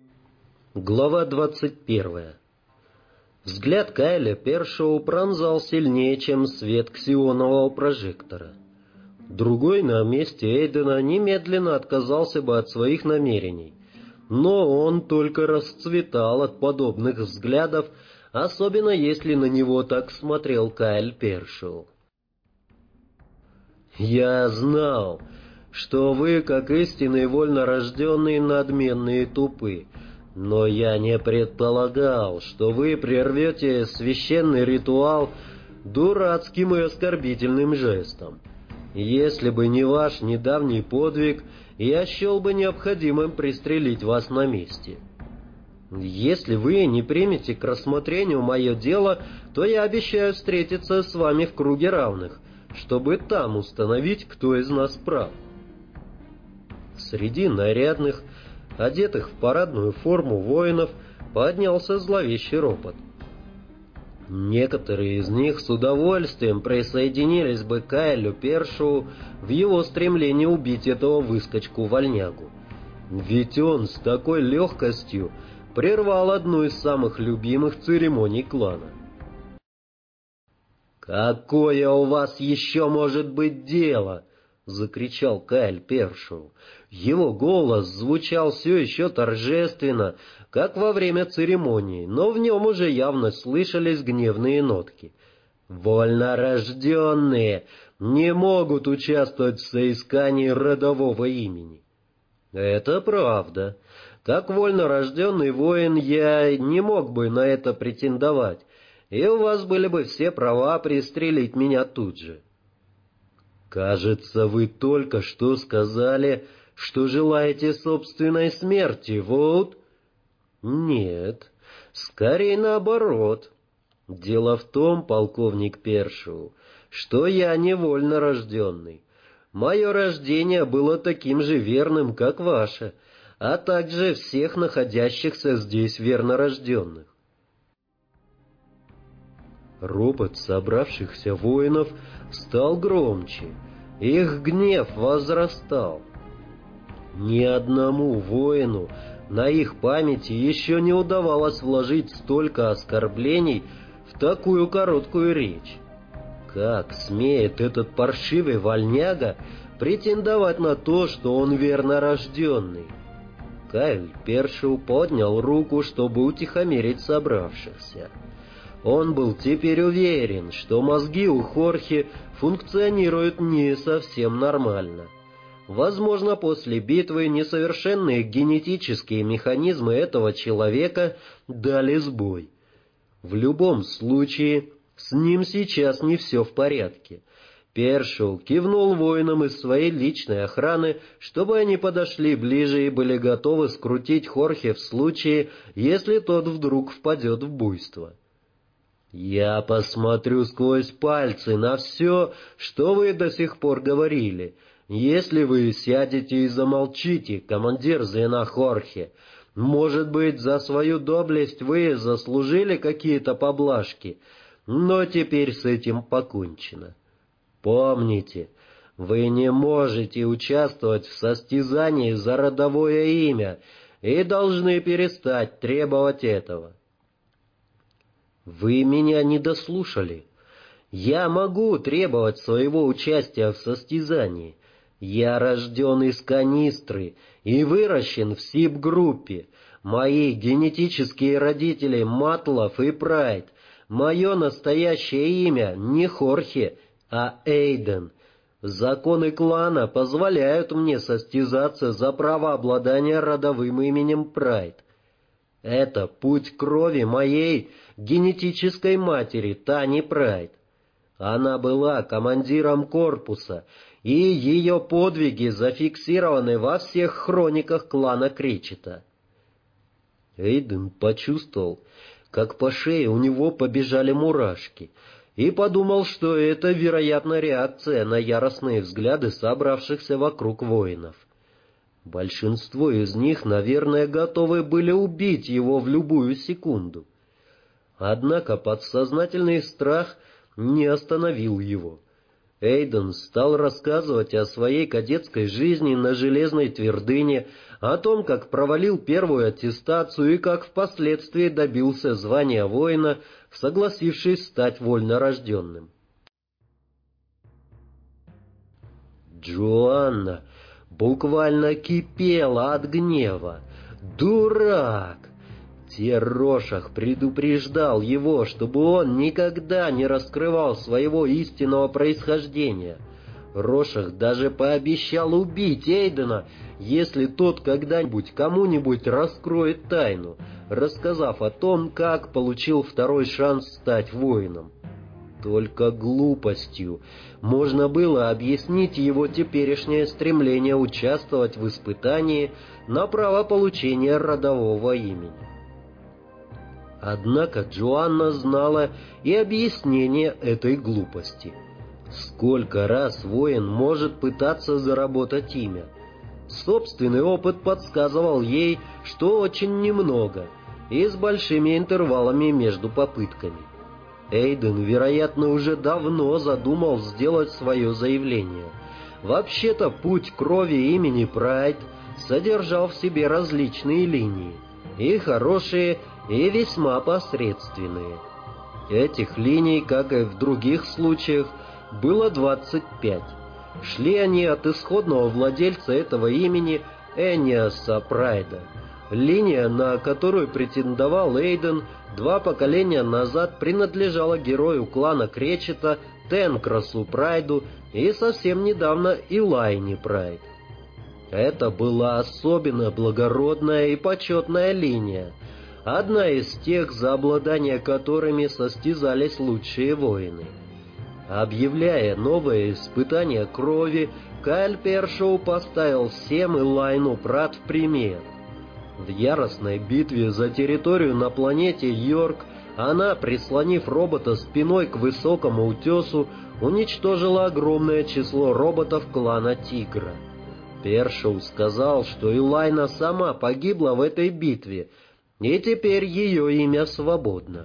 Глава 21. Взгляд Кайля Першоу пронзал сильнее, чем свет ксионового прожектора. Другой на месте Эйдена немедленно отказался бы от своих намерений, но он только расцветал от подобных взглядов, особенно если на него так смотрел Кайл Першоу. «Я знал, что вы, как истинные вольнорожденные, надменные и тупы, но я не предполагал, что вы прервете священный ритуал дурацким и оскорбительным жестом. Если бы не ваш недавний подвиг, я счел бы необходимым пристрелить вас на месте. Если вы не примете к рассмотрению мое дело, то я обещаю встретиться с вами в круге равных, чтобы там установить, кто из нас прав». Среди нарядных, одетых в парадную форму воинов, поднялся зловещий ропот. Некоторые из них с удовольствием присоединились бы к Кайлю Першоу в его стремлении убить этого выскочку-вольнягу. Ведь он с такой легкостью прервал одну из самых любимых церемоний клана. «Какое у вас еще может быть дело?» — закричал Кайл Першоу. Его голос звучал все еще торжественно, как во время церемонии, но в нем уже явно слышались гневные нотки. «Вольнорожденные не могут участвовать в соискании родового имени». «Это правда. Как вольнорожденный воин я не мог бы на это претендовать, и у вас были бы все права пристрелить меня тут же». «Кажется, вы только что сказали, что желаете собственной смерти, Воут?» «Нет, скорее наоборот. Дело в том, полковник Першоу, что я невольно рожденный. Мое рождение было таким же верным, как ваше, а также всех находящихся здесь вернорожденных». Ропот собравшихся воинов стал громче, их гнев возрастал. Ни одному воину на их памяти еще не удавалось вложить столько оскорблений в такую короткую речь. Как смеет этот паршивый вольняга претендовать на то, что он вернорожденный? Кайл Першоу поднял руку, чтобы утихомирить собравшихся. Он был теперь уверен, что мозги у Хорхе функционируют не совсем нормально. Возможно, после битвы несовершенные генетические механизмы этого человека дали сбой. В любом случае, с ним сейчас не все в порядке. Першоу кивнул воинам из своей личной охраны, чтобы они подошли ближе и были готовы скрутить Хорхе в случае, если тот вдруг впадет в буйство. «Я посмотрю сквозь пальцы на все, что вы до сих пор говорили. Если вы сядете и замолчите, командир звена Хорхе, может быть, за свою доблесть вы заслужили какие-то поблажки, но теперь с этим покончено. Помните, вы не можете участвовать в состязании за родовое имя и должны перестать требовать этого». «Вы меня не дослушали. Я могу требовать своего участия в состязании. Я рожден из канистры и выращен в СИП-группе. Мои генетические родители Матлов и Прайд. Мое настоящее имя не Хорхе, а Эйден. Законы клана позволяют мне состязаться за право обладания родовым именем Прайд. Это путь крови моей генетической матери Тани Прайд. Она была командиром корпуса, и ее подвиги зафиксированы во всех хрониках клана Кречета». Эйден почувствовал, как по шее у него побежали мурашки, и подумал, что это, вероятно, реакция на яростные взгляды собравшихся вокруг воинов. Большинство из них, наверное, готовы были убить его в любую секунду. Однако подсознательный страх не остановил его. Эйден стал рассказывать о своей кадетской жизни на железной твердыне, о том, как провалил первую аттестацию и как впоследствии добился звания воина, согласившись стать вольнорожденным. Джоанна буквально кипела от гнева. «Дурак!» Терошах предупреждал его, чтобы он никогда не раскрывал своего истинного происхождения. Рошах даже пообещал убить Эйдена, если тот когда-нибудь кому-нибудь раскроет тайну, рассказав о том, как получил второй шанс стать воином. Только глупостью можно было объяснить его теперешнее стремление участвовать в испытании на право получения родового имени. Однако Джоанна знала и объяснение этой глупости. Сколько раз воин может пытаться заработать имя? Собственный опыт подсказывал ей, что очень немного, и с большими интервалами между попытками. Эйден, вероятно, уже давно задумал сделать свое заявление. Вообще-то путь крови имени Прайд содержал в себе различные линии, и хорошие, и весьма посредственные. Этих линий, как и в других случаях, было 25. Шли они от исходного владельца этого имени Эниаса Прайда. Линия, на которую претендовал Эйден, 2 поколения назад принадлежала герою клана Кречета Тенкросу Прайду и совсем недавно Илайне Прайд. Это была особенно благородная и почетная линия, одна из тех, за обладание которыми состязались лучшие воины. Объявляя новое испытание крови, Кайл Першоу поставил всем Илайну Прайд в пример. В яростной битве за территорию на планете Йорк она, прислонив робота спиной к высокому утесу, уничтожила огромное число роботов клана Тигра. Першоу сказал, что Илайна сама погибла в этой битве, и теперь ее имя свободно.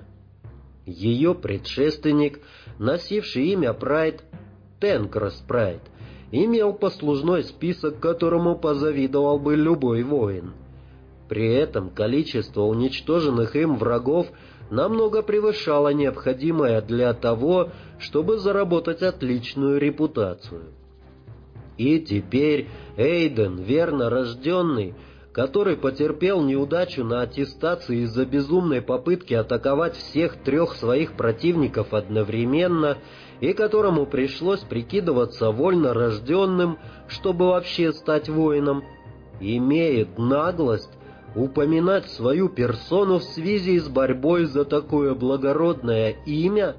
Ее предшественник, носивший имя Прайд, Тенкрос Прайд, имел послужной список, которому позавидовал бы любой воин. При этом количество уничтоженных им врагов намного превышало необходимое для того, чтобы заработать отличную репутацию. И теперь Эйден, верно рожденный, который потерпел неудачу на аттестации из-за безумной попытки атаковать всех 3 своих противников одновременно, и которому пришлось прикидываться вольно рожденным, чтобы вообще стать воином, имеет наглость упоминать свою персону в связи с борьбой за такое благородное имя?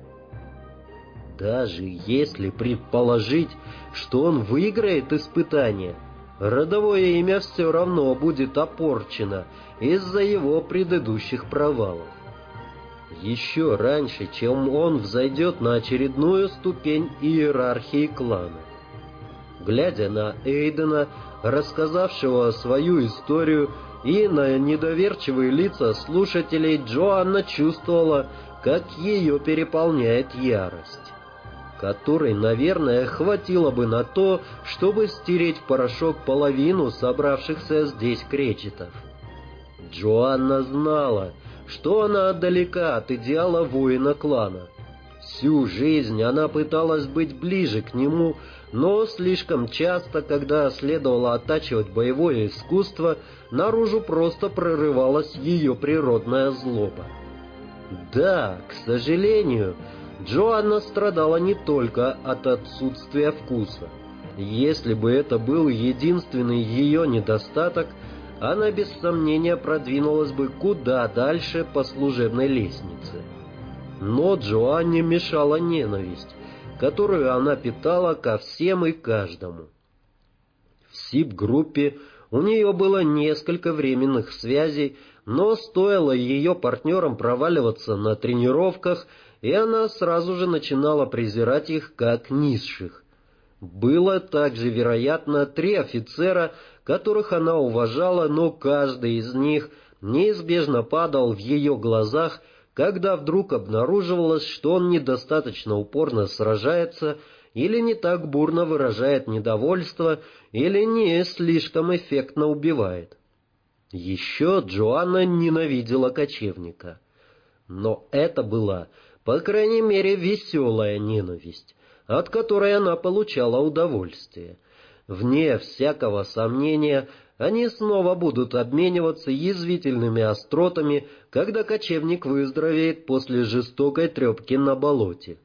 Даже если предположить, что он выиграет испытание, родовое имя все равно будет опорчено из-за его предыдущих провалов. Еще раньше, чем он взойдет на очередную ступень иерархии клана. Глядя на Эйдена, рассказавшего свою историю, и на недоверчивые лица слушателей, Джоанна чувствовала, как ее переполняет ярость, которой, наверное, хватило бы на то, чтобы стереть в порошок половину собравшихся здесь кречетов. Джоанна знала, что она далека от идеала воина клана. Всю жизнь она пыталась быть ближе к нему, но слишком часто, когда следовало оттачивать боевое искусство, наружу просто прорывалась ее природная злоба. Да, к сожалению, Джоанна страдала не только от отсутствия вкуса. Если бы это был единственный ее недостаток, она без сомнения продвинулась бы куда дальше по служебной лестнице. Но Джоанне мешала ненависть, которую она питала ко всем и каждому. В СИП-группе у нее было несколько временных связей, но стоило ее партнерам проваливаться на тренировках, и она сразу же начинала презирать их как низших. Было также, вероятно, 3 офицера, которых она уважала, но каждый из них неизбежно падал в ее глазах, когда вдруг обнаруживалось, что он недостаточно упорно сражается или не так бурно выражает недовольство, или не слишком эффектно убивает. Еще Джоанна ненавидела кочевника. Но это была, по крайней мере, веселая ненависть, от которой она получала удовольствие. Вне всякого сомнения, они снова будут обмениваться язвительными остротами, когда кочевник выздоровеет после жестокой трепки на болоте.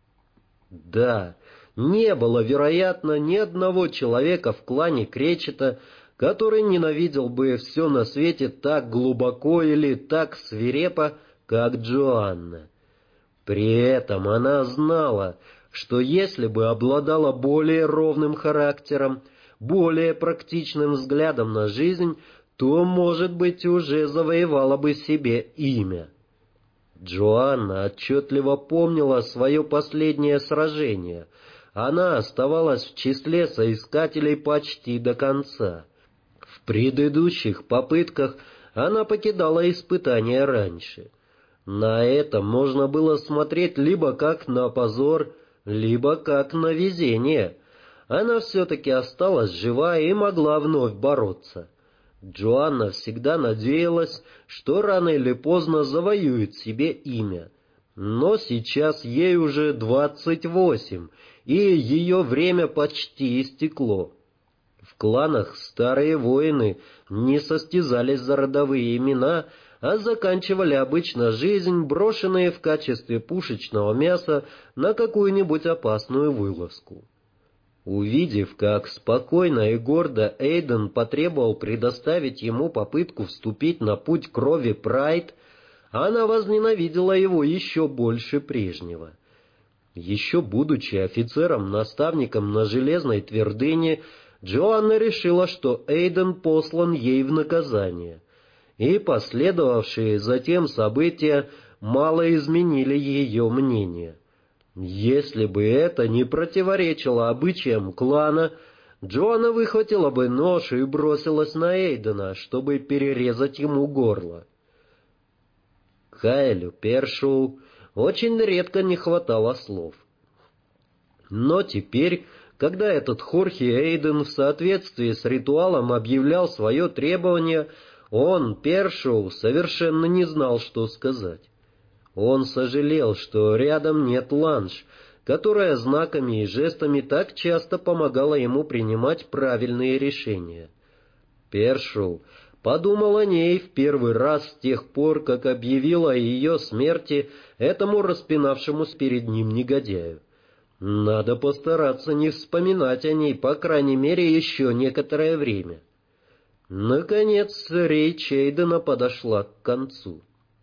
Да, не было, вероятно, ни одного человека в клане Кречета, который ненавидел бы все на свете так глубоко или так свирепо, как Джоанна. При этом она знала, что если бы обладала более ровным характером, более практичным взглядом на жизнь, то, может быть, уже завоевала бы себе имя. Джоанна отчетливо помнила свое последнее сражение. Она оставалась в числе соискателей почти до конца. В предыдущих попытках она покидала испытания раньше. На это можно было смотреть либо как на позор, либо как на везение. Она все-таки осталась жива и могла вновь бороться. Джоанна всегда надеялась, что рано или поздно завоюет себе имя. Но сейчас ей уже 28, и ее время почти истекло. В кланах старые воины не состязались за родовые имена, а заканчивали обычно жизнь, брошенные в качестве пушечного мяса на какую-нибудь опасную вылазку. Увидев, как спокойно и гордо Эйден потребовал предоставить ему попытку вступить на путь крови Прайд, она возненавидела его еще больше прежнего. Еще будучи офицером-наставником на Железной твердыне, Джоанна решила, что Эйден послан ей в наказание, и последовавшие затем события мало изменили ее мнение. Если бы это не противоречило обычаям клана, Джоанна выхватила бы нож и бросилась на Эйдена, чтобы перерезать ему горло. Кайлю Першоу очень редко не хватало слов. Но теперь, когда этот Хорхе Эйден в соответствии с ритуалом объявлял свое требование, он, Першоу, совершенно не знал, что сказать. Он сожалел, что рядом нет Ланж, которая знаками и жестами так часто помогала ему принимать правильные решения. Першоу подумал о ней в первый раз с тех пор, как объявил о ее смерти этому распинавшемуся перед ним негодяю. Надо постараться не вспоминать о ней, по крайней мере, еще некоторое время. Наконец, речь Эйдена подошла к концу.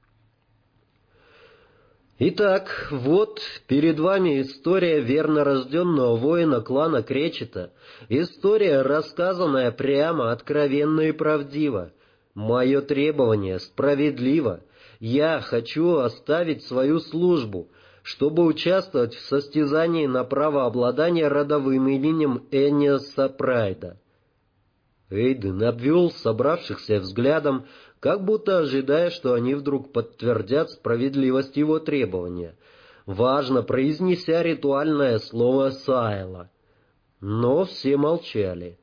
Итак, вот перед вами история верно рожденного воина клана Кречета, история, рассказанная прямо, откровенно и правдиво. Мое требование справедливо. Я хочу оставить свою службу, чтобы участвовать в состязании на право обладания родовым именем Энниаса Прайда. Эйден обвел собравшихся взглядом, как будто ожидая, что они вдруг подтвердят справедливость его требования, важно произнеся ритуальное слово «Сайла». Но все молчали.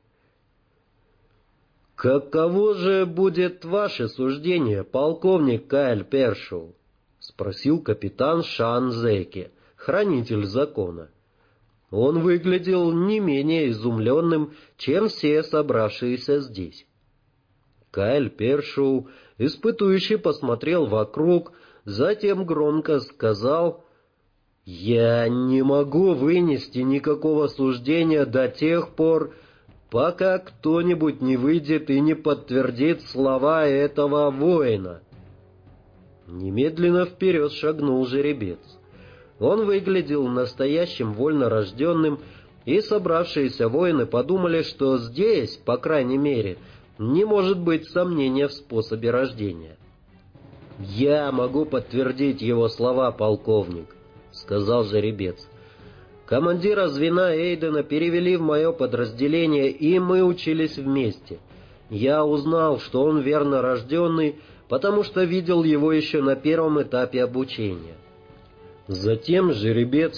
«Каково же будет ваше суждение, полковник Кайл Першоу?» — спросил капитан Шан Зеки, хранитель закона. Он выглядел не менее изумленным, чем все собравшиеся здесь. Кайл Першоу испытующе посмотрел вокруг, затем громко сказал: «Я не могу вынести никакого суждения до тех пор, пока кто-нибудь не выйдет и не подтвердит слова этого воина». Немедленно вперед шагнул жеребец. Он выглядел настоящим вольнорожденным, и собравшиеся воины подумали, что здесь, по крайней мере, не может быть сомнения в способе рождения. «Я могу подтвердить его слова, полковник», — сказал жеребец. «Командира звена Эйдена перевели в мое подразделение, и мы учились вместе. Я узнал, что он верно рожденный, потому что видел его еще на первом этапе обучения». Затем жеребец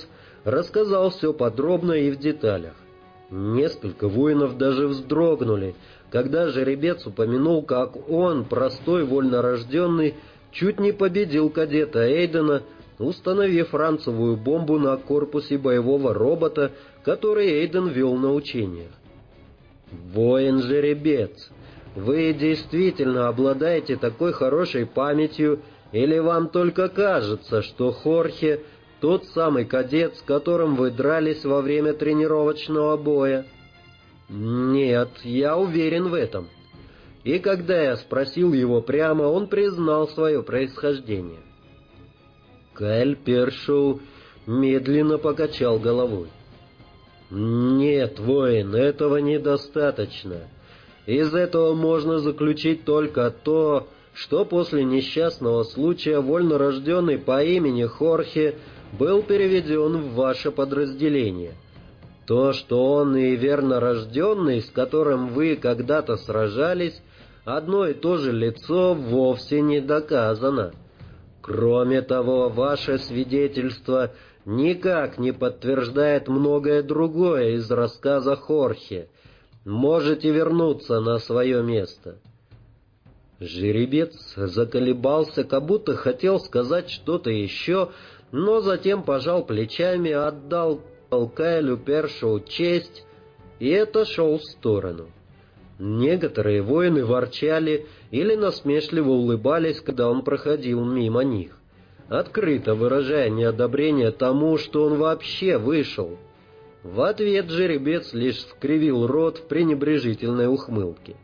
рассказал все подробно и в деталях. Несколько воинов даже вздрогнули, когда жеребец упомянул, как он, простой вольнорожденный, чуть не победил кадета Эйдена, установив ранцевую бомбу на корпусе боевого робота, который Эйден вел на учениях. «Воин-жеребец, вы действительно обладаете такой хорошей памятью, или вам только кажется, что Хорхе — тот самый кадет, с которым вы дрались во время тренировочного боя?» «Нет, я уверен в этом». И когда я спросил его прямо, он признал свое происхождение. Кайл Першоу медленно покачал головой. «Нет, воин, этого недостаточно. Из этого можно заключить только то, что после несчастного случая вольнорожденный по имени Хорхе был переведен в ваше подразделение. То, что он и вернорожденный, с которым вы когда-то сражались, одно и то же лицо, вовсе не доказано. Кроме того, ваше свидетельство никак не подтверждает многое другое из рассказа Хорхе. Можете вернуться на свое место». Жеребец заколебался, как будто хотел сказать что-то еще, но затем пожал плечами, отдал Кайлу Першоу честь и отошел в сторону. Некоторые воины ворчали или насмешливо улыбались, когда он проходил мимо них, открыто выражая неодобрение тому, что он вообще вышел. В ответ жеребец лишь скривил рот в пренебрежительной ухмылке.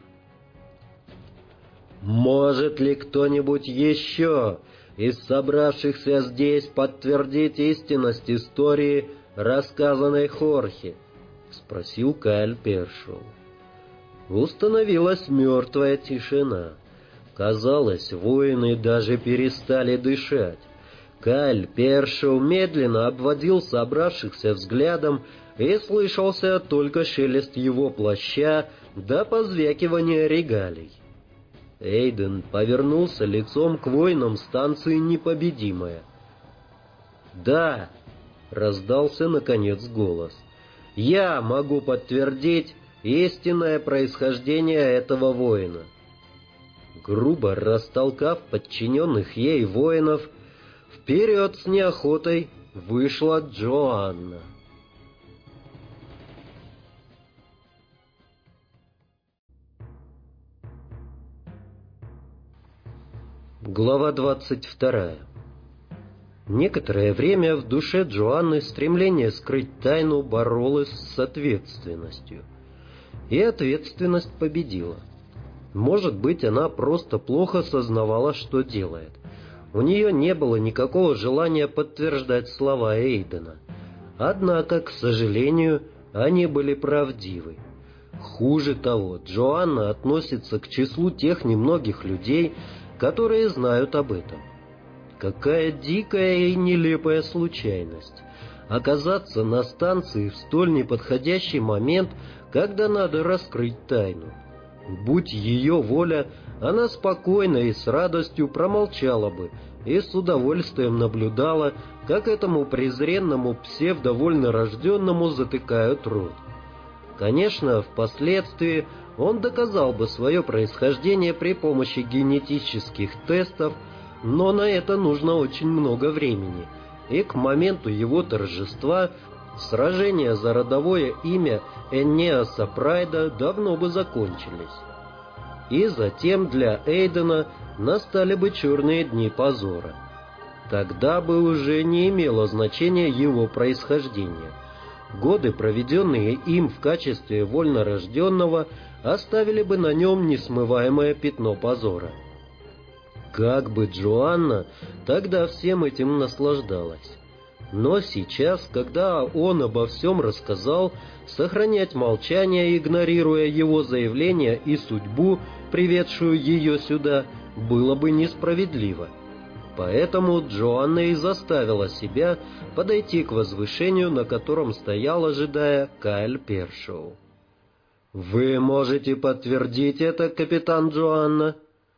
«Может ли кто-нибудь еще из собравшихся здесь подтвердить истинность истории, рассказанной Хорхе?» — спросил Кайл Першоу. Установилась мертвая тишина. Казалось, воины даже перестали дышать. Кайл Першоу медленно обводил собравшихся взглядом, и слышался только шелест его плаща да позвякивание регалий. Эйден повернулся лицом к воинам станции «Непобедимая». «Да», — раздался наконец голос, — «я могу подтвердить истинное происхождение этого воина». Грубо растолкав подчиненных ей воинов, вперед с неохотой вышла Джоанна. Глава 22. Некоторое время в душе Джоанны стремление скрыть тайну боролось с ответственностью. И ответственность победила. Может быть, она просто плохо сознавала, что делает. У нее не было никакого желания подтверждать слова Эйдена. Однако, к сожалению, они были правдивы. Хуже того, Джоанна относится к числу тех немногих людей, которые знают об этом. Какая дикая и нелепая случайность оказаться на станции в столь неподходящий момент, когда надо раскрыть тайну. Будь ее воля, она спокойно и с радостью промолчала бы и с удовольствием наблюдала, как этому презренному псевдовольнорожденному затыкают рот. Конечно, впоследствии он доказал бы свое происхождение при помощи генетических тестов, но на это нужно очень много времени, и к моменту его торжества сражения за родовое имя Энеаса Прайда давно бы закончились. И затем для Эйдена настали бы черные дни позора. Тогда бы уже не имело значения его происхождение. Годы, проведенные им в качестве вольнорожденного, оставили бы на нем несмываемое пятно позора. Как бы Джоанна тогда всем этим наслаждалась. Но сейчас, когда он обо всем рассказал, сохранять молчание, игнорируя его заявление и судьбу, приведшую ее сюда, было бы несправедливо. Поэтому Джоанна и заставила себя подойти к возвышению, на котором стоял, ожидая, Кайл Першоу. «Вы можете подтвердить это, капитан Джоанна?»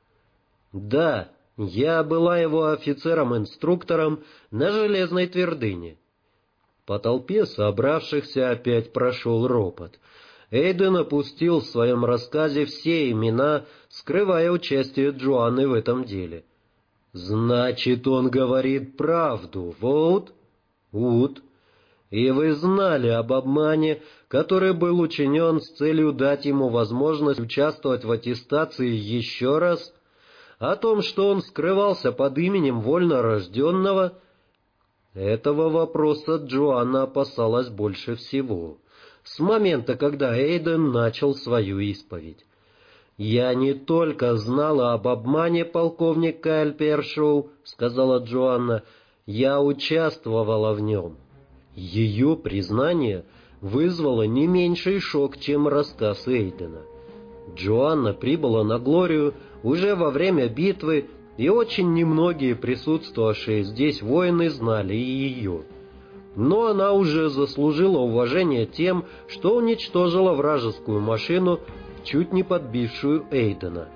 «Да, я была его офицером-инструктором на железной твердыне». По толпе собравшихся опять прошел ропот. Эйден опустил в своем рассказе все имена, скрывая участие Джоанны в этом деле. «Значит, он говорит правду, Вуд?» «Вуд. И вы знали об обмане, который был учинен с целью дать ему возможность участвовать в аттестации еще раз? О том, что он скрывался под именем вольнорожденного?» Этого вопроса Джоанна опасалась больше всего, с момента, когда Эйден начал свою исповедь. «Я не только знала об обмане, полковник Кайл Першоу, — сказала Джоанна, — я участвовала в нем». Ее признание вызвало не меньший шок, чем рассказ Эйдена. Джоанна прибыла на Глорию уже во время битвы, и очень немногие присутствовавшие здесь воины знали и ее. Но она уже заслужила уважение тем, что уничтожила вражескую машину, чуть не подбившую Эйдена.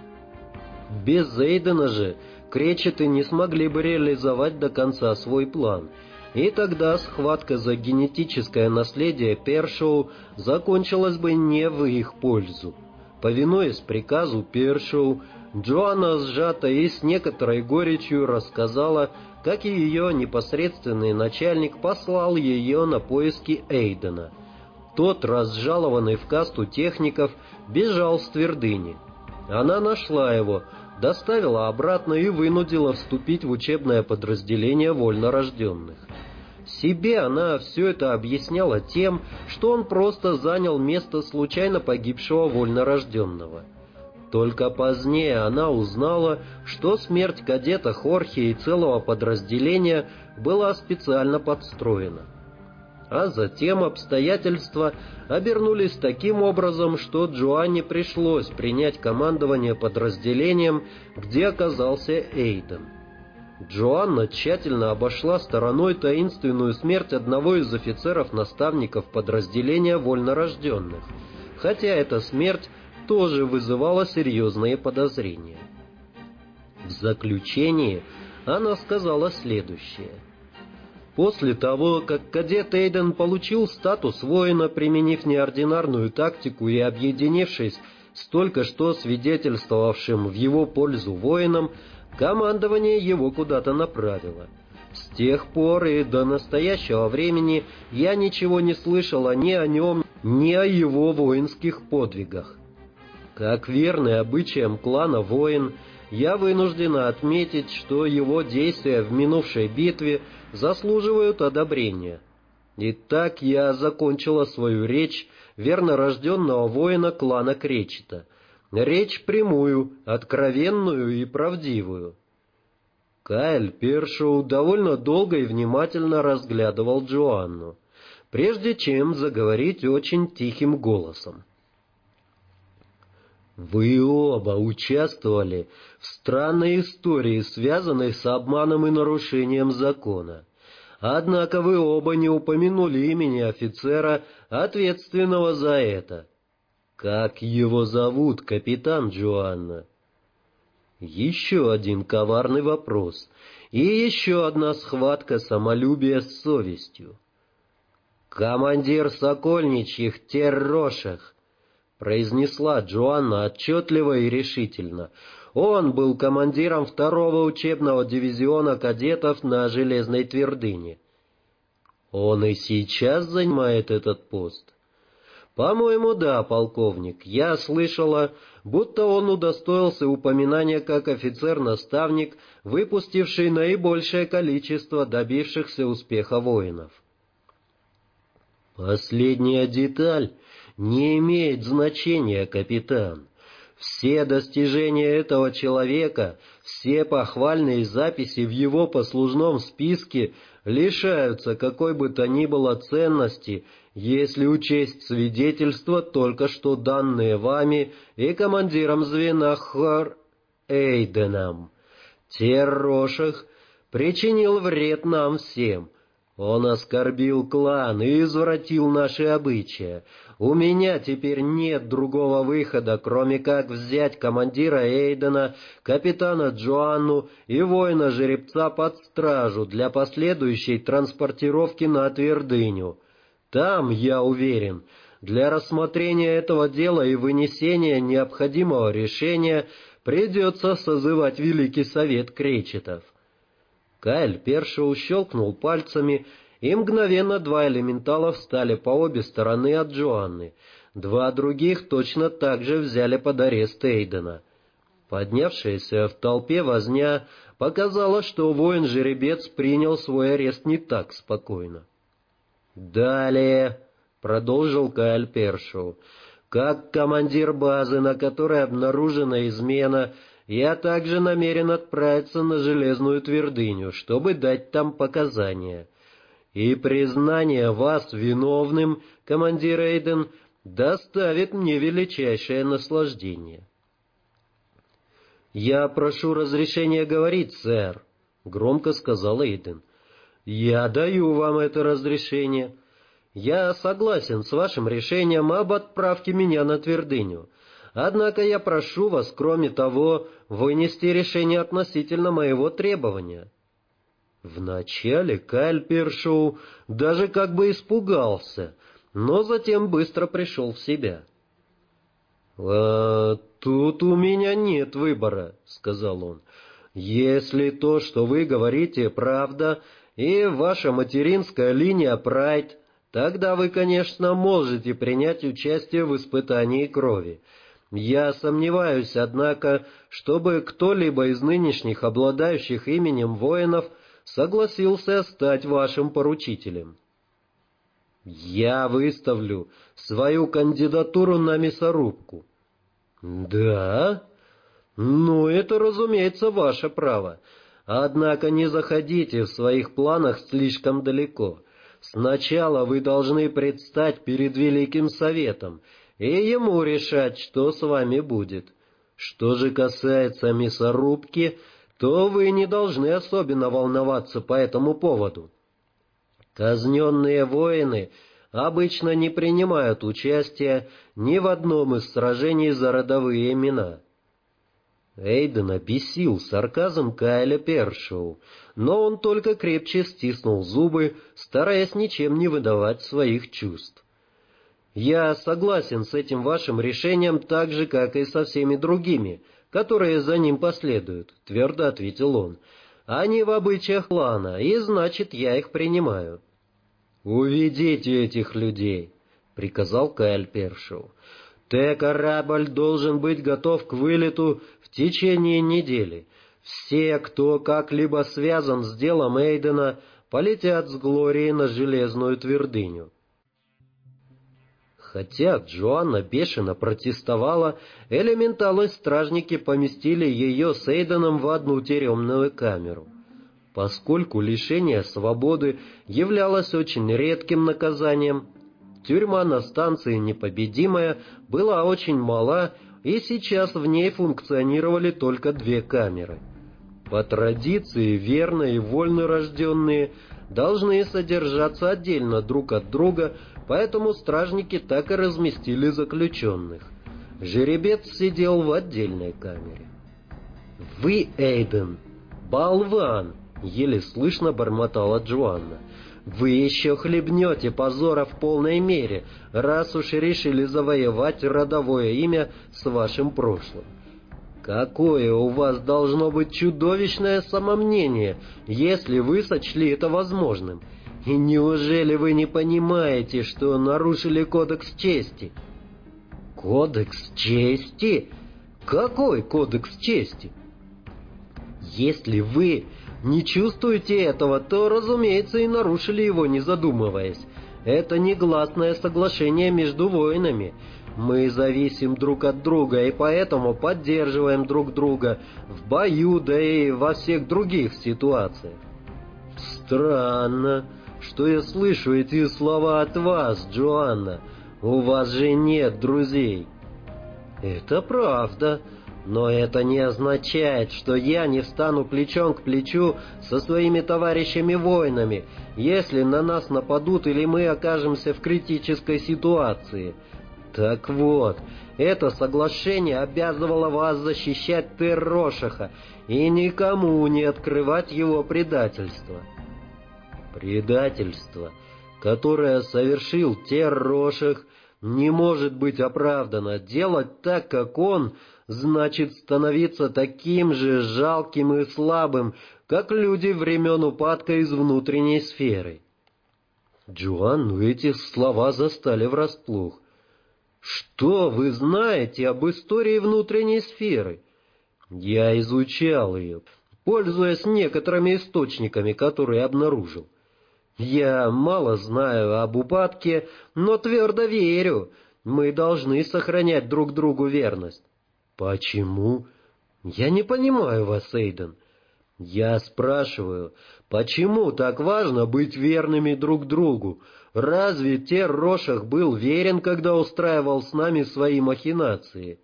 Без Эйдена же кречеты не смогли бы реализовать до конца свой план, и тогда схватка за генетическое наследие Першоу закончилась бы не в их пользу. Повинуясь приказу Першоу, Джоанна сжато и с некоторой горечью рассказала, как и ее непосредственный начальник послал ее на поиски Эйдена. Тот, разжалованный в касту техников, бежал с твердыни. Она нашла его, доставила обратно и вынудила вступить в учебное подразделение вольнорожденных. Себе она все это объясняла тем, что он просто занял место случайно погибшего вольнорожденного. Только позднее она узнала, что смерть кадета Хорхе и целого подразделения была специально подстроена. А затем обстоятельства обернулись таким образом, что Джоанне пришлось принять командование подразделением, где оказался Эйден. Джоанна тщательно обошла стороной таинственную смерть одного из офицеров-наставников подразделения вольнорожденных, хотя эта смерть тоже вызывала серьезные подозрения. В заключение она сказала следующее. После того, как кадет Эйден получил статус воина, применив неординарную тактику и объединившись с только что свидетельствовавшим в его пользу воином, командование его куда-то направило. С тех пор и до настоящего времени я ничего не слышала ни о нем, ни о его воинских подвигах. Как верный обычаям клана воин, я вынуждена отметить, что его действия в минувшей битве заслуживают одобрения. Итак, я закончила свою речь вернорожденного воина клана Кречета. Речь прямую, откровенную и правдивую. Кайл Першоу довольно долго и внимательно разглядывал Джоанну, прежде чем заговорить очень тихим голосом. «Вы оба участвовали в странной истории, связанной с обманом и нарушением закона. Однако вы оба не упомянули имени офицера, ответственного за это. Как его зовут, капитан Джоанна?» Еще один коварный вопрос, и еще одна схватка самолюбия с совестью. «Командир Сокольничьих Террошах», — произнесла Джоанна отчетливо и решительно. Он был командиром 2-го учебного дивизиона кадетов на Железной твердыне. Он и сейчас занимает этот пост. «По-моему, да, полковник. Я слышала, будто он удостоился упоминания как офицер-наставник, выпустивший наибольшее количество добившихся успеха воинов». «Последняя деталь не имеет значения, капитан. Все достижения этого человека, все похвальные записи в его послужном списке лишаются какой бы то ни было ценности, если учесть свидетельства, только что данные вами и командиром звена Хор Эйденом. Террошах причинил вред нам всем. Он оскорбил клан и извратил наши обычаи. У меня теперь нет другого выхода, кроме как взять командира Эйдена, капитана Джоанну и воина-жеребца под стражу для последующей транспортировки на твердыню. Там, я уверен, для рассмотрения этого дела и вынесения необходимого решения придется созывать Великий Совет Кречетов. Кайл Першоу щелкнул пальцами, и мгновенно два элементала встали по обе стороны от Джоанны. Два других точно так же взяли под арест Эйдена. Поднявшаяся в толпе возня показала, что воин-жеребец принял свой арест не так спокойно. «Далее», — продолжил Кайл Першоу, — «как командир базы, на которой обнаружена измена, я также намерен отправиться на Железную Твердыню, чтобы дать там показания. И признание вас виновным, командир Эйден, доставит мне величайшее наслаждение». «Я прошу разрешения говорить, сэр», — громко сказал Эйден. «Я даю вам это разрешение. Я согласен с вашим решением об отправке меня на Твердыню. Однако я прошу вас, кроме того, вынести решение относительно моего требования». Вначале Кайл Першоу даже как бы испугался, но затем быстро пришел в себя. «Тут у меня нет выбора», — сказал он. «Если то, что вы говорите, правда, и ваша материнская линия Прайд, тогда вы, конечно, можете принять участие в испытании крови. Я сомневаюсь, однако, чтобы кто-либо из нынешних обладающих именем воинов согласился стать вашим поручителем. Я выставлю свою кандидатуру на мясорубку». «Да? Ну, это, разумеется, ваше право. Однако не заходите в своих планах слишком далеко. Сначала вы должны предстать перед Великим Советом, и ему решать, что с вами будет. Что же касается мясорубки, то вы не должны особенно волноваться по этому поводу. Казненные воины обычно не принимают участия ни в одном из сражений за родовые имена». Эйдена бесил сарказм Кайля Першоу, но он только крепче стиснул зубы, стараясь ничем не выдавать своих чувств. «Я согласен с этим вашим решением так же, как и со всеми другими, которые за ним последуют», — твердо ответил он. «Они в обычаях клана, и значит, я их принимаю». «Уведите этих людей», — приказал Кайл Першоу. «Корабль должен быть готов к вылету в течение недели. Все, кто как-либо связан с делом Эйдена, полетят с Глорией на Железную Твердыню». Хотя Джоанна бешено протестовала, элементалы-стражники поместили ее с Эйденом в одну тюремную камеру. Поскольку лишение свободы являлось очень редким наказанием, тюрьма на станции Непобедимая была очень мала, и сейчас в ней функционировали только две камеры. По традиции верно и вольно рожденные должны содержаться отдельно друг от друга, поэтому стражники так и разместили заключенных. Жеребец сидел в отдельной камере. «Вы, Эйден, болван!» — еле слышно бормотала Джоанна. «Вы еще хлебнете позора в полной мере, раз уж решили завоевать родовое имя с вашим прошлым. Какое у вас должно быть чудовищное самомнение, если вы сочли это возможным. И неужели вы не понимаете, что нарушили Кодекс Чести?» «Кодекс Чести? Какой Кодекс Чести?» «Если вы не чувствуете этого, то, разумеется, и нарушили его, не задумываясь. Это негласное соглашение между воинами. Мы зависим друг от друга и поэтому поддерживаем друг друга в бою, да и во всех других ситуациях». «Странно, что я слышу эти слова от вас, Джоанна. У вас же нет друзей». «Это правда. Но это не означает, что я не встану плечом к плечу со своими товарищами-воинами, если на нас нападут или мы окажемся в критической ситуации. Так вот, это соглашение обязывало вас защищать Тер-Рошаха и никому не открывать его предательство. Предательство, которое совершил Тер-Рошах, не может быть оправдано. Делать так, как он, значит становиться таким же жалким и слабым, как люди времен упадка из внутренней сферы. Джоанну эти слова застали врасплох. «Что вы знаете об истории внутренней сферы?» «Я изучал ее, пользуясь некоторыми источниками, которые обнаружил. Я мало знаю об упадке, но твердо верю, мы должны сохранять друг другу верность». «Почему?» «Я не понимаю вас, Эйден. Я спрашиваю, почему так важно быть верными друг другу? Разве Тер-Рошах был верен, когда устраивал с нами свои махинации?»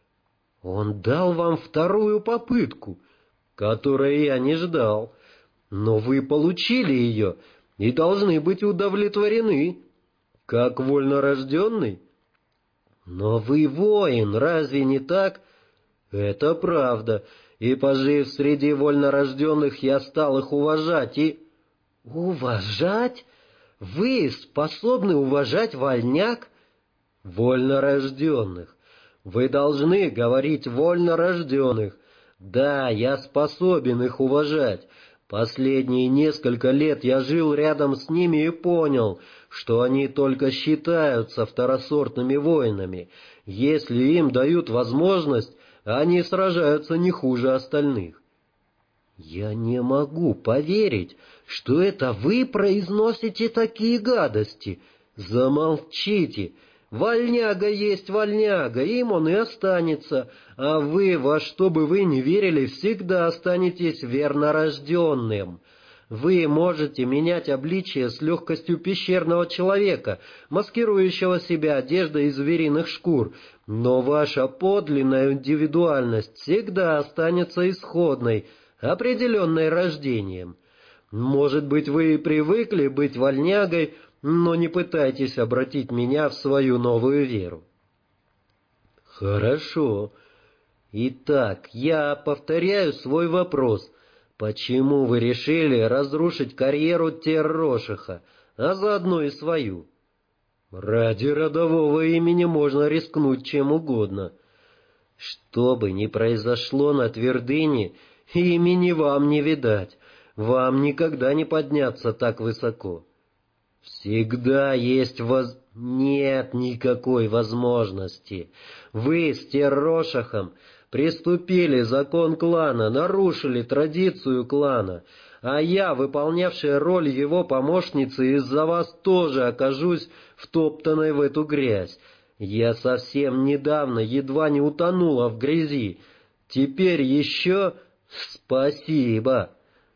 «Он дал вам вторую попытку, которой я не ждал, но вы получили ее и должны быть удовлетворены, как вольнорожденный. Но вы воин, разве не так?» «Это правда, и, пожив среди вольнорожденных, я стал их уважать и...» «Уважать? Вы способны уважать вольняк?» «Вольнорожденных. Вы должны говорить вольнорожденных. Да, я способен их уважать. Последние несколько лет я жил рядом с ними и понял, что они только считаются второсортными воинами. Если им дают возможность, они сражаются не хуже остальных». «Я не могу поверить, что это вы произносите такие гадости. Замолчите. Вольняга есть вольняга, им он и останется, а вы, во что бы вы ни верили, всегда останетесь вернорожденным. Вы можете менять обличие с легкостью пещерного человека, маскирующего себя одеждой из звериных шкур, но ваша подлинная индивидуальность всегда останется исходной, определенной рождением. Может быть, вы и привыкли быть вольнягой, но не пытайтесь обратить меня в свою новую веру». «Хорошо. Итак, я повторяю свой вопрос. Почему вы решили разрушить карьеру Тер-Рошаха, а заодно и свою?» «Ради родового имени можно рискнуть чем угодно. Что бы ни произошло на твердыне, имени вам не видать, вам никогда не подняться так высоко. Всегда есть Нет никакой возможности. Вы с Тер-Рошахом приступили закон клана, нарушили традицию клана, а я, выполнявшая роль его помощницы, из-за вас тоже окажусь втоптанной в эту грязь. Я совсем недавно едва не утонула в грязи. Теперь еще спасибо».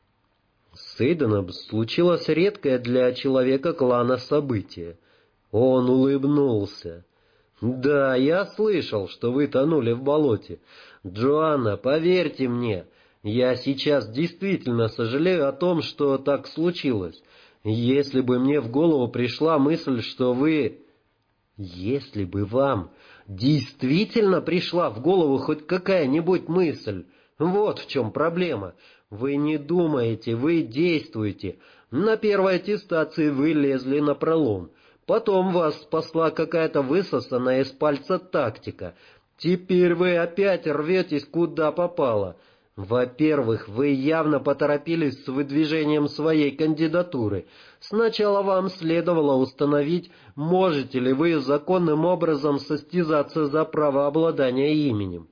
С Эйденом случилось редкое для человека клана событие. Он улыбнулся. «Да, я слышал, что вы тонули в болоте. Джоанна, поверьте мне, я сейчас действительно сожалею о том, что так случилось. Если бы мне в голову пришла мысль, что вы... Если бы вам действительно пришла в голову хоть какая-нибудь мысль, вот в чем проблема. Вы не думаете, вы действуете. На первой аттестации вы лезли напролом. Потом вас спасла какая-то высосанная из пальца тактика. Теперь вы опять рветесь куда попало. Во-первых, вы явно поторопились с выдвижением своей кандидатуры. Сначала вам следовало установить, можете ли вы законным образом состязаться за право обладания именем.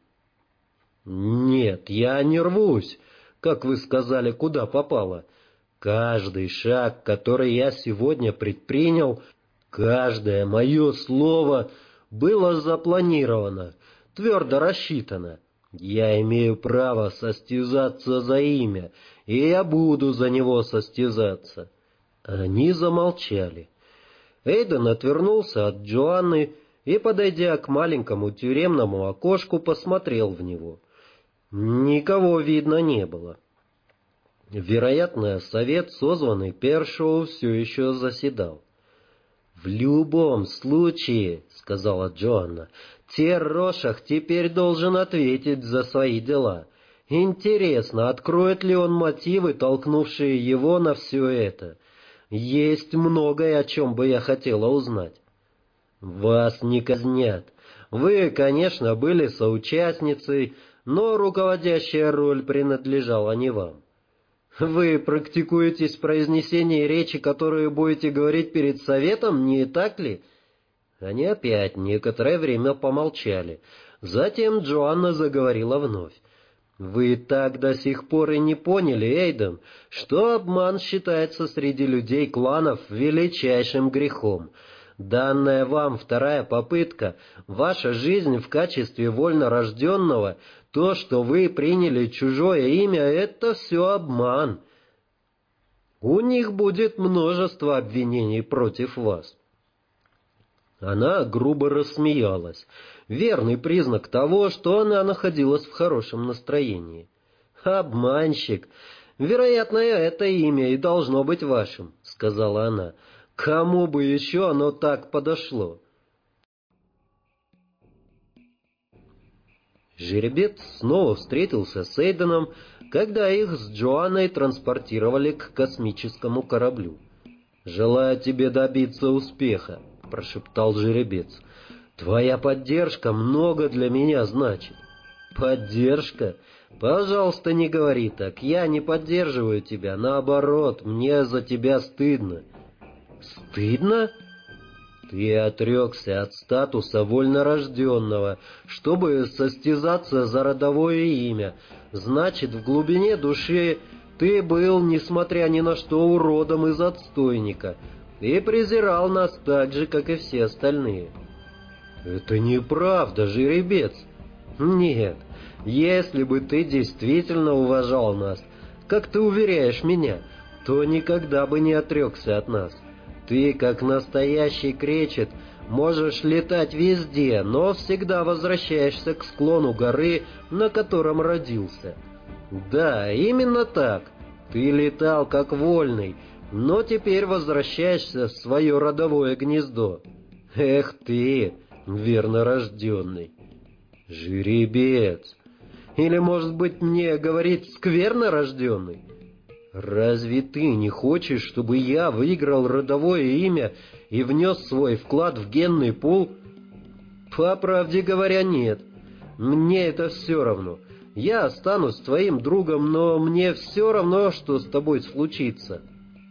Нет, я не рвусь, как вы сказали, куда попало. Каждый шаг, который я сегодня предпринял, каждое мое слово было запланировано, твердо рассчитано. Я имею право состязаться за имя, и я буду за него состязаться». Они замолчали. Эйден отвернулся от Джоанны и, подойдя к маленькому тюремному окошку, посмотрел в него. Никого видно не было. Вероятно, совет, созванный Першоу, все еще заседал. «В любом случае, — сказала Джоанна, — Те-Рошах теперь должен ответить за свои дела. Интересно, откроет ли он мотивы, толкнувшие его на все это? Есть многое, о чем бы я хотела узнать. Вас не казнят. Вы, конечно, были соучастницей, но руководящая роль принадлежала не вам. Вы практикуетесь в произнесении речи, которую будете говорить перед советом, не так ли?» Они опять некоторое время помолчали. Затем Джоанна заговорила вновь. «Вы так до сих пор и не поняли, Эйден, что обман считается среди людей кланов величайшим грехом. Данная вам вторая попытка, ваша жизнь в качестве вольнорожденного, то, что вы приняли чужое имя, это все обман. У них будет множество обвинений против вас». Она грубо рассмеялась. Верный признак того, что она находилась в хорошем настроении. «Обманщик! Вероятно, это имя и должно быть вашим», — сказала она. «Кому бы еще оно так подошло?» Жеребец снова встретился с Эйденом, когда их с Джоанной транспортировали к космическому кораблю. «Желаю тебе добиться успеха», — прошептал жеребец. «Твоя поддержка много для меня значит». «Поддержка? Пожалуйста, не говори так. Я не поддерживаю тебя. Наоборот, мне за тебя стыдно». «Стыдно?» «Ты отрекся от статуса вольнорожденного, чтобы состязаться за родовое имя. Значит, в глубине души ты был, несмотря ни на что, уродом из отстойника, и презирал нас так же, как и все остальные». «Это неправда, жеребец». «Нет, если бы ты действительно уважал нас, как ты уверяешь меня, то никогда бы не отрекся от нас. Ты, как настоящий кречет, можешь летать везде, но всегда возвращаешься к склону горы, на котором родился. Да, именно так. Ты летал как вольный, но теперь возвращаешься в свое родовое гнездо. Эх ты, верно рожденный. Жеребец. Или, может быть, мне говорить скверно рожденный? Разве ты не хочешь, чтобы я выиграл родовое имя и внес свой вклад в генный пул? По правде говоря, нет. Мне это все равно. Я останусь твоим другом, но мне все равно, что с тобой случится.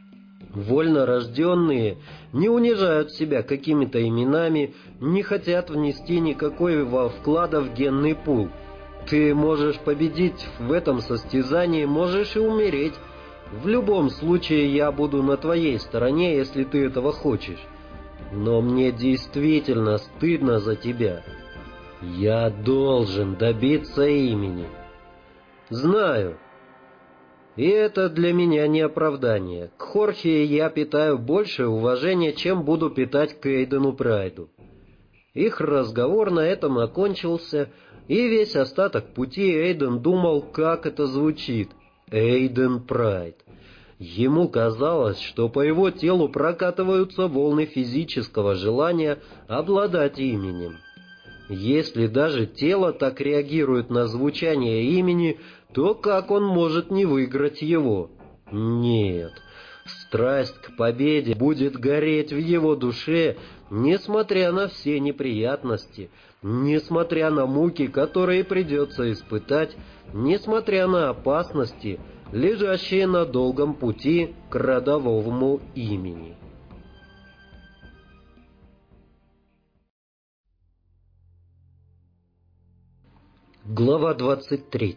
Вольнорожденные не унижают себя какими-то именами, не хотят внести никакого вклада в генный пул. Ты можешь победить в этом состязании, можешь и умереть. В любом случае я буду на твоей стороне, если ты этого хочешь. Но мне действительно стыдно за тебя. Я должен добиться имени. Знаю. И это для меня не оправдание. К Хорхе я питаю больше уважения, чем буду питать к Эйдену Прайду. Их разговор на этом окончился, и весь остаток пути Эйден думал, как это звучит. Эйден Прайд. Ему казалось, что по его телу прокатываются волны физического желания обладать именем. Если даже тело так реагирует на звучание имени, то как он может не выиграть его? Нет, страсть к победе будет гореть в его душе, несмотря на все неприятности, несмотря на муки, которые придется испытать, несмотря на опасности, лежащие на долгом пути к родовому имени. Глава 23.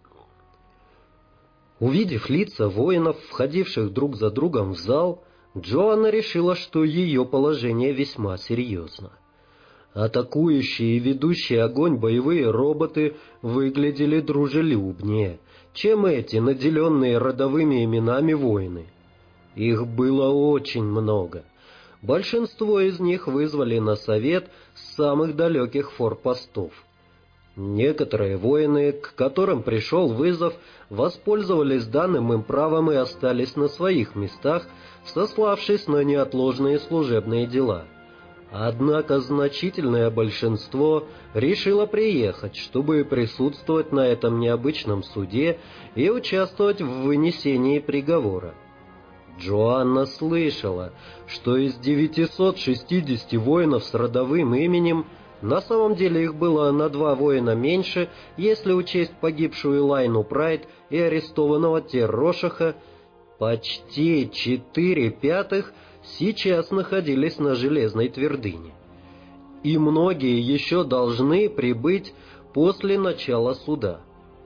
Увидев лица воинов, входивших друг за другом в зал, Джоанна решила, что ее положение весьма серьезно. Атакующие и ведущие огонь боевые роботы выглядели дружелюбнее, чем эти, наделенные родовыми именами воины. Их было очень много. большинство из них вызвали на совет с самых далеких форпостов. Некоторые воины, к которым пришел вызов, воспользовались данным им правом и остались на своих местах, сославшись на неотложные служебные дела. Однако значительное большинство решило приехать, чтобы присутствовать на этом необычном суде и участвовать в вынесении приговора. Джоанна слышала, что из 960 воинов с родовым именем, на самом деле их было на 2 воина меньше, если учесть погибшую Лайну Прайд и арестованного Террошаха, почти 4/5 сейчас находились на Железной твердыне. И многие еще должны прибыть после начала суда.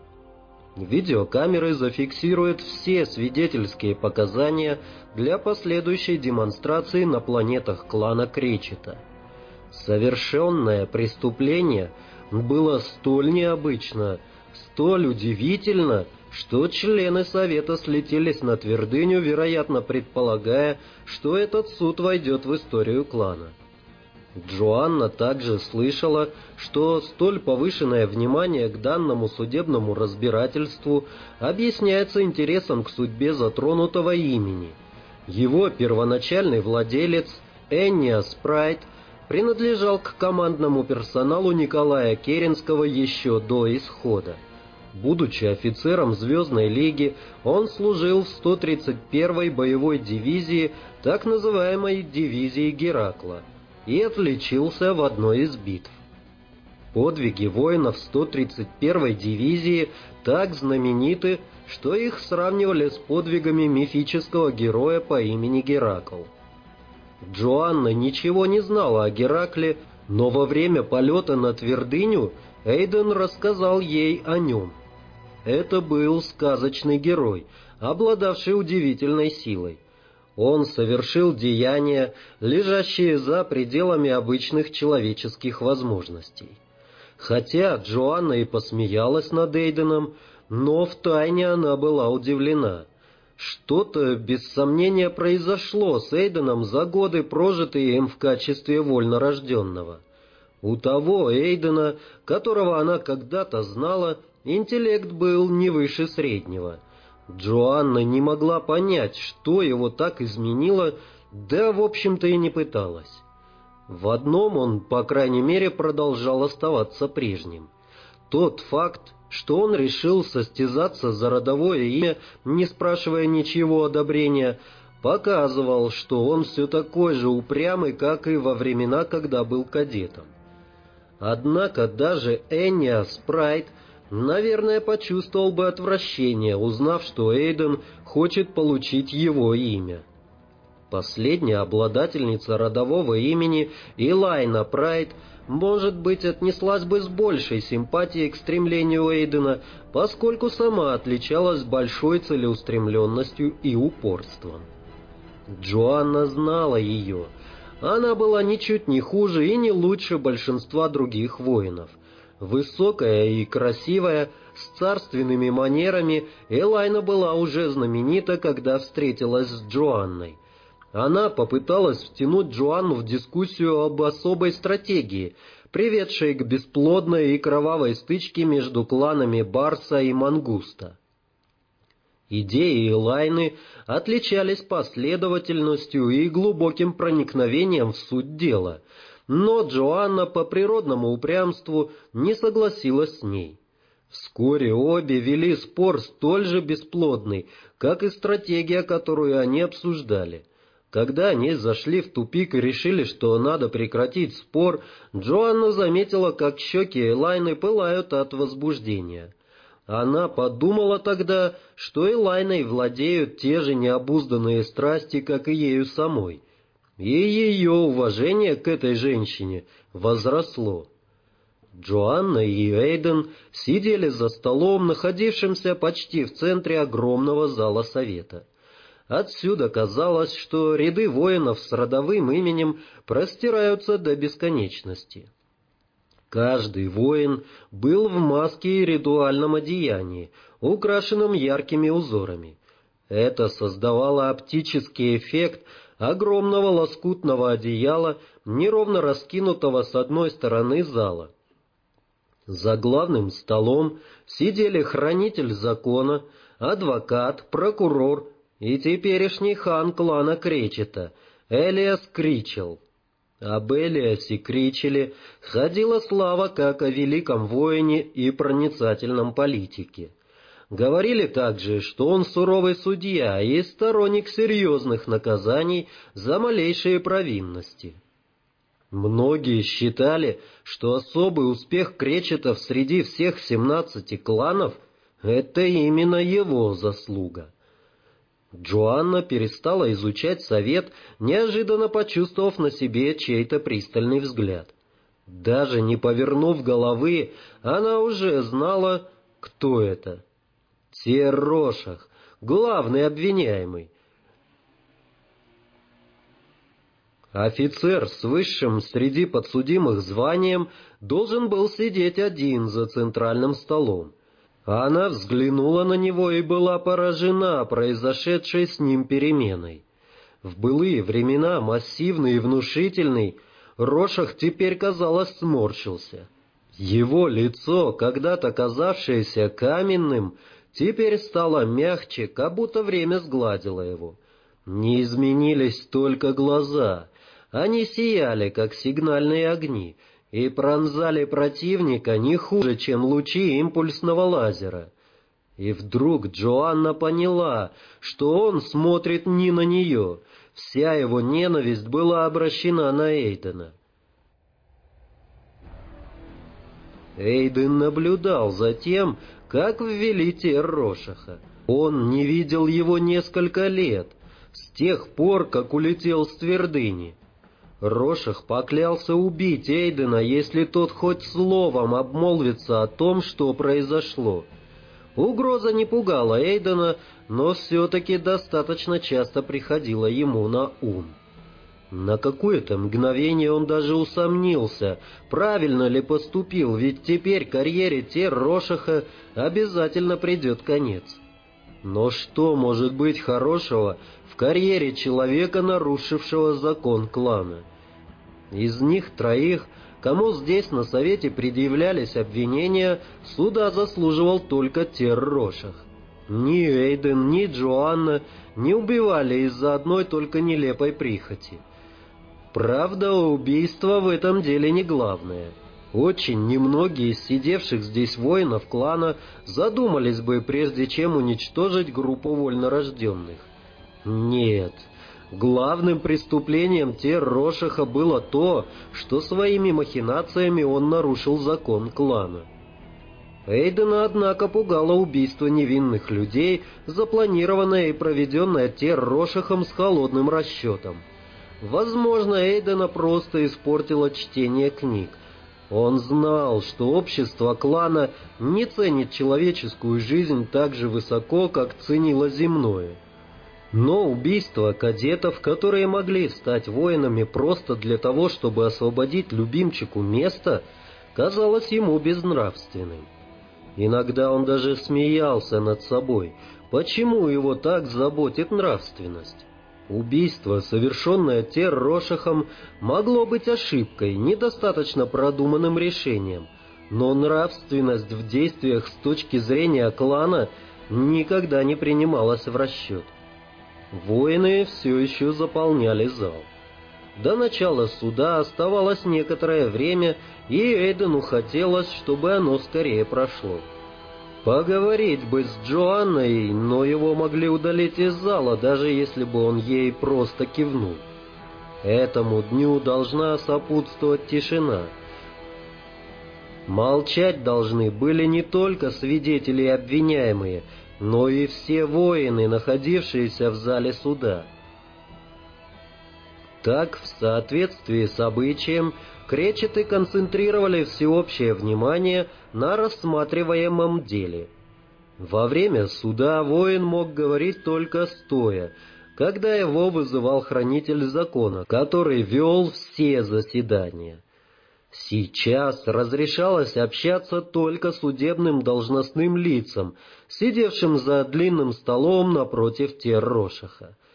Видеокамеры зафиксируют все свидетельские показания для последующей демонстрации на планетах клана Кречета. Совершенное преступление было столь необычно, столь удивительно, что члены Совета слетелись на твердыню, вероятно предполагая, что этот суд войдет в историю клана. Джоанна также слышала, что столь повышенное внимание к данному судебному разбирательству объясняется интересом к судьбе затронутого имени. Его первоначальный владелец, Энниас Прайд, принадлежал к командному персоналу Николая Керенского еще до исхода. Будучи офицером Звездной Лиги, он служил в 131-й боевой дивизии, так называемой дивизии Геракла, и отличился в одной из битв. Подвиги воинов 131-й дивизии так знамениты, что их сравнивали с подвигами мифического героя по имени Геракл. Джоанна ничего не знала о Геракле, но во время полета на твердыню Эйден рассказал ей о нем. Это был сказочный герой, обладавший удивительной силой. Он совершил деяния, лежащие за пределами обычных человеческих возможностей. Хотя Джоанна и посмеялась над Эйденом, но втайне она была удивлена. Что-то, без сомнения, произошло с Эйденом за годы, прожитые им в качестве вольнорожденного. У того Эйдена, которого она когда-то знала, интеллект был не выше среднего. Джоанна не могла понять, что его так изменило, да, в общем-то, и не пыталась. В одном он, по крайней мере, продолжал оставаться прежним. Тот факт, что он решил состязаться за родовое имя, не спрашивая ничего одобрения, показывал, что он все такой же упрямый, как и во времена, когда был кадетом. Однако даже Энниас Прайд, наверное, почувствовал бы отвращение, узнав, что Эйден хочет получить его имя. Последняя обладательница родового имени, Элайна Прайд, может быть, отнеслась бы с большей симпатией к стремлению Эйдена, поскольку сама отличалась большой целеустремленностью и упорством. Джоанна знала ее. Она была ничуть не хуже и не лучше большинства других воинов. Высокая и красивая, с царственными манерами, Элайна была уже знаменита, когда встретилась с Джоанной. Она попыталась втянуть Джоанну в дискуссию об особой стратегии, приведшей к бесплодной и кровавой стычке между кланами Барса и Мангуста. Идеи Элайны отличались последовательностью и глубоким проникновением в суть дела, но Джоанна по природному упрямству не согласилась с ней. Вскоре обе вели спор столь же бесплодный, как и стратегия, которую они обсуждали. Когда они зашли в тупик и решили, что надо прекратить спор, Джоанна заметила, как щеки Элайны пылают от возбуждения. Она подумала тогда, что Элайной владеют те же необузданные страсти, как и ею самой, и ее уважение к этой женщине возросло. Джоанна и Эйден сидели за столом, находившимся почти в центре огромного зала совета. Отсюда казалось, что ряды воинов с родовым именем простираются до бесконечности. Каждый воин был в маске и ритуальном одеянии, украшенном яркими узорами. Это создавало оптический эффект, огромного лоскутного одеяла, неровно раскинутого с одной стороны зала. За главным столом сидели хранитель закона, адвокат, прокурор и теперешний хан клана Кречета, Элиас Кричел. Об Элиасе Кричеле ходила слава как о великом воине и проницательном политике. Говорили также, что он суровый судья и сторонник серьезных наказаний за малейшие провинности. Многие считали, что особый успех Кречетов среди всех 17 кланов — это именно его заслуга. Джоанна перестала изучать совет, неожиданно почувствовав на себе чей-то пристальный взгляд. Даже не повернув головы, она уже знала, кто это. Тер-Рошах, главный обвиняемый. Офицер с высшим среди подсудимых званием должен был сидеть один за центральным столом. Она взглянула на него и была поражена произошедшей с ним переменой. В былые времена массивный и внушительный, Рошах теперь, казалось, сморщился. Его лицо, когда-то казавшееся каменным, теперь стало мягче, как будто время сгладило его. Не изменились только глаза. Они сияли, как сигнальные огни, и пронзали противника не хуже, чем лучи импульсного лазера. И вдруг Джоанна поняла, что он смотрит не на нее. Вся его ненависть была обращена на Эйдена. Эйден наблюдал за тем, как ввели Тер-Рошаха. Он не видел его несколько лет, с тех пор, как улетел с твердыни. Рошах поклялся убить Эйдена, если тот хоть словом обмолвится о том, что произошло. Угроза не пугала Эйдена, но все-таки достаточно часто приходила ему на ум. На какое-то мгновение он даже усомнился, правильно ли поступил, ведь теперь карьере Тер-Рошаха обязательно придет конец. Но что может быть хорошего в карьере человека, нарушившего закон клана? Из них троих, кому здесь на совете предъявлялись обвинения, суда заслуживал только Тер-Рошах. Ни Эйден, ни Джоанна не убивали из-за одной только нелепой прихоти. Правда, убийство в этом деле не главное. Очень немногие из сидевших здесь воинов клана задумались бы, прежде чем уничтожить группу вольнорожденных. Нет, главным преступлением Тер-Рошаха было то, что своими махинациями он нарушил закон клана. Эйдена, однако, пугало убийство невинных людей, запланированное и проведенное Тер-Рошахом с холодным расчетом. Возможно, Эйдена просто испортило чтение книг. Он знал, что общество клана не ценит человеческую жизнь так же высоко, как ценило земное. Но убийство кадетов, которые могли стать воинами просто для того, чтобы освободить любимчику место, казалось ему безнравственным. Иногда он даже смеялся над собой. Почему его так заботит нравственность? Убийство, совершенное Тер-Рошахом, могло быть ошибкой, недостаточно продуманным решением, но нравственность в действиях с точки зрения клана никогда не принималась в расчет. Воины все еще заполняли зал. До начала суда оставалось некоторое время, и Эйдену хотелось, чтобы оно скорее прошло. Поговорить бы с Джоанной, но его могли удалить из зала, даже если бы он ей просто кивнул. Этому дню должна сопутствовать тишина. Молчать должны были не только свидетели и обвиняемые, но и все воины, находившиеся в зале суда. Так, в соответствии с обычаем, Кречеты концентрировали всеобщее внимание на рассматриваемом деле. Во время суда воин мог говорить только стоя, когда его вызывал хранитель закона, который вел все заседания. Сейчас разрешалось общаться только судебным должностным лицам, сидевшим за длинным столом напротив Тер-Рошаха.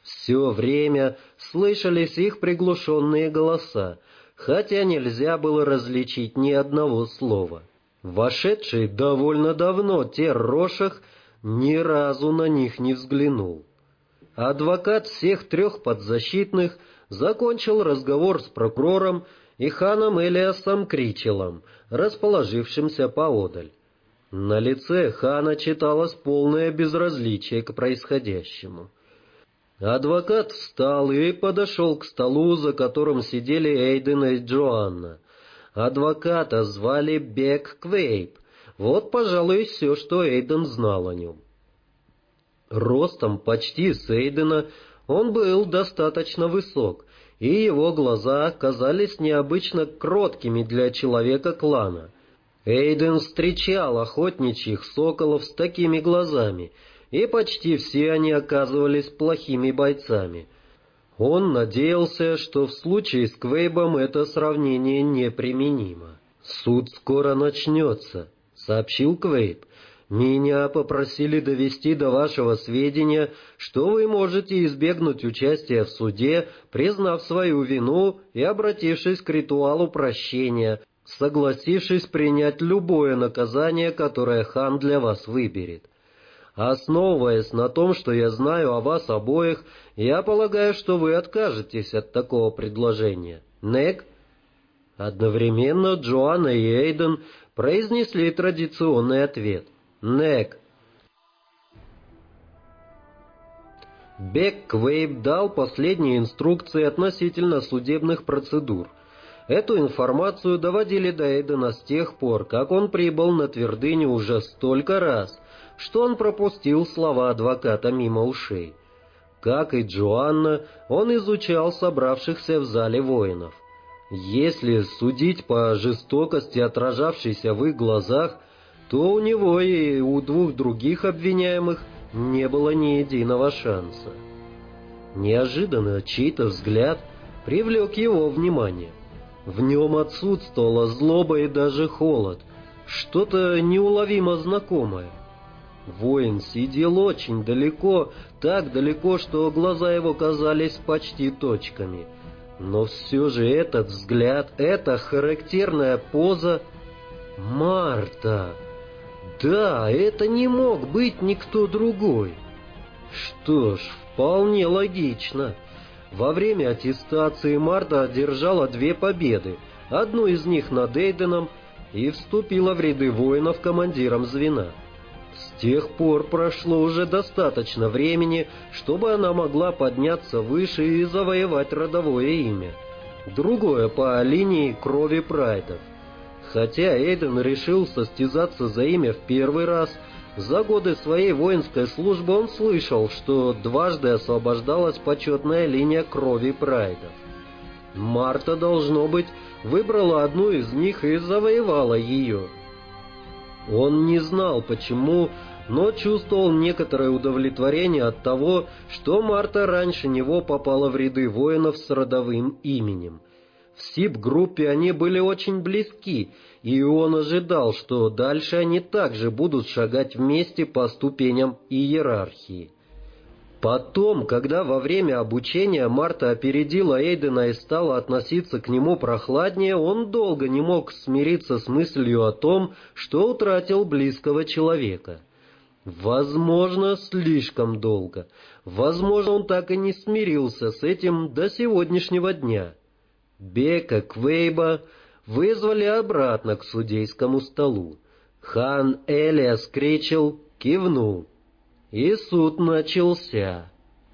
Все время слышались их приглушенные голоса, хотя нельзя было различить ни одного слова. Вошедший довольно давно Тер-Рошах ни разу на них не взглянул. Адвокат всех трех подзащитных закончил разговор с прокурором и ханом Элиасом Кричелом, расположившимся поодаль. На лице хана читалось полное безразличие к происходящему. Адвокат встал и подошел к столу, за которым сидели Эйден и Джоанна. Адвоката звали Бек Квейб. Вот, пожалуй, все, что Эйден знал о нем. Ростом почти с Эйдена он был достаточно высок, и его глаза казались необычно кроткими для человека клана. Эйден встречал охотничьих соколов с такими глазами, и почти все они оказывались плохими бойцами. Он надеялся, что в случае с Квейбом это сравнение неприменимо. «Суд скоро начнется», — сообщил Квейб. «Меня попросили довести до вашего сведения, что вы можете избегнуть участия в суде, признав свою вину и обратившись к ритуалу прощения, согласившись принять любое наказание, которое хан для вас выберет. Основываясь на том, что я знаю о вас обоих, я полагаю, что вы откажетесь от такого предложения. Нег?» Одновременно Джоанна и Эйден произнесли традиционный ответ. «Нег». Бек Квейб дал последние инструкции относительно судебных процедур. Эту информацию доводили до Эйдена с тех пор, как он прибыл на твердыню уже столько раз, что он пропустил слова адвоката мимо ушей. Как и Джоанна, он изучал собравшихся в зале воинов. Если судить по жестокости, отражавшейся в их глазах, то у него и у двух других обвиняемых не было ни единого шанса. Неожиданно чей-то взгляд привлек его внимание. В нем отсутствовала злоба и даже холод, что-то неуловимо знакомое. Воин сидел очень далеко, так далеко, что глаза его казались почти точками. Но все же этот взгляд, эта характерная поза... Марта! Да, это не мог быть никто другой. Что ж, вполне логично. Во время аттестации Марта одержала 2 победы, одну из них над Эйденом, и вступила в ряды воинов командиром звена. С тех пор прошло уже достаточно времени, чтобы она могла подняться выше и завоевать родовое имя. Другое по линии крови прайдов. Хотя Эйден решил состязаться за имя в первый раз, за годы своей воинской службы он слышал, что дважды освобождалась почетная линия крови прайдов. Марта, должно быть, выбрала одну из них и завоевала ее. Он не знал почему, но чувствовал некоторое удовлетворение от того, что Марта раньше него попала в ряды воинов с родовым именем. В СИП-группе они были очень близки, и он ожидал, что дальше они также будут шагать вместе по ступеням иерархии. Потом, когда во время обучения Марта опередила Эйдена и стала относиться к нему прохладнее, он долго не мог смириться с мыслью о том, что утратил близкого человека. Возможно, слишком долго. Возможно, он так и не смирился с этим до сегодняшнего дня. Бека Квейба вызвали обратно к судейскому столу. Хан Элиас Кричел кивнул. И суд начался.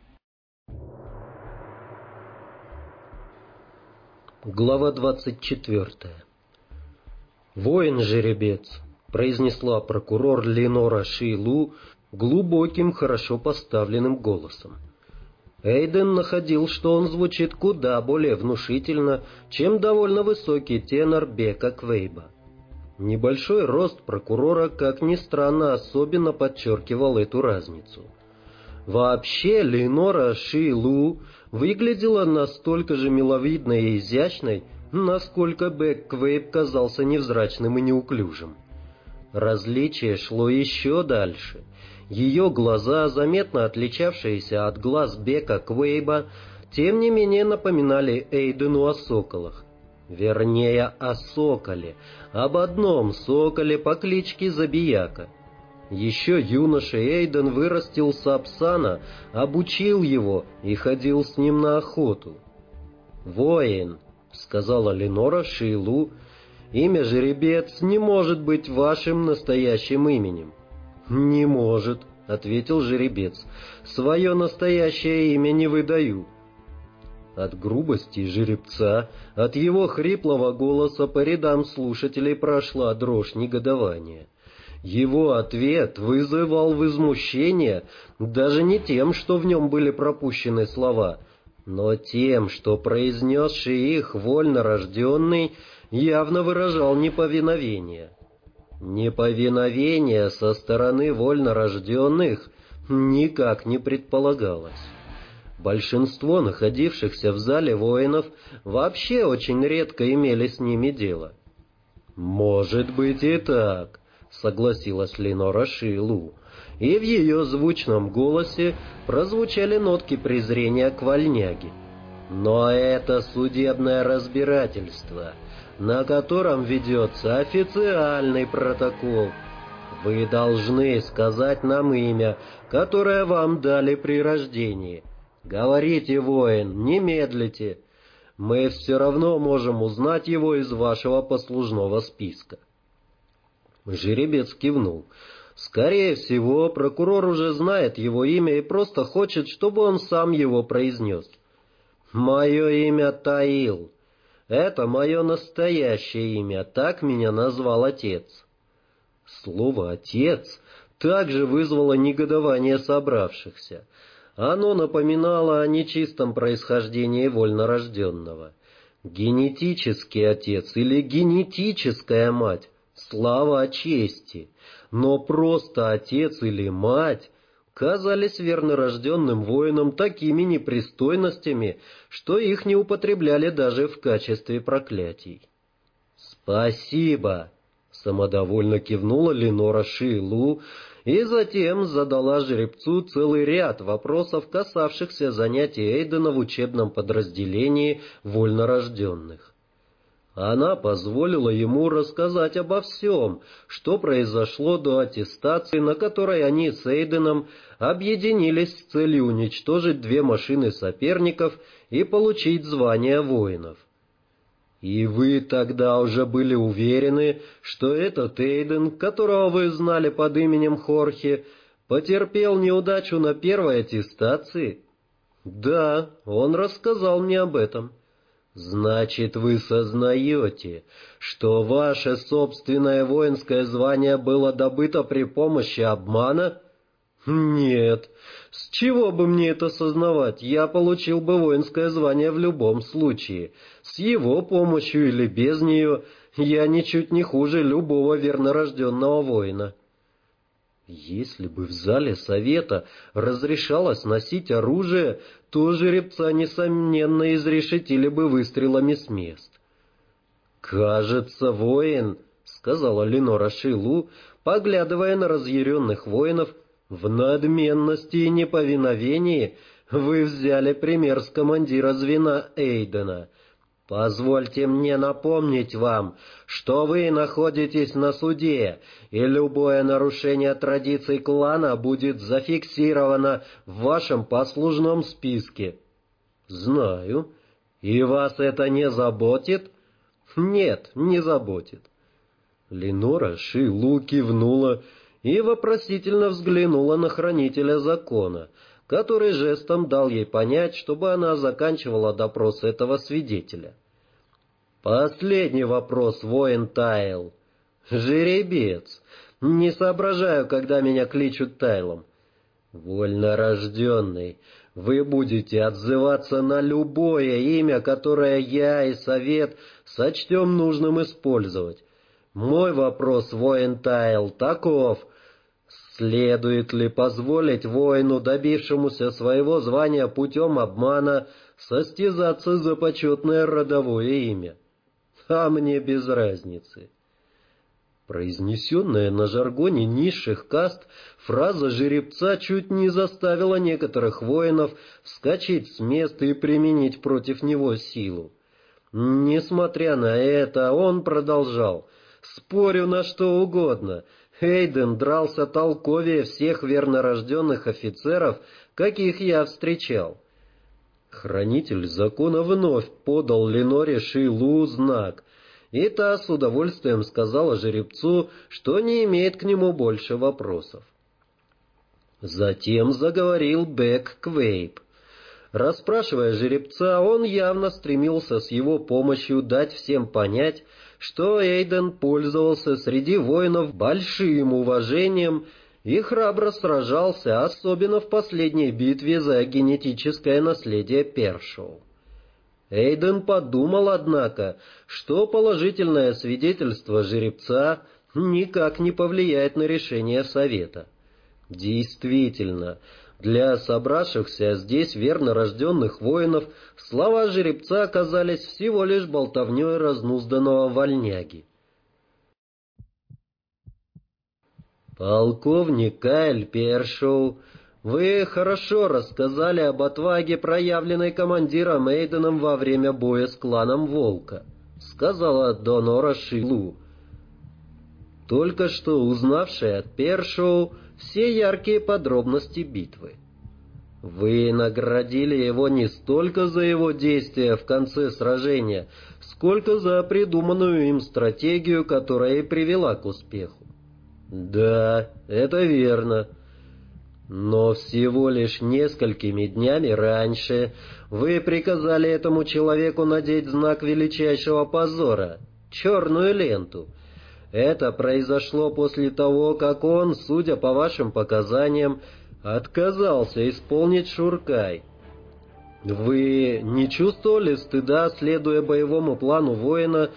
Глава 24. «Воин-жеребец», — произнесла прокурор Ленора Шилу глубоким, хорошо поставленным голосом. Эйден находил, что он звучит куда более внушительно, чем довольно высокий тенор Бека Квейба. Небольшой рост прокурора, как ни странно, особенно подчеркивал эту разницу. Вообще, Ленора Шилу выглядела настолько же миловидной и изящной, насколько Бек Квейб казался невзрачным и неуклюжим. Различие шло еще дальше. Ее глаза, заметно отличавшиеся от глаз Бека Квейба, тем не менее напоминали Эйдену о соколах. Вернее, о соколе, об одном соколе по кличке Забияка. Еще юношей Эйден вырастил Сапсана, обучил его и ходил с ним на охоту. «Воин», — сказала Ленора Шейлу, — «имя жеребец не может быть вашим настоящим именем». «Не может», — ответил жеребец, — «свое настоящее имя не выдаю». От грубости жеребца, от его хриплого голоса по рядам слушателей прошла дрожь негодования. Его ответ вызывал возмущение даже не тем, что в нем были пропущены слова, но тем, что произнесший их вольно рожденный явно выражал неповиновение. Неповиновение со стороны вольно рожденных никак не предполагалось. Большинство находившихся в зале воинов вообще очень редко имели с ними дело. «Может быть и так», — согласилась Ленора Шейлу, и в ее звучном голосе прозвучали нотки презрения к вольняге. «Но это судебное разбирательство, на котором ведется официальный протокол. Вы должны сказать нам имя, которое вам дали при рождении. Говорите, воин, не медлите. Мы все равно можем узнать его из вашего послужного списка». Жеребец кивнул. Скорее всего, прокурор уже знает его имя и просто хочет, чтобы он сам его произнес. «Мое имя Таил. Это мое настоящее имя, так меня назвал отец». Слово «отец» также вызвало негодование собравшихся. Оно напоминало о нечистом происхождении вольнорожденного. Генетический отец или генетическая мать — слава о чести, но просто отец или мать казались вернорожденным воинам такими непристойностями, что их не употребляли даже в качестве проклятий. «Спасибо!» — самодовольно кивнула Ленора Шейлу и затем задала жеребцу целый ряд вопросов, касавшихся занятий Эйдена в учебном подразделении вольнорожденных. Она позволила ему рассказать обо всем, что произошло до аттестации, на которой они с Эйденом объединились с целью уничтожить 2 машины соперников и получить звание воинов. «И вы тогда уже были уверены, что этот Эйден, которого вы знали под именем Хорхе, потерпел неудачу на первой аттестации?» «Да, он рассказал мне об этом». «Значит, вы сознаете, что ваше собственное воинское звание было добыто при помощи обмана?» «Нет. С чего бы мне это сознавать? Я получил бы воинское звание в любом случае. С его помощью или без нее я ничуть не хуже любого вернорожденного воина». Если бы в зале совета разрешалось носить оружие, то жеребца, несомненно, изрешетили бы выстрелами с мест. «Кажется, воин», — сказала Ленора Шейлу, поглядывая на разъяренных воинов, — «в надменности и неповиновении вы взяли пример с командира звена Эйдена. Позвольте мне напомнить вам, что вы находитесь на суде, и любое нарушение традиций клана будет зафиксировано в вашем послужном списке». «Знаю. И вас это не заботит?» «Нет, не заботит». Ленора Шейлу кивнула и вопросительно взглянула на хранителя закона, который жестом дал ей понять, чтобы она заканчивала допрос этого свидетеля. «Последний вопрос, воин Тайл. Жеребец. Не соображаю, когда меня кличут Тайлом. Вольнорожденный, вы будете отзываться на любое имя, которое я и совет сочтем нужным использовать. Мой вопрос, воин Тайл, таков: следует ли позволить воину, добившемуся своего звания путем обмана, состязаться за почетное родовое имя? А мне без разницы». Произнесенная на жаргоне низших каст, фраза жеребца чуть не заставила некоторых воинов вскочить с места и применить против него силу. Несмотря на это, он продолжал: «Спорю на что угодно. Эйден дрался толковее всех вернорожденных офицеров, каких я встречал». Хранитель закона вновь подал Леноре Ши-Лу знак, и та с удовольствием сказала жеребцу, что не имеет к нему больше вопросов. Затем заговорил Бек Квейп. Расспрашивая жеребца, он явно стремился с его помощью дать всем понять, что Эйден пользовался среди воинов большим уважением и храбро сражался, особенно в последней битве за генетическое наследие Першоу. Эйден подумал, однако, что положительное свидетельство жеребца никак не повлияет на решение совета. Действительно, для собравшихся здесь верно рожденных воинов слова жеребца оказались всего лишь болтовней разнузданного вольняги. «Полковник Кайл Першоу, вы хорошо рассказали об отваге, проявленной командиром Эйденом во время боя с кланом Волка», — сказала Донора Ши-Лу, только что узнавшая от Першоу все яркие подробности битвы. «Вы наградили его не столько за его действия в конце сражения, сколько за придуманную им стратегию, которая и привела к успеху». «Да, это верно. Но всего лишь несколькими днями раньше вы приказали этому человеку надеть знак величайшего позора — черную ленту. Это произошло после того, как он, судя по вашим показаниям, отказался исполнить Шуркай. Вы не чувствовали стыда, следуя боевому плану воина,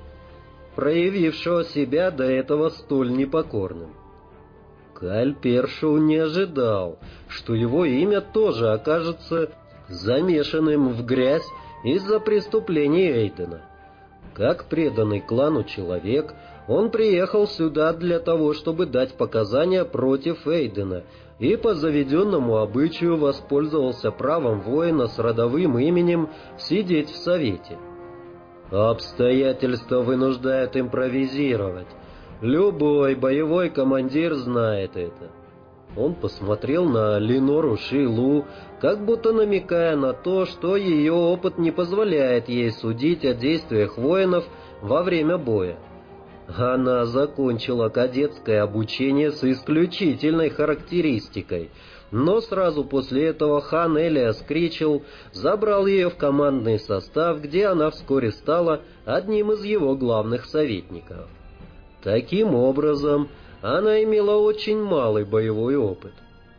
проявившего себя до этого столь непокорным?» Кайл Першоу не ожидал, что его имя тоже окажется замешанным в грязь из-за преступлений Эйдена. Как преданный клану человек, он приехал сюда для того, чтобы дать показания против Эйдена, и по заведенному обычаю воспользовался правом воина с родовым именем сидеть в совете. Обстоятельства вынуждают импровизировать. Любой боевой командир знает это. Он посмотрел на Ленору Ши-Лу, как будто намекая на то, что ее опыт не позволяет ей судить о действиях воинов во время боя. Она закончила кадетское обучение с исключительной характеристикой, но сразу после этого хан Элиас Кричел забрал ее в командный состав, где она вскоре стала одним из его главных советников. Таким образом, она имела очень малый боевой опыт.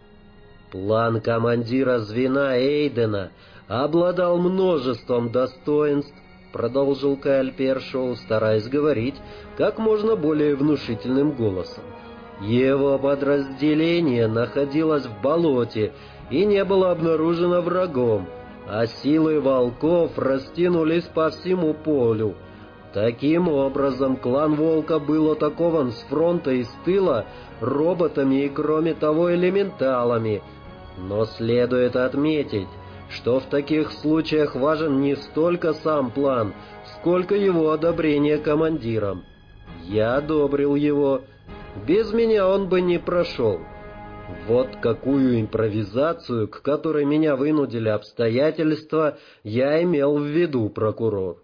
План командира звена Эйдена обладал множеством достоинств, продолжил Кайл Першоу, стараясь говорить как можно более внушительным голосом. Его подразделение находилось в болоте и не было обнаружено врагом, а силы волков растянулись по всему полю. Таким образом, клан Волка был атакован с фронта и с тыла роботами и, кроме того, элементалами. Но следует отметить, что в таких случаях важен не столько сам план, сколько его одобрение командиром. Я одобрил его. Без меня он бы не прошел. Вот какую импровизацию, к которой меня вынудили обстоятельства, я имел в виду, прокурор.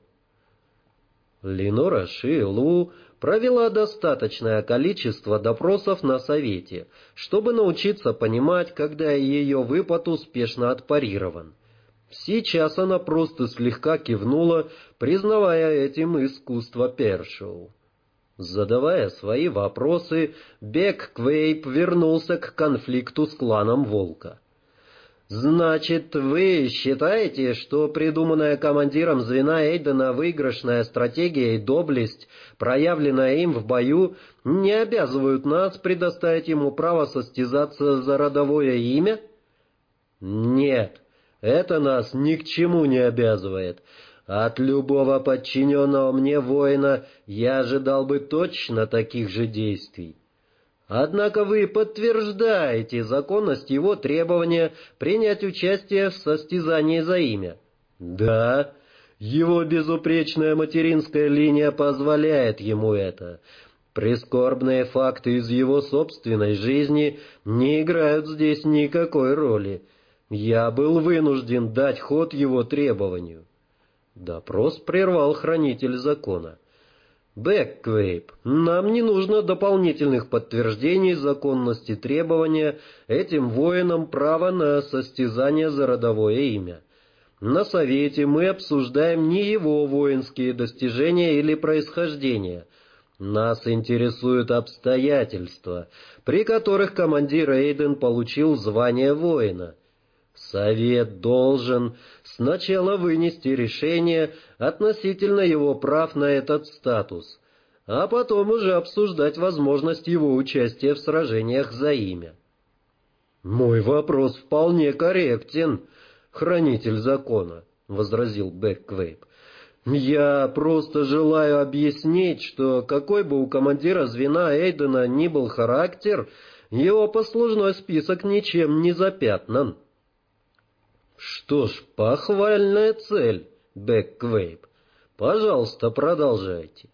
Ленора Ши-Лу провела достаточное количество допросов на совете, чтобы научиться понимать, когда ее выпад успешно отпарирован. Сейчас она просто слегка кивнула, признавая этим искусство Першоу. Задавая свои вопросы, Бек Квейп вернулся к конфликту с кланом Волка. «Значит, вы считаете, что придуманная командиром звена Эйдена выигрышная стратегия и доблесть, проявленная им в бою, не обязывают нас предоставить ему право состязаться за родовое имя?» «Нет, это нас ни к чему не обязывает. От любого подчиненного мне воина я ожидал бы точно таких же действий. Однако вы подтверждаете законность его требования принять участие в состязании за имя. Да, его безупречная материнская линия позволяет ему это. Прискорбные факты из его собственной жизни не играют здесь никакой роли. Я был вынужден дать ход его требованию. Допрос прервал хранитель закона. Бэкквейп, нам не нужно дополнительных подтверждений законности требования этим воинам права на состязание за родовое имя. На совете мы обсуждаем не его воинские достижения или происхождение. Нас интересуют обстоятельства, при которых командир Эйден получил звание воина. Совет должен сначала вынести решение относительно его прав на этот статус, а потом уже обсуждать возможность его участия в сражениях за имя. «Мой вопрос вполне корректен, хранитель закона», — возразил Бэкквейп. «Я просто желаю объяснить, что какой бы у командира звена Эйдена ни был характер, его послужной список ничем не запятнан». «Что ж, похвальная цель, Бэкквейп. Пожалуйста, продолжайте».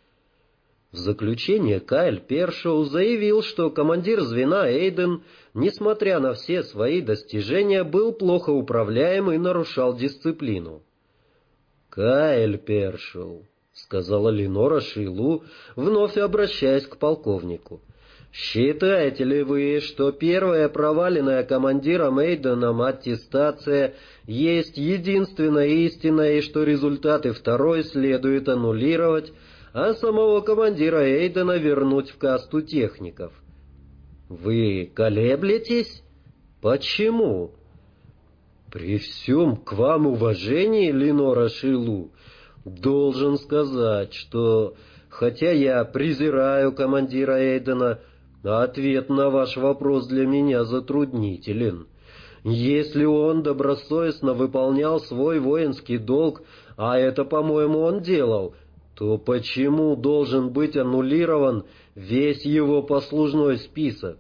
В заключение Кайл Першоу заявил, что командир звена Эйден, несмотря на все свои достижения, был плохо управляем и нарушал дисциплину. «Кайл Першоу», — сказала Ленора Шилу, вновь обращаясь к полковнику, — «считаете ли вы, что первая проваленная командиром Эйденом аттестация есть единственная истина и что результаты второй следует аннулировать, а самого командира Эйдена вернуть в касту техников? Вы колеблетесь? Почему?» «При всем к вам уважении, Ленора Шилу, должен сказать, что, хотя я презираю командира Эйдена, ответ на ваш вопрос для меня затруднителен. Если он добросовестно выполнял свой воинский долг, а это, по-моему, он делал, то почему должен быть аннулирован весь его послужной список?»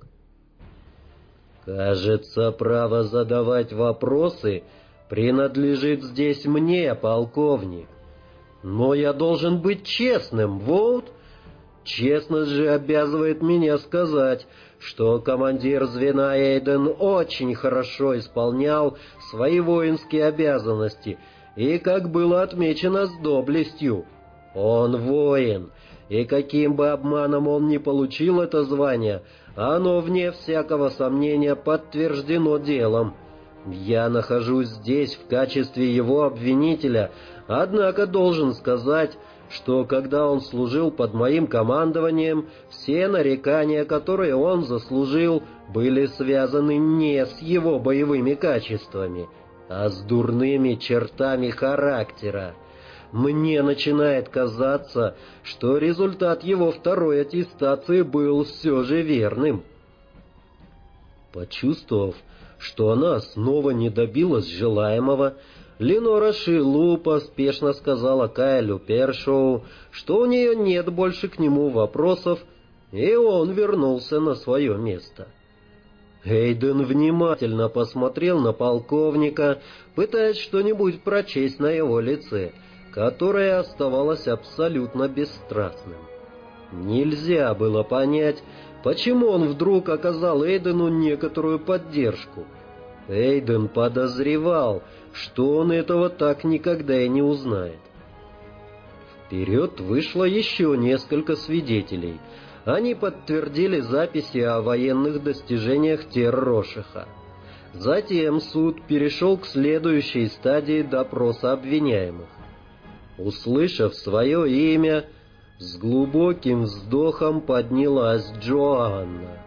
«Кажется, право задавать вопросы принадлежит здесь мне, полковник. Но я должен быть честным, вот. Честность же обязывает меня сказать, что командир звена Эйден очень хорошо исполнял свои воинские обязанности и, как было отмечено, с доблестью. Он воин, и каким бы обманом он ни получил это звание, оно, вне всякого сомнения, подтверждено делом. Я нахожусь здесь в качестве его обвинителя, однако должен сказать, что когда он служил под моим командованием, все нарекания, которые он заслужил, были связаны не с его боевыми качествами, а с дурными чертами характера. Мне начинает казаться, что результат его второй аттестации был все же верным». Почувствовав, что она снова не добилась желаемого, Ленора Шилу поспешно сказала Кайлу Першоу, что у нее нет больше к нему вопросов, и он вернулся на свое место. Эйден внимательно посмотрел на полковника, пытаясь что-нибудь прочесть на его лице, которое оставалось абсолютно бесстрастным. Нельзя было понять, почему он вдруг оказал Эйдену некоторую поддержку. Эйден подозревал, что он этого так никогда и не узнает. Вперед вышло еще несколько свидетелей. Они подтвердили записи о военных достижениях Тер-Рошиха. Затем суд перешел к следующей стадии допроса обвиняемых. Услышав свое имя, с глубоким вздохом поднялась Джоанна.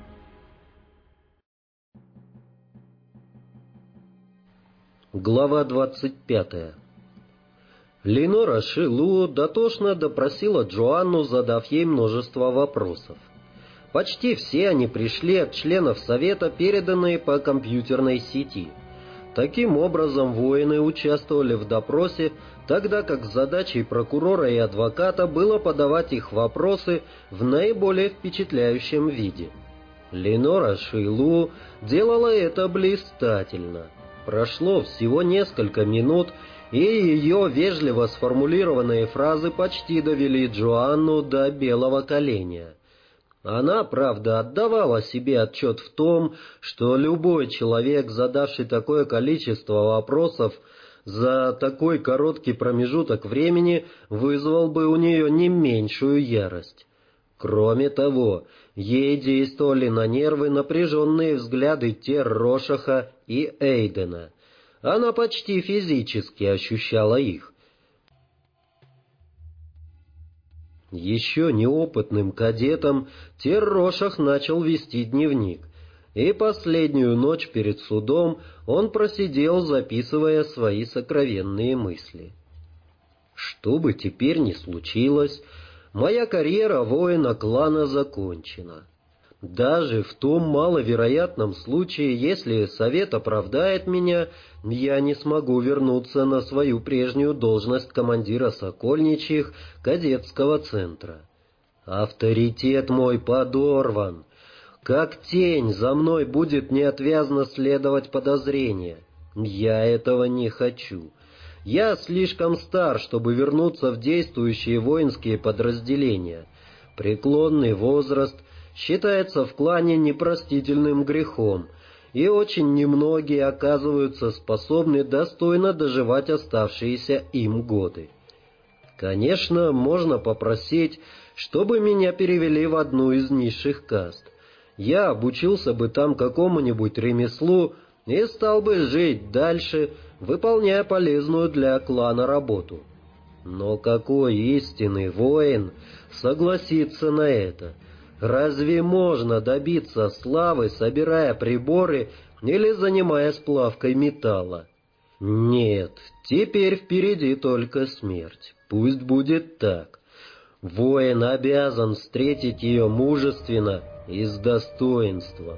Глава 25. Ленора Шилу дотошно допросила Джоанну, задав ей множество вопросов. Почти все они пришли от членов совета, переданные по компьютерной сети. Таким образом, воины участвовали в допросе, тогда как задачей прокурора и адвоката было подавать их вопросы в наиболее впечатляющем виде. Ленора Шейлу делала это блистательно. Прошло всего несколько минут, и ее вежливо сформулированные фразы почти довели Джоанну до белого коленя. Она, правда, отдавала себе отчет в том, что любой человек, задавший такое количество вопросов за такой короткий промежуток времени, вызвал бы у нее не меньшую ярость. Кроме того, ей действовали на нервы напряженные взгляды Тер-Рошаха и Эйдена. Она почти физически ощущала их. Еще неопытным кадетом Тер-Рошах начал вести дневник, и последнюю ночь перед судом он просидел, записывая свои сокровенные мысли. Что бы теперь ни случилось, моя карьера воина клана закончена. Даже в том маловероятном случае, если совет оправдает меня, я не смогу вернуться на свою прежнюю должность командира Сокольничьих кадетского центра. Авторитет мой подорван. Как тень за мной будет неотвязно следовать подозрение. Я этого не хочу. Я слишком стар, чтобы вернуться в действующие воинские подразделения. Преклонный возраст считается в клане непростительным грехом, и очень немногие оказываются способны достойно доживать оставшиеся им годы. Конечно, можно попросить, чтобы меня перевели в одну из низших каст. Я обучился бы там какому-нибудь ремеслу и стал бы жить дальше, выполняя полезную для клана работу. Но какой истинный воин согласится на это? Разве можно добиться славы, собирая приборы или занимаясь плавкой металла? Нет, теперь впереди только смерть. Пусть будет так. Воин обязан встретить ее мужественно и с достоинством.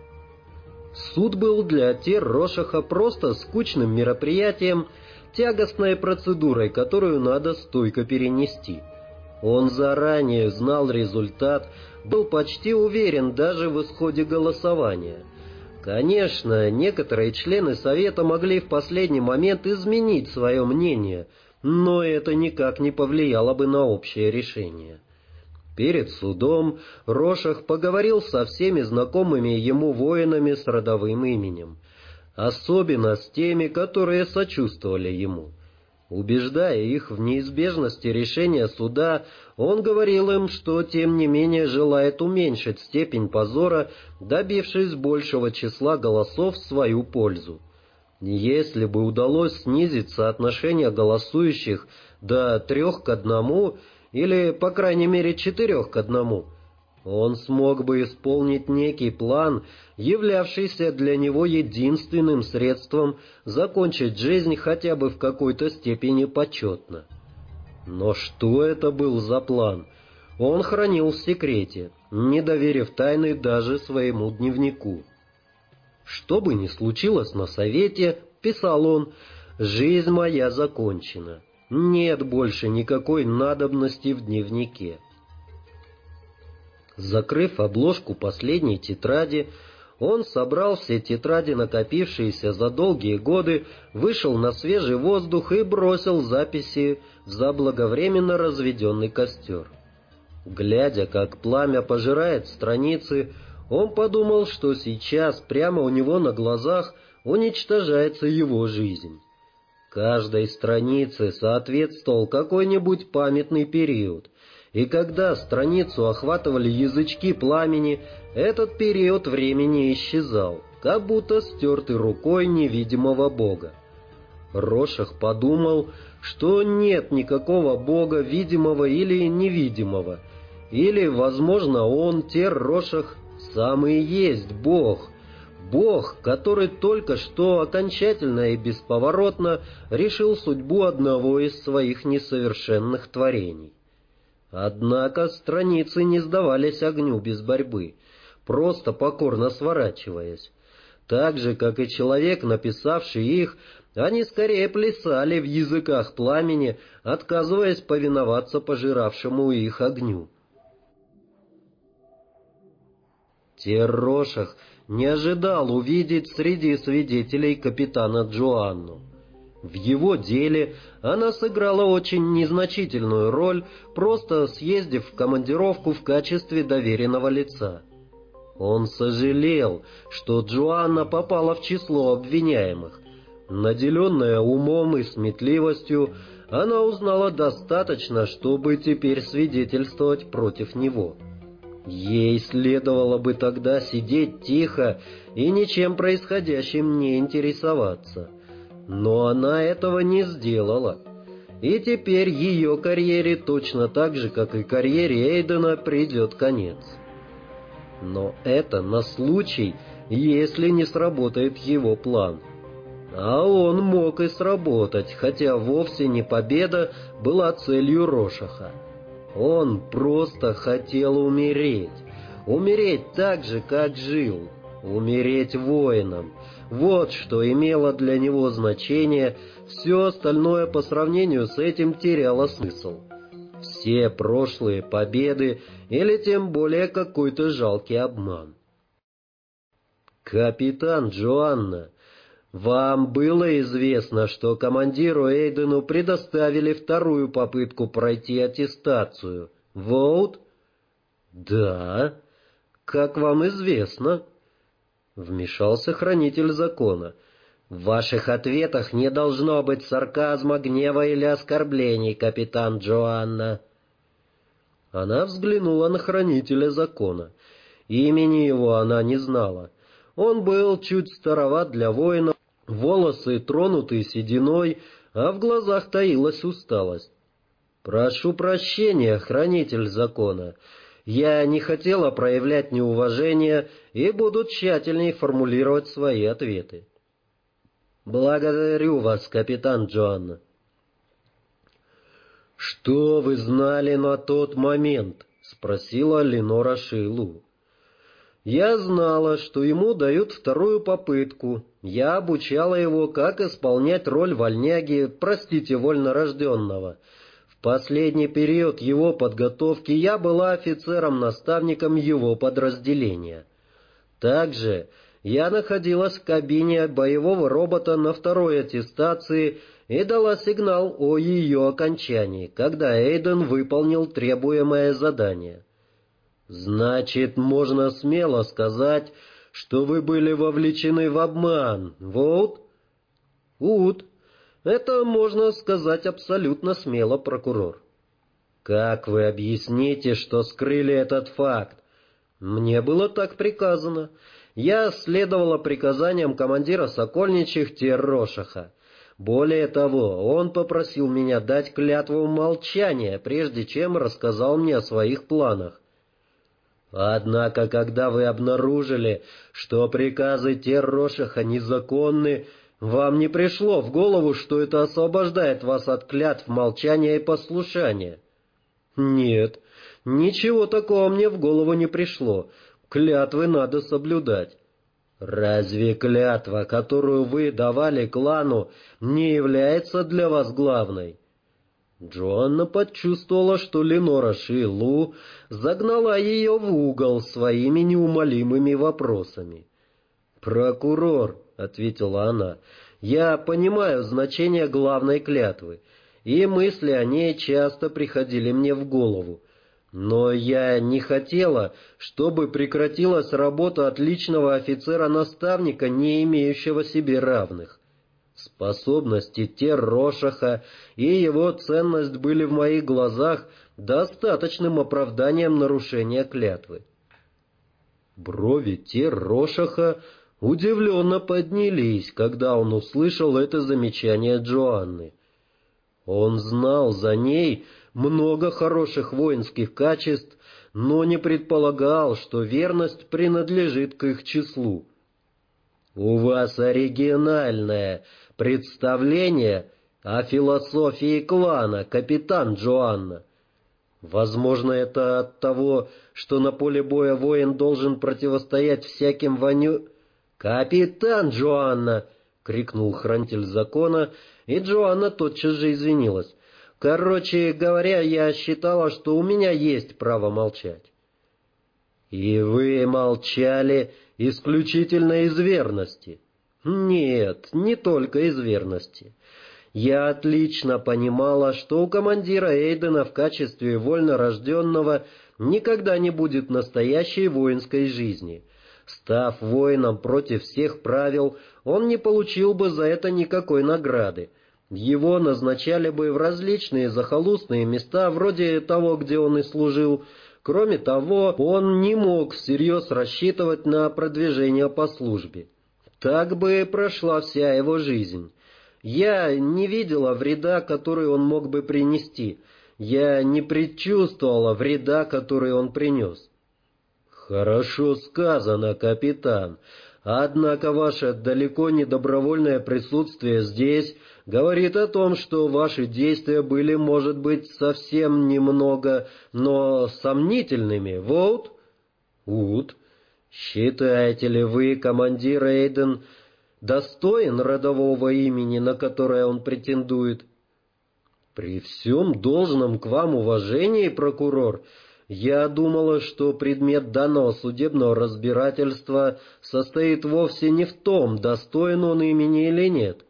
Суд был для Тер-Рошаха просто скучным мероприятием, тягостной процедурой, которую надо стойко перенести. Он заранее знал результат, был почти уверен даже в исходе голосования. Конечно, некоторые члены Совета могли в последний момент изменить свое мнение, но это никак не повлияло бы на общее решение. Перед судом Рошах поговорил со всеми знакомыми ему воинами с родовым именем, особенно с теми, которые сочувствовали ему. Убеждая их в неизбежности решения суда, он говорил им, что тем не менее желает уменьшить степень позора, добившись большего числа голосов в свою пользу. Если бы удалось снизить соотношение голосующих до 3:1 или, по крайней мере, 4:1, он смог бы исполнить некий план, являвшийся для него единственным средством закончить жизнь хотя бы в какой-то степени почетно. Но что это был за план, он хранил в секрете, не доверив тайны даже своему дневнику. «Что бы ни случилось на совете, — писал он, — жизнь моя закончена. Нет больше никакой надобности в дневнике». Закрыв обложку последней тетради, он собрал все тетради, накопившиеся за долгие годы, вышел на свежий воздух и бросил записи в заблаговременно разведенный костер. Глядя, как пламя пожирает страницы, он подумал, что сейчас прямо у него на глазах уничтожается его жизнь. Каждой странице соответствовал какой-нибудь памятный период, и когда страницу охватывали язычки пламени, этот период времени исчезал, как будто стертый рукой невидимого бога. Рошах подумал, что нет никакого бога видимого или невидимого, или, возможно, он, Тер-Рошах, сам и есть бог, бог, который только что окончательно и бесповоротно решил судьбу одного из своих несовершенных творений. Однако страницы не сдавались огню без борьбы, просто покорно сворачиваясь. Так же, как и человек, написавший их, они скорее плясали в языках пламени, отказываясь повиноваться пожиравшему их огню. Террошах не ожидал увидеть среди свидетелей капитана Джоанну. В его деле она сыграла очень незначительную роль, просто съездив в командировку в качестве доверенного лица. Он сожалел, что Джоанна попала в число обвиняемых. Наделенная умом и сметливостью, она узнала достаточно, чтобы теперь свидетельствовать против него. Ей следовало бы тогда сидеть тихо и ничем происходящим не интересоваться. Но она этого не сделала. И теперь ее карьере точно так же, как и карьере Эйдена, придет конец. Но это на случай, если не сработает его план. А он мог и сработать, хотя вовсе не победа была целью Рошаха. Он просто хотел умереть. Умереть так же, как жил. Умереть воином. Вот что имело для него значение, все остальное по сравнению с этим теряло смысл. Все прошлые победы или тем более какой-то жалкий обман. «Капитан Джоанна, вам было известно, что командиру Эйдену предоставили вторую попытку пройти аттестацию. Воут?» «Да. Как вам известно?» Вмешался хранитель закона. «В ваших ответах не должно быть сарказма, гнева или оскорблений, капитан Джоанна». Она взглянула на хранителя закона. Имени его она не знала. Он был чуть староват для воина, волосы тронуты сединой, а в глазах таилась усталость. «Прошу прощения, хранитель закона. Я не хотела проявлять неуважение и буду тщательней формулировать свои ответы». «Благодарю вас, капитан Джоанна». «Что вы знали на тот момент?» — спросила Ленора Шейлу. «Я знала, что ему дают вторую попытку. Я обучала его, как исполнять роль вольняги, простите, вольнорожденного. В последний период его подготовки я была офицером-наставником его подразделения. Также я находилась в кабине боевого робота на второй аттестации и дала сигнал о ее окончании, когда Эйден выполнил требуемое задание. Значит, можно смело сказать, что вы были вовлечены в обман, вот?» «Ут. Это можно сказать абсолютно смело, прокурор». «Как вы объясните, что скрыли этот факт?» «Мне было так приказано. Я следовала приказаниям командира сокольничьих Террошаха. Более того, он попросил меня дать клятву молчания, прежде чем рассказал мне о своих планах. Однако, когда вы обнаружили, что приказы Террошаха незаконны, вам не пришло в голову, что это освобождает вас от клятв молчания и послушания?» «Нет, ничего такого мне в голову не пришло. Клятвы надо соблюдать». «Разве клятва, которую вы давали клану, не является для вас главной?» Джоанна почувствовала, что Ленора Шейлу загнала ее в угол своими неумолимыми вопросами. «Прокурор», — ответила она, — «я понимаю значение главной клятвы, и мысли о ней часто приходили мне в голову. Но я не хотела, чтобы прекратилась работа отличного офицера-наставника, не имеющего себе равных. Способности Террошаха и его ценность были в моих глазах достаточным оправданием нарушения клятвы». Брови Террошаха удивленно поднялись, когда он услышал это замечание Джоанны. Он знал за ней много хороших воинских качеств, но не предполагал, что верность принадлежит к их числу. «У вас оригинальное представление о философии клана, капитан Джоанна. Возможно, это от того, что на поле боя воин должен противостоять всяким «Капитан Джоанна!» — крикнул хранитель закона, и Джоанна тотчас же извинилась. «Короче говоря, я считала, что у меня есть право молчать». «И вы молчали исключительно из верности?» «Нет, не только из верности. Я отлично понимала, что у командира Эйдена в качестве вольнорожденного никогда не будет настоящей воинской жизни. Став воином против всех правил, он не получил бы за это никакой награды. Его назначали бы в различные захолустные места, вроде того, где он и служил. Кроме того, он не мог всерьез рассчитывать на продвижение по службе. Так бы прошла вся его жизнь. Я не видела вреда, который он мог бы принести. Я не предчувствовала вреда, который он принес». «Хорошо сказано, капитан. Однако ваше далеко не добровольное присутствие здесь говорит о том, что ваши действия были, может быть, совсем немного, но сомнительными. Вот?» «Вуд, считаете ли вы, командир Эйден, достоин родового имени, на которое он претендует?» «При всем должном к вам уважении, прокурор, я думала, что предмет данного судебного разбирательства состоит вовсе не в том, достоин он имени или нет».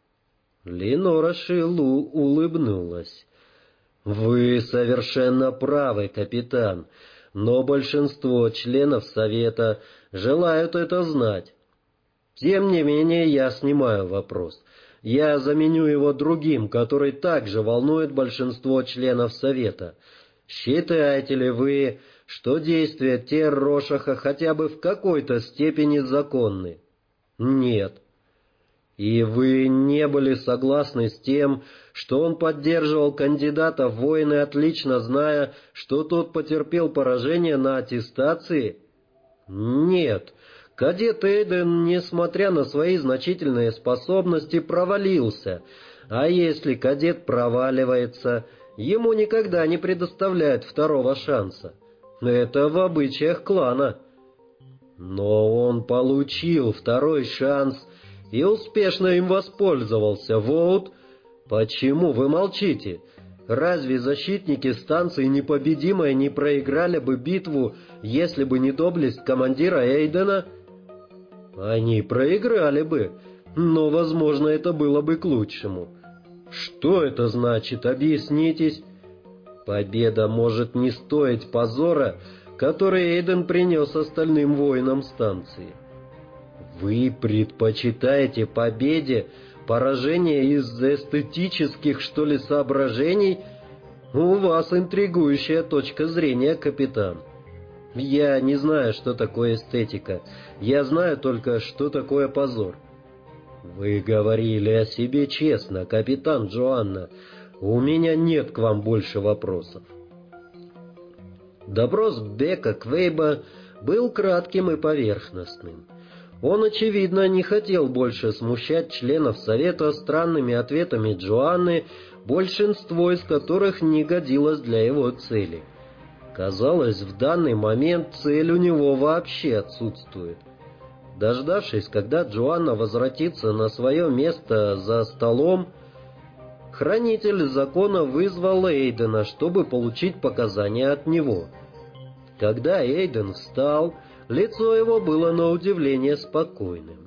Ленора Шилу улыбнулась. «Вы совершенно правы, капитан, но большинство членов Совета желают это знать. Тем не менее, я снимаю вопрос. Я заменю его другим, который также волнует большинство членов Совета. Считаете ли вы, что действия Тер-Рошаха хотя бы в какой-то степени законны?» «Нет». «И вы не были согласны с тем, что он поддерживал кандидата в воины, отлично зная, что тот потерпел поражение на аттестации?» «Нет». Кадет Эйден, несмотря на свои значительные способности, провалился, а если кадет проваливается, ему никогда не предоставляют второго шанса. Это в обычаях клана. Но он получил второй шанс и успешно им воспользовался. Вот почему вы молчите. Разве защитники станции Непобедимая не проиграли бы битву, если бы не доблесть командира Эйдена? Они проиграли бы, но, возможно, это было бы к лучшему. Что это значит, объяснитесь? Победа может не стоить позора, который Эйден принес остальным воинам станции. Вы предпочитаете победе поражение из эстетических, что ли, соображений? У вас интригующая точка зрения, капитан. Я не знаю, что такое эстетика. Я знаю только, что такое позор. Вы говорили о себе честно, капитан Джоанна. У меня нет к вам больше вопросов. Допрос Бека Квейба был кратким и поверхностным. Он, очевидно, не хотел больше смущать членов Совета странными ответами Джоанны, большинство из которых не годилось для его цели. Казалось, в данный момент цель у него вообще отсутствует. Дождавшись, когда Джоанна возвратится на свое место за столом, хранитель закона вызвал Эйдена, чтобы получить показания от него. Когда Эйден встал, лицо его было на удивление спокойным.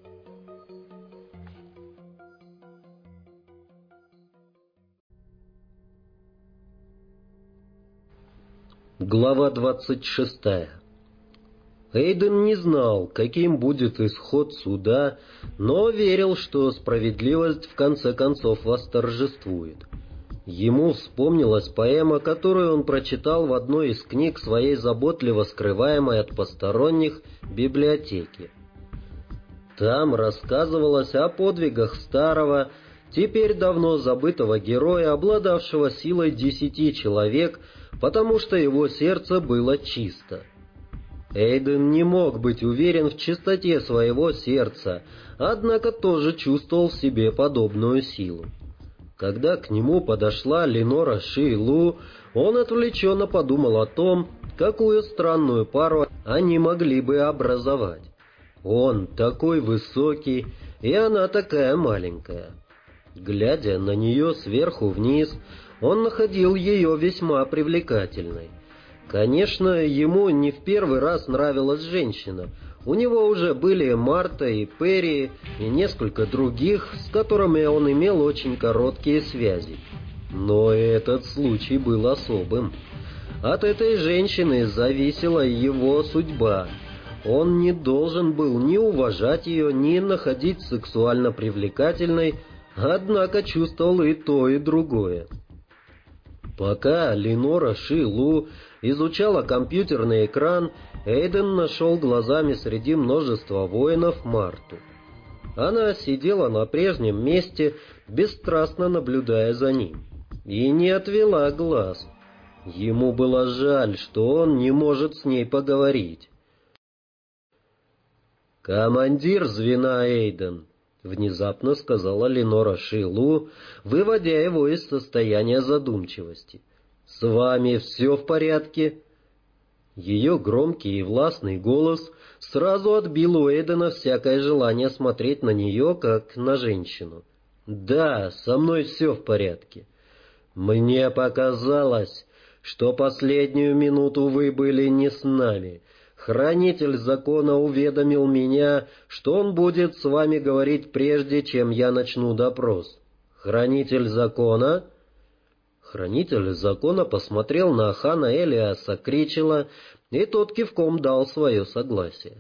Глава 26. Эйден не знал, каким будет исход суда, но верил, что справедливость в конце концов восторжествует. Ему вспомнилась поэма, которую он прочитал в одной из книг своей заботливо скрываемой от посторонних библиотеки. Там рассказывалось о подвигах старого, теперь давно забытого героя, обладавшего силой 10 человек, потому что его сердце было чисто. Эйден не мог быть уверен в чистоте своего сердца, однако тоже чувствовал в себе подобную силу. Когда к нему подошла Ленора Шилу, он отвлеченно подумал о том, какую странную пару они могли бы образовать. Он такой высокий, и она такая маленькая. Глядя на нее сверху вниз, он находил ее весьма привлекательной. Конечно, ему не в первый раз нравилась женщина. У него уже были Марта и Перри, и несколько других, с которыми он имел очень короткие связи. Но этот случай был особым. От этой женщины зависела его судьба. Он не должен был ни уважать ее, ни находить сексуально привлекательной, однако чувствовал и то, и другое. Пока Ленора Ши Лу изучала компьютерный экран, Эйден нашел глазами среди множества воинов Марту. Она сидела на прежнем месте, бесстрастно наблюдая за ним, и не отвела глаз. Ему было жаль, что он не может с ней поговорить. «Командир звена Эйден», — внезапно сказала Ленора Ши Лу, выводя его из состояния задумчивости. «С вами все в порядке?» Ее громкий и властный голос сразу отбил у Эйдена всякое желание смотреть на нее, как на женщину. «Да, со мной все в порядке. Мне показалось, что последнюю минуту вы были не с нами. Хранитель закона уведомил меня, что он будет с вами говорить прежде, чем я начну допрос. Хранитель закона?» Хранитель закона посмотрел на хана Элиаса Кричела, и тот кивком дал свое согласие.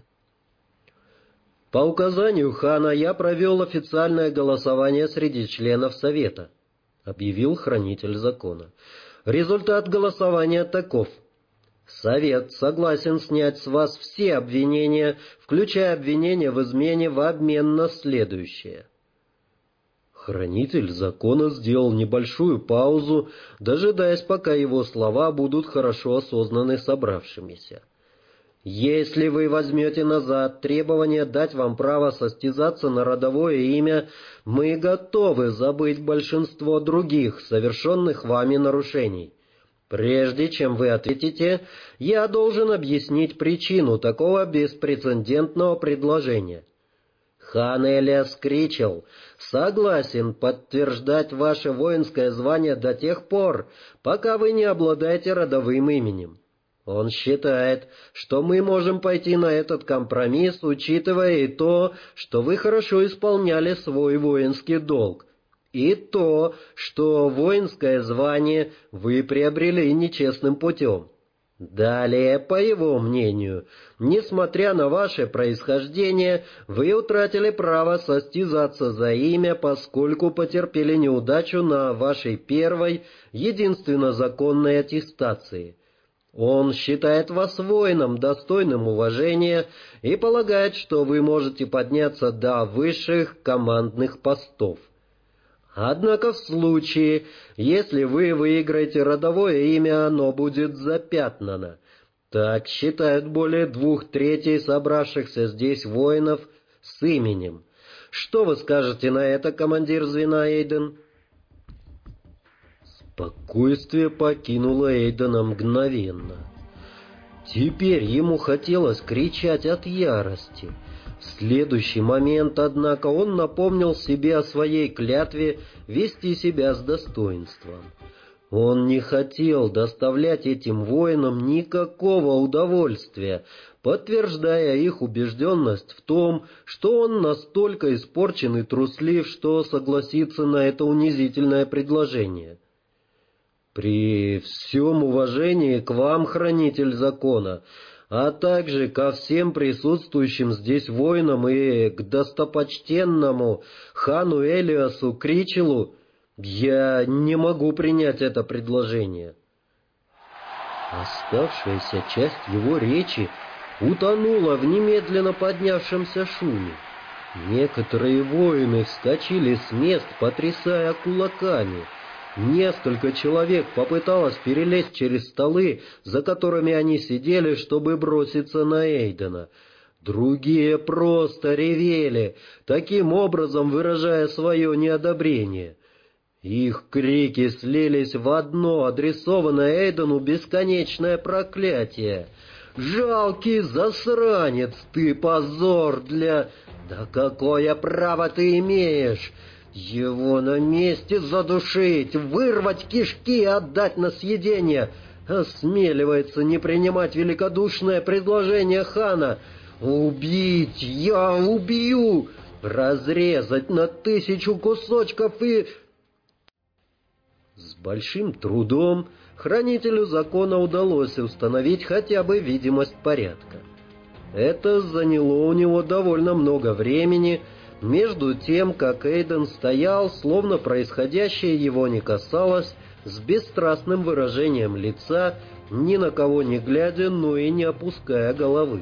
«По указанию хана я провел официальное голосование среди членов совета», — объявил хранитель закона. «Результат голосования таков. Совет согласен снять с вас все обвинения, включая обвинения в измене, в обмен на следующее». Хранитель закона сделал небольшую паузу, дожидаясь, пока его слова будут хорошо осознаны собравшимися. «Если вы возьмете назад требование дать вам право состязаться на родовое имя, мы готовы забыть большинство других, совершенных вами нарушений. Прежде чем вы ответите, я должен объяснить причину такого беспрецедентного предложения. Хан Элиас Кричел согласен подтверждать ваше воинское звание до тех пор, пока вы не обладаете родовым именем. Он считает, что мы можем пойти на этот компромисс, учитывая и то, что вы хорошо исполняли свой воинский долг, и то, что воинское звание вы приобрели нечестным путем. Далее, по его мнению, несмотря на ваше происхождение, вы утратили право состязаться за имя, поскольку потерпели неудачу на вашей первой, единственно законной аттестации. Он считает вас воином, достойным уважения, и полагает, что вы можете подняться до высших командных постов. Однако в случае, если вы выиграете родовое имя, оно будет запятнано. Так считают более 2/3 собравшихся здесь воинов с именем. Что вы скажете на это, командир звена Эйден?» Спокойствие покинуло Эйдена мгновенно. Теперь ему хотелось кричать от ярости. В следующий момент, однако, он напомнил себе о своей клятве вести себя с достоинством. Он не хотел доставлять этим воинам никакого удовольствия, подтверждая их убежденность в том, что он настолько испорчен и труслив, что согласится на это унизительное предложение. «При всем уважении к вам, хранитель закона, а также ко всем присутствующим здесь воинам и к достопочтенному хану Элиасу Кричелу, я не могу принять это предложение». Оставшаяся часть его речи утонула в немедленно поднявшемся шуме. Некоторые воины вскочили с мест, потрясая кулаками. Несколько человек попыталось перелезть через столы, за которыми они сидели, чтобы броситься на Эйдена. Другие просто ревели, таким образом выражая свое неодобрение. Их крики слились в одно, адресованное Эйдену бесконечное проклятие. Жалкий засранец ты, позор для... Да какое право ты имеешь? Его на месте задушить, вырвать кишки и отдать на съедение. Осмеливается не принимать великодушное предложение хана. Убить, я убью, разрезать на 1000 кусочков и... С большим трудом хранителю закона удалось установить хотя бы видимость порядка. Это заняло у него довольно много времени, между тем, как Эйден стоял, словно происходящее его не касалось, с бесстрастным выражением лица, ни на кого не глядя, но и не опуская головы.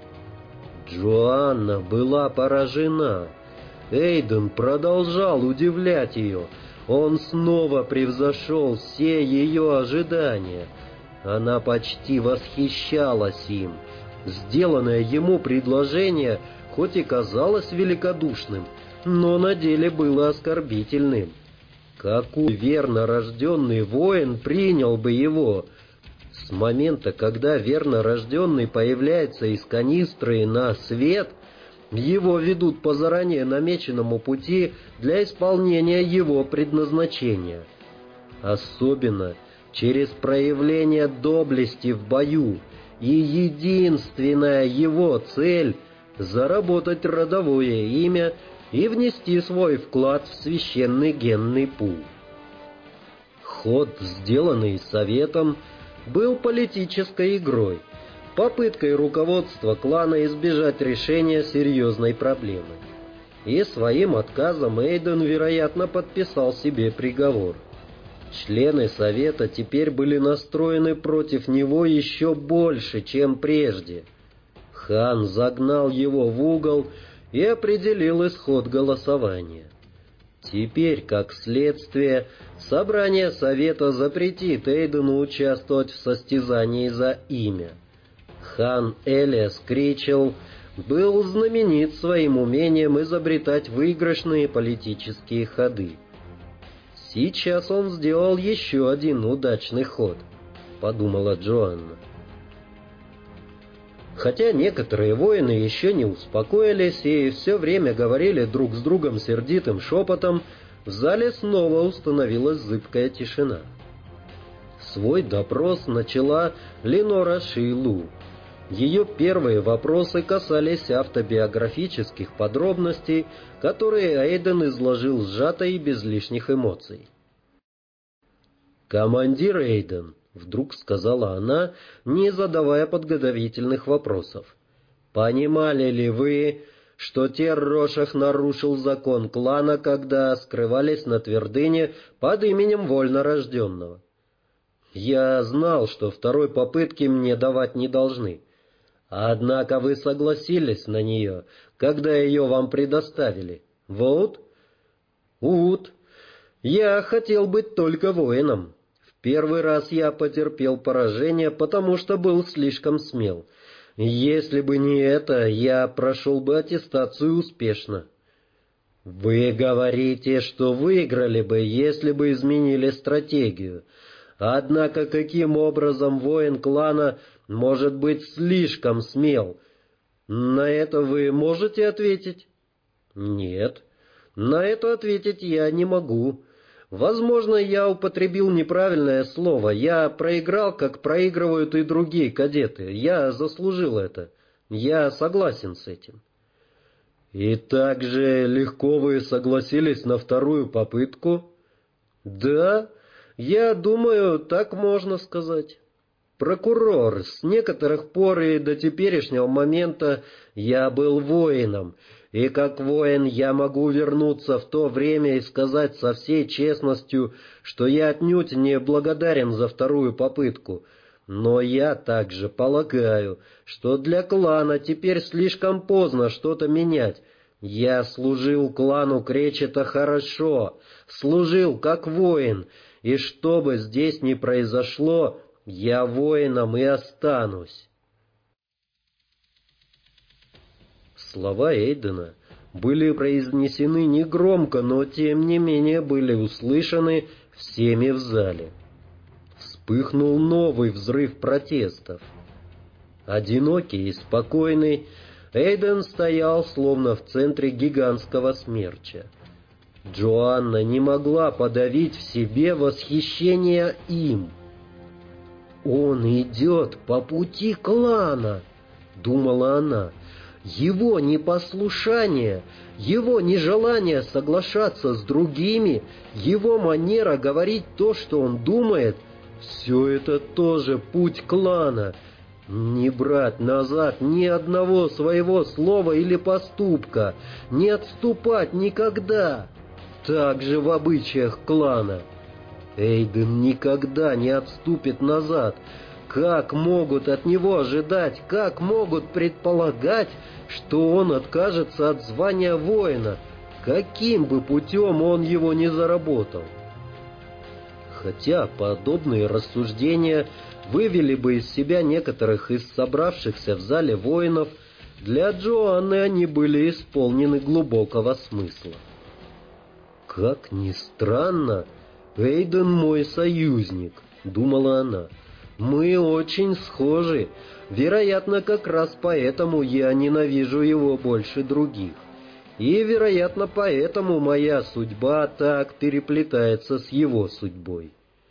Джоанна была поражена. Эйден продолжал удивлять ее. Он снова превзошел все ее ожидания. Она почти восхищалась им. Сделанное ему предложение, хоть и казалось великодушным, но на деле было оскорбительным. Какой верно рожденный воин принял бы его? С момента, когда верно рожденный появляется из канистры на свет, его ведут по заранее намеченному пути для исполнения его предназначения. Особенно через проявление доблести в бою, и единственная его цель — заработать родовое имя и внести свой вклад в священный генный пул. Ход, сделанный советом, был политической игрой, попыткой руководства клана избежать решения серьезной проблемы. И своим отказом Эйден, вероятно, подписал себе приговор. Члены совета теперь были настроены против него еще больше, чем прежде. Хан загнал его в угол и определил исход голосования. Теперь, как следствие, собрание совета запретит Эйдену участвовать в состязании за имя. Хан Элиас Кричел был знаменит своим умением изобретать выигрышные политические ходы. «Сейчас он сделал еще один удачный ход», — подумала Джоанна. Хотя некоторые воины еще не успокоились и все время говорили друг с другом сердитым шепотом, в зале снова установилась зыбкая тишина. Свой допрос начала Ленора Шейлу. Ее первые вопросы касались автобиографических подробностей, которые Эйден изложил сжато и без лишних эмоций. «Командир Эйден», — вдруг сказала она, не задавая подготовительных вопросов, «понимали ли вы, что Тер-Рошах нарушил закон клана, когда скрывались на твердыне под именем вольнорожденного? Я знал, что второй попытки мне давать не должны. Однако вы согласились на нее, когда ее вам предоставили. Вот? Ут. Я хотел быть только воином. В первый раз я потерпел поражение, потому что был слишком смел. Если бы не это, я прошел бы аттестацию успешно. Вы говорите, что выиграли бы, если бы изменили стратегию. Однако каким образом воин клана может быть слишком смел? На это вы можете ответить? Нет. На это ответить я не могу. Возможно, я употребил неправильное слово. Я проиграл, как проигрывают и другие кадеты. Я заслужил это. Я согласен с этим. И так же легко вы согласились на вторую попытку? Да, я думаю, так можно сказать. Прокурор, с некоторых пор и до теперешнего момента я был воином, и как воин я могу вернуться в то время и сказать со всей честностью, что я отнюдь не благодарен за вторую попытку. Но я также полагаю, что для клана теперь слишком поздно что-то менять. Я служил клану Кречета хорошо, служил как воин, и что бы здесь ни произошло, я воином и останусь. Слова Эйдена были произнесены негромко, но тем не менее были услышаны всеми в зале. Вспыхнул новый взрыв протестов. Одинокий и спокойный, Эйден стоял словно в центре гигантского смерча. Джоанна не могла подавить в себе восхищение им. «Он идет по пути клана», — думала она. «Его непослушание, его нежелание соглашаться с другими, его манера говорить то, что он думает — все это тоже путь клана. Не брать назад ни одного своего слова или поступка, не отступать никогда. Так же в обычаях клана. Эйден никогда не отступит назад. Как могут от него ожидать, как могут предполагать, что он откажется от звания воина, каким бы путем он его не заработал?» Хотя подобные рассуждения вывели бы из себя некоторых из собравшихся в зале воинов, для Джоанны они были исполнены глубокого смысла. «Как ни странно, Эйден мой союзник», — думала она. «Мы очень схожи. Вероятно, как раз поэтому я ненавижу его больше других. И, вероятно, поэтому моя судьба так переплетается с его судьбой».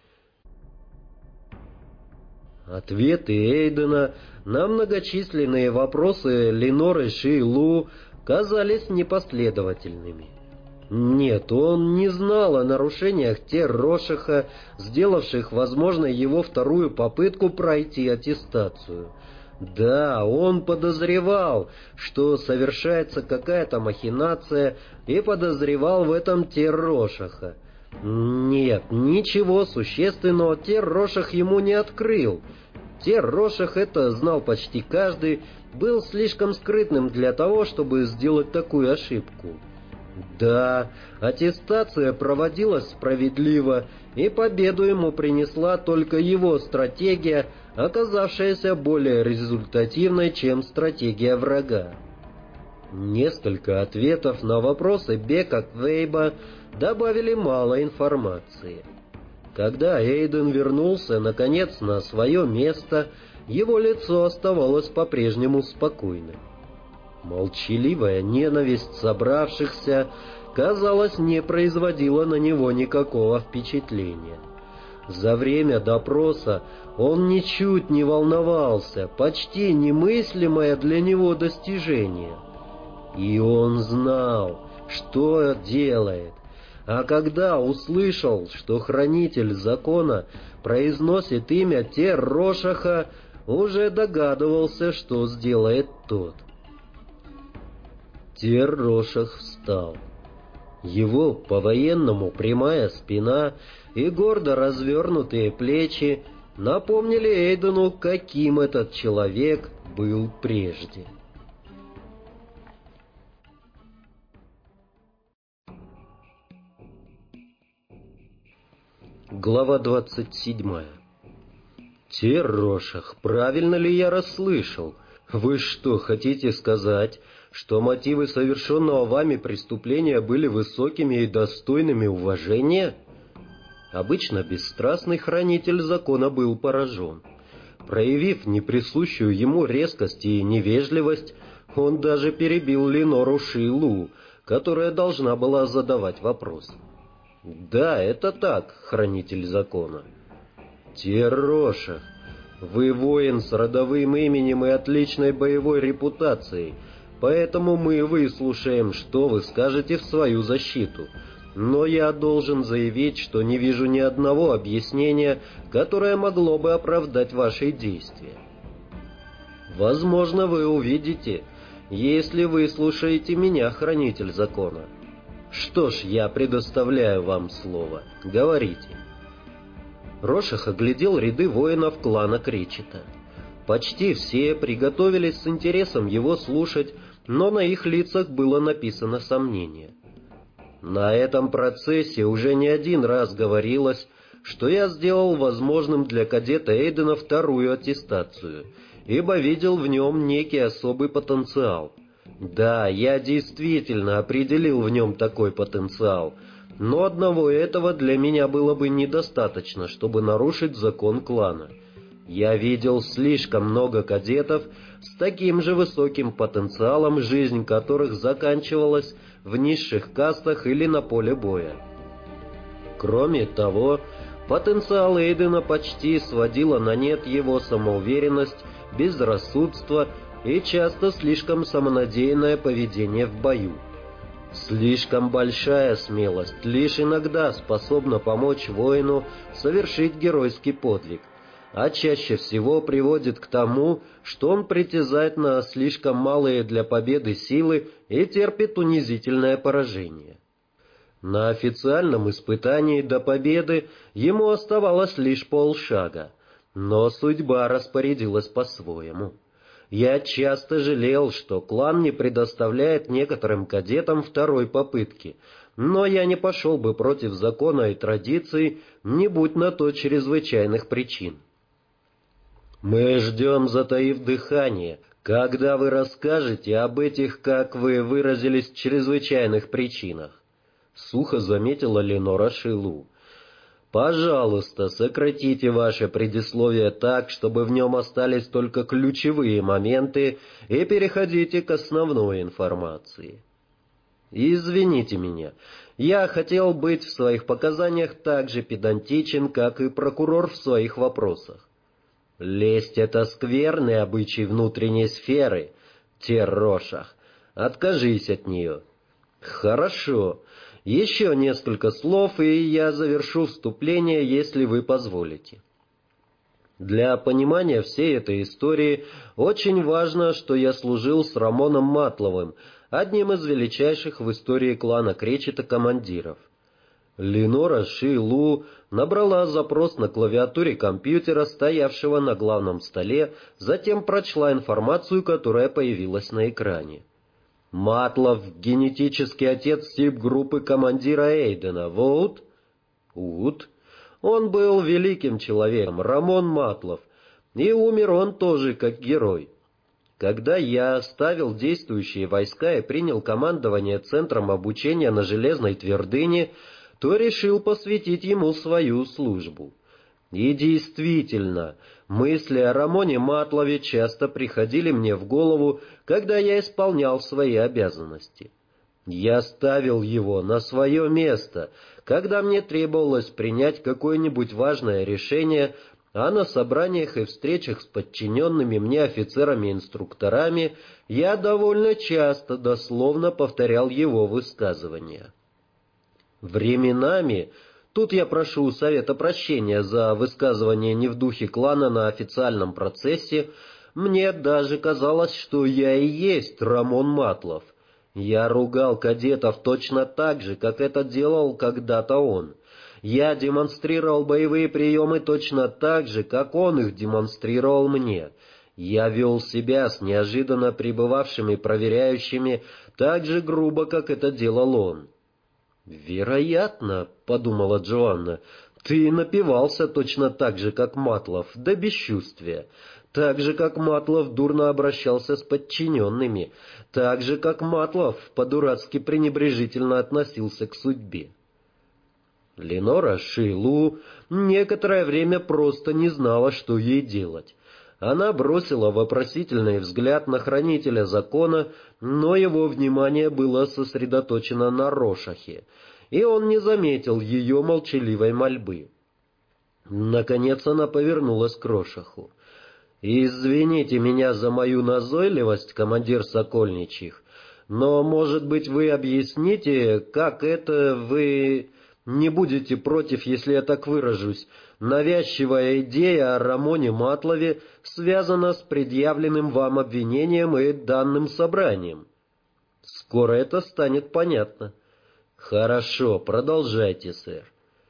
Ответы Эйдена на многочисленные вопросы Леноры Ши-Лу казались непоследовательными. Нет, он не знал о нарушениях Тер-Рошаха, сделавших возможной его вторую попытку пройти аттестацию. Да, он подозревал, что совершается какая-то махинация, и подозревал в этом Тер-Рошаха. Нет, ничего существенного Тер-Рошах ему не открыл. Тер-Рошах, это знал почти каждый, был слишком скрытным для того, чтобы сделать такую ошибку. Да, аттестация проводилась справедливо, и победу ему принесла только его стратегия, оказавшаяся более результативной, чем стратегия врага. Несколько ответов на вопросы Бека Квейба добавили мало информации. Когда Эйден вернулся, наконец, на свое место, его лицо оставалось по-прежнему спокойным. Молчаливая ненависть собравшихся, казалось, не производила на него никакого впечатления. За время допроса он ничуть не волновался, почти немыслимое для него достижение. И он знал, что делает. А когда услышал, что хранитель закона произносит имя Тер-Рошаха, уже догадывался, что сделает тот. Тер-Рошах встал. Его по-военному прямая спина и гордо развернутые плечи напомнили Эйдену, каким этот человек был прежде. Глава 27. Тер-Рошах, правильно ли я расслышал? Вы что, хотите сказать, что мотивы совершенного вами преступления были высокими и достойными уважения? Обычно бесстрастный хранитель закона был поражен. Проявив неприсущую ему резкость и невежливость, он даже перебил Ленору Ши-Лу, которая должна была задавать вопрос. «Да, это так, хранитель закона». «Тер-Рошах, вы воин с родовым именем и отличной боевой репутацией, поэтому мы выслушаем, что вы скажете в свою защиту. Но я должен заявить, что не вижу ни одного объяснения, которое могло бы оправдать ваши действия. Возможно, вы увидите, если вы слушаете меня, хранитель закона. Что ж, я предоставляю вам слово. Говорите». Рошах оглядел ряды воинов клана Кречета. Почти все приготовились с интересом его слушать, но на их лицах было написано сомнение. На этом процессе уже не один раз говорилось, что я сделал возможным для кадета Эйдена вторую аттестацию, ибо видел в нем некий особый потенциал. Да, я действительно определил в нем такой потенциал, но одного этого для меня было бы недостаточно, чтобы нарушить закон клана. Я видел слишком много кадетов с таким же высоким потенциалом, жизнь которых заканчивалась в низших кастах или на поле боя. Кроме того, потенциал Эйдена почти сводила на нет его самоуверенность, безрассудство и часто слишком самонадеянное поведение в бою. Слишком большая смелость лишь иногда способна помочь воину совершить геройский подвиг, а чаще всего приводит к тому, что он притязает на слишком малые для победы силы и терпит унизительное поражение. На официальном испытании до победы ему оставалось лишь полшага, но судьба распорядилась по-своему. Я часто жалел, что клан не предоставляет некоторым кадетам второй попытки, но я не пошел бы против закона и традиций, не будь на то чрезвычайных причин. Мы ждем, затаив дыхание, когда вы расскажете об этих, как вы выразились, чрезвычайных причинах. Сухо заметила Ленора Шилу. Пожалуйста, сократите ваше предисловие так, чтобы в нем остались только ключевые моменты, и переходите к основной информации. Извините меня, я хотел быть в своих показаниях так же педантичен, как и прокурор в своих вопросах. Лесть — это скверный обычай внутренней сферы, Террошах. Откажись от нее. Хорошо. Еще несколько слов, и я завершу вступление, если вы позволите. Для понимания всей этой истории очень важно, что я служил с Рамоном Матловым, одним из величайших в истории клана Кречета командиров. Ленора Шилу набрала запрос на клавиатуре компьютера, стоявшего на главном столе, затем прочла информацию, которая появилась на экране. Матлов — генетический отец СИП-группы командира Эйдена. Вот. Он был великим человеком, Рамон Матлов, и умер он тоже как герой. Когда я оставил действующие войска и принял командование центром обучения на Железной Твердыне, то решил посвятить ему свою службу. И действительно, мысли о Рамоне Матлове часто приходили мне в голову, когда я исполнял свои обязанности. Я ставил его на свое место, когда мне требовалось принять какое-нибудь важное решение, а на собраниях и встречах с подчиненными мне офицерами-инструкторами я довольно часто дословно повторял его высказывания. Временами, тут я прошу у совета прощения за высказывание не в духе клана на официальном процессе, мне даже казалось, что я и есть Рамон Матлов. Я ругал кадетов точно так же, как это делал когда-то он. Я демонстрировал боевые приемы точно так же, как он их демонстрировал мне. Я вел себя с неожиданно прибывавшими проверяющими так же грубо, как это делал он. «Вероятно, — подумала Джоанна, — ты напивался точно так же, как Матлов, до бесчувствия, так же, как Матлов дурно обращался с подчиненными, так же, как Матлов по-дурацки пренебрежительно относился к судьбе». Ленора Шилу некоторое время просто не знала, что ей делать. Она бросила вопросительный взгляд на хранителя закона, но его внимание было сосредоточено на Рошахе, и он не заметил ее молчаливой мольбы. Наконец она повернулась к Рошаху. «Извините меня за мою назойливость, командир Сокольничьих, но, может быть, вы объясните, как это вы не будете против, если я так выражусь, навязчивая идея о Рамоне Матлове связана с предъявленным вам обвинением и данным собранием? Скоро это станет понятно». «Хорошо, продолжайте, сэр».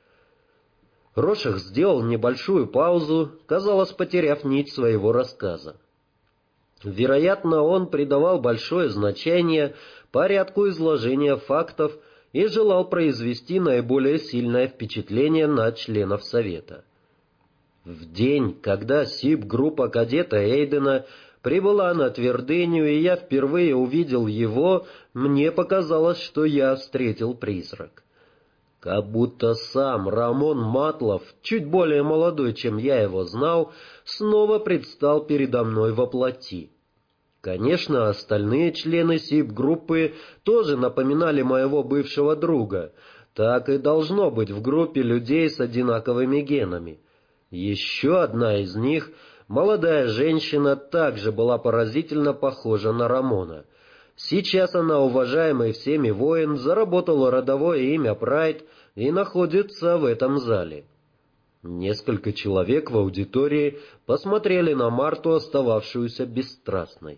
Рошах сделал небольшую паузу, казалось, потеряв нить своего рассказа. Вероятно, он придавал большое значение порядку изложения фактов и желал произвести наиболее сильное впечатление на членов Совета. В день, когда СИП-группа кадета Эйдена прибыла на Твердыню, и я впервые увидел его, мне показалось, что я встретил призрак. Как будто сам Рамон Матлов, чуть более молодой, чем я его знал, снова предстал передо мной во плоти. Конечно, остальные члены СИП-группы тоже напоминали моего бывшего друга. Так и должно быть в группе людей с одинаковыми генами. Еще одна из них, молодая женщина, также была поразительно похожа на Рамона. Сейчас она, уважаемый всеми воин, заработала родовое имя Прайд и находится в этом зале. Несколько человек в аудитории посмотрели на Марту, остававшуюся бесстрастной.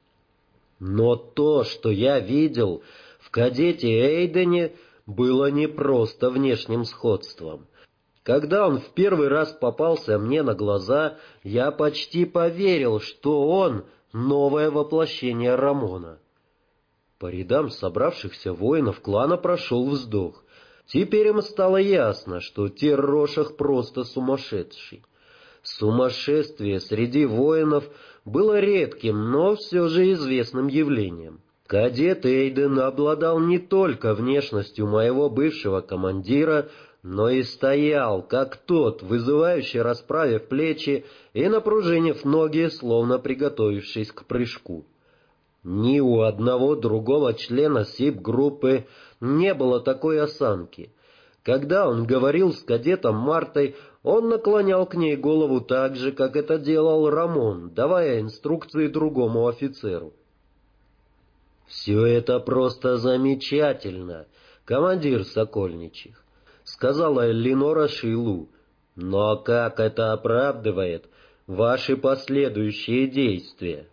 Но то, что я видел в кадете Эйдене, было не просто внешним сходством. Когда он в первый раз попался мне на глаза, я почти поверил, что он — новое воплощение Рамона. По рядам собравшихся воинов клана прошел вздох. Теперь им стало ясно, что Террошах просто сумасшедший. Сумасшествие среди воинов было редким, но все же известным явлением. Кадет Эйден обладал не только внешностью моего бывшего командира, но и стоял, как тот, вызывающе расправив плечи и напружинив ноги, словно приготовившись к прыжку. Ни у одного другого члена СИП-группы не было такой осанки. Когда он говорил с кадетом Мартой, он наклонял к ней голову так же, как это делал Рамон, давая инструкции другому офицеру. «Все это просто замечательно, командир Сокольничьих», — сказала Эллинора Шилу. «Но как это оправдывает ваши последующие действия?»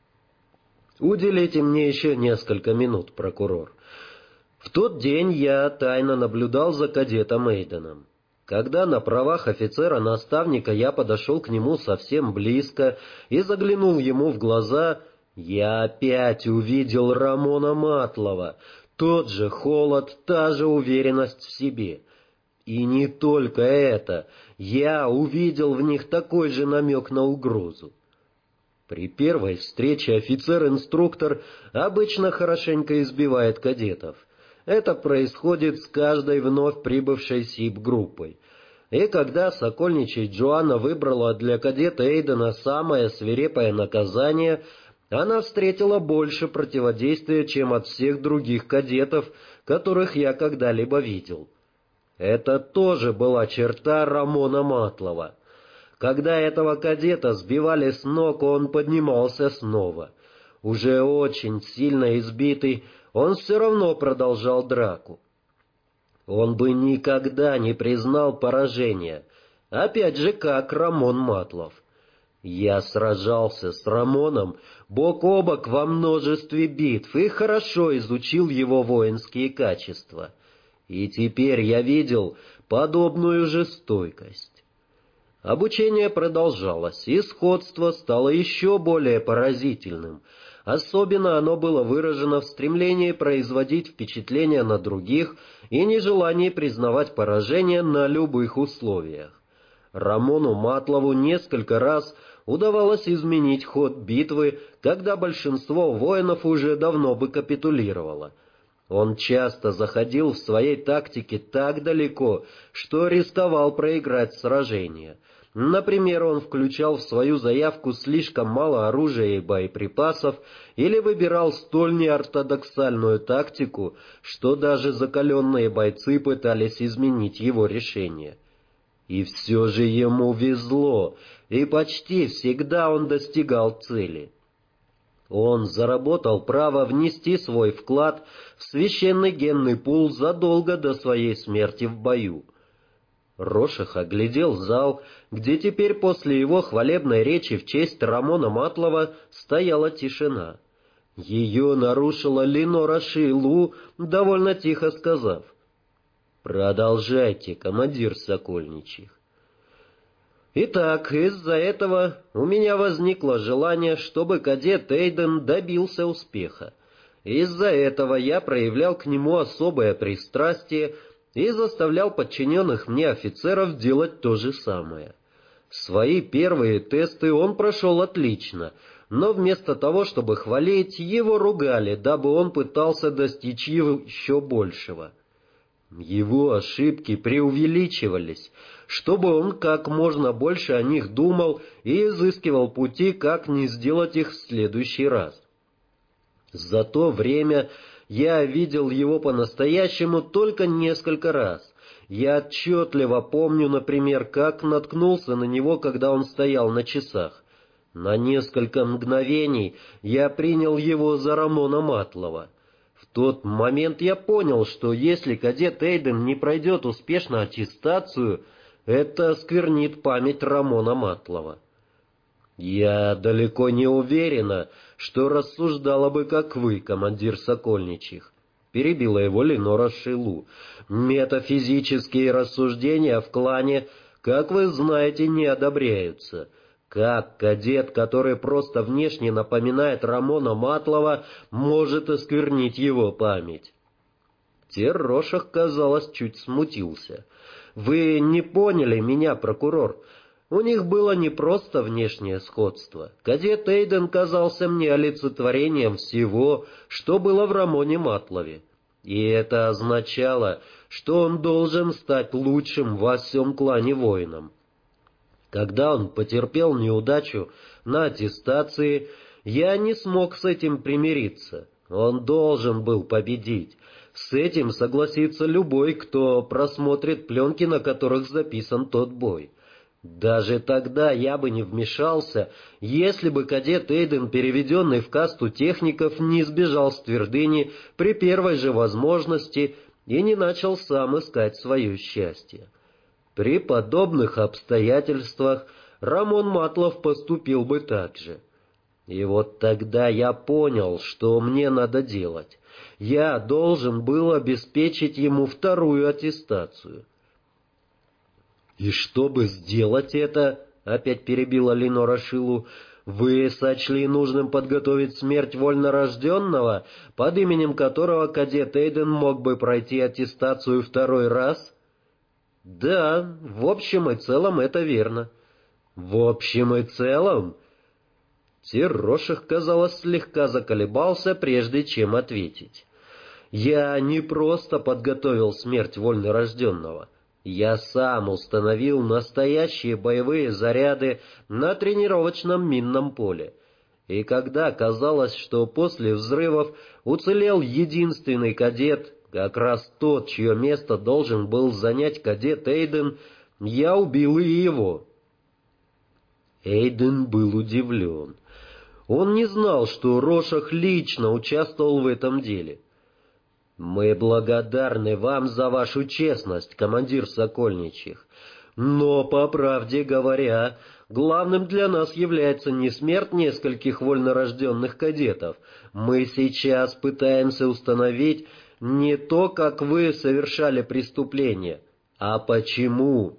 «Уделите мне еще несколько минут, прокурор. В тот день я тайно наблюдал за кадетом Эйденом. Когда на правах офицера-наставника я подошел к нему совсем близко и заглянул ему в глаза, я опять увидел Рамона Матлова, тот же холод, та же уверенность в себе. И не только это, я увидел в них такой же намек на угрозу. При первой встрече офицер-инструктор обычно хорошенько избивает кадетов. Это происходит с каждой вновь прибывшей СИП-группой. И когда Сокольничий Джоанна выбрала для кадета Эйдена самое свирепое наказание, она встретила больше противодействия, чем от всех других кадетов, которых я когда-либо видел. Это тоже была черта Рамона Матлова. Когда этого кадета сбивали с ног, он поднимался снова. Уже очень сильно избитый, он все равно продолжал драку. Он бы никогда не признал поражения, опять же, как Рамон Матлов. Я сражался с Рамоном бок о бок во множестве битв и хорошо изучил его воинские качества. И теперь я видел подобную же стойкость. Обучение продолжалось, и сходство стало еще более поразительным. Особенно оно было выражено в стремлении производить впечатление на других и нежелании признавать поражение на любых условиях. Рамону Матлову несколько раз удавалось изменить ход битвы, когда большинство воинов уже давно бы капитулировало. Он часто заходил в своей тактике так далеко, что рисковал проиграть сражение. Например, он включал в свою заявку слишком мало оружия и боеприпасов или выбирал столь неортодоксальную тактику, что даже закаленные бойцы пытались изменить его решение. И все же ему везло, и почти всегда он достигал цели. Он заработал право внести свой вклад в священный генный пул задолго до своей смерти в бою. Рошах оглядел зал, где теперь после его хвалебной речи в честь Рамона Матлова стояла тишина. Ее нарушила Эллинора Шилу, довольно тихо сказав: «Продолжайте, командир Сокольничьих». Итак, из-за этого у меня возникло желание, чтобы кадет Эйден добился успеха. Из-за этого я проявлял к нему особое пристрастие и заставлял подчиненных мне офицеров делать то же самое. Свои первые тесты он прошел отлично, но вместо того, чтобы хвалить, его ругали, дабы он пытался достичь еще большего. Его ошибки преувеличивались, чтобы он как можно больше о них думал и изыскивал пути, как не сделать их в следующий раз. За то время я видел его по-настоящему только несколько раз. Я отчетливо помню, например, как наткнулся на него, когда он стоял на часах. На несколько мгновений я принял его за Рамона Матлова. В тот момент я понял, что если кадет Эйден не пройдет успешно аттестацию, это осквернит память Рамона Матлова. Я далеко не уверена, что рассуждала бы, как вы, командир Сокольничьих. Перебила его Ленора Шилу. Метафизические рассуждения в клане, как вы знаете, не одобряются. Как кадет, который просто внешне напоминает Рамона Матлова, может осквернить его память? Террошах, казалось, чуть смутился. «Вы не поняли меня, прокурор. У них было не просто внешнее сходство. Кадет Эйден казался мне олицетворением всего, что было в Рамоне Матлове. И это означало, что он должен стать лучшим во всем клане воином. Когда он потерпел неудачу на аттестации, я не смог с этим примириться. Он должен был победить. С этим согласится любой, кто просмотрит пленки, на которых записан тот бой. Даже тогда я бы не вмешался, если бы кадет Эйден, переведенный в касту техников, не сбежал с твердыни при первой же возможности и не начал сам искать свое счастье. При подобных обстоятельствах Рамон Матлов поступил бы так же. И вот тогда я понял, что мне надо делать. Я должен был обеспечить ему вторую аттестацию. «И чтобы сделать это, — опять перебила Ленора Шилу, — вы сочли нужным подготовить смерть вольнорожденного, под именем которого кадет Эйден мог бы пройти аттестацию второй раз?» «Да, в общем и целом это верно». «В общем и целом?» Террошах, казалось, слегка заколебался, прежде чем ответить. «Я не просто подготовил смерть вольнорожденного. Я сам установил настоящие боевые заряды на тренировочном минном поле. И когда казалось, что после взрывов уцелел единственный кадет, как раз тот, чье место должен был занять кадет Эйден, я убил и его». Эйден был удивлен. Он не знал, что Рошах лично участвовал в этом деле. «Мы благодарны вам за вашу честность, командир Сокольничьих. Но, по правде говоря, главным для нас является не смерть нескольких вольнорожденных кадетов. Мы сейчас пытаемся установить не то, как вы совершали преступление, а почему.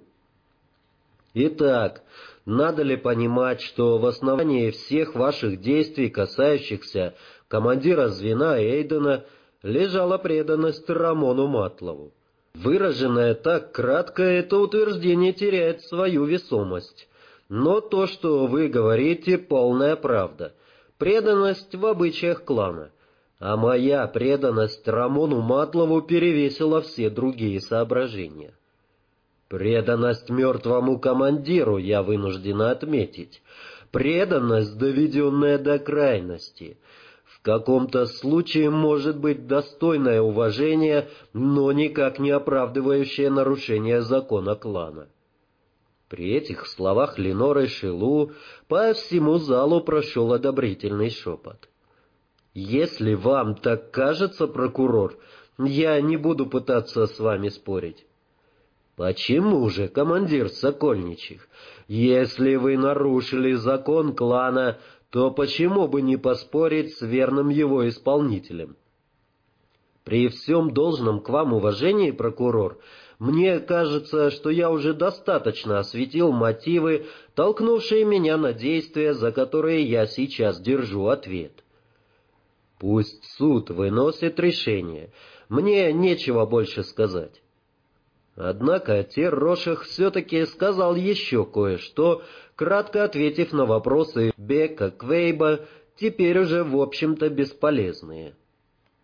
Итак, надо ли понимать, что в основании всех ваших действий, касающихся командира звена Эйдена, лежала преданность Рамону Матлову? Выраженное так кратко, это утверждение теряет свою весомость. Но то, что вы говорите, полная правда. Преданность в обычаях клана. А моя преданность Рамону Матлову перевесила все другие соображения. Преданность мертвому командиру, я вынуждена отметить. Преданность, доведенная до крайности. В каком-то случае может быть достойное уважение, но никак не оправдывающее нарушение закона клана. При этих словах Леноры Шилу по всему залу прошел одобрительный шепот. «Если вам так кажется, прокурор, я не буду пытаться с вами спорить». «Почему же, командир Сокольничьих? Если вы нарушили закон клана, то почему бы не поспорить с верным его исполнителем?» «При всем должном к вам уважении, прокурор, мне кажется, что я уже достаточно осветил мотивы, толкнувшие меня на действия, за которые я сейчас держу ответ. Пусть суд выносит решение. Мне нечего больше сказать». Однако Террошах все-таки сказал еще кое-что, кратко ответив на вопросы Бека Квейба, теперь уже в общем-то бесполезные.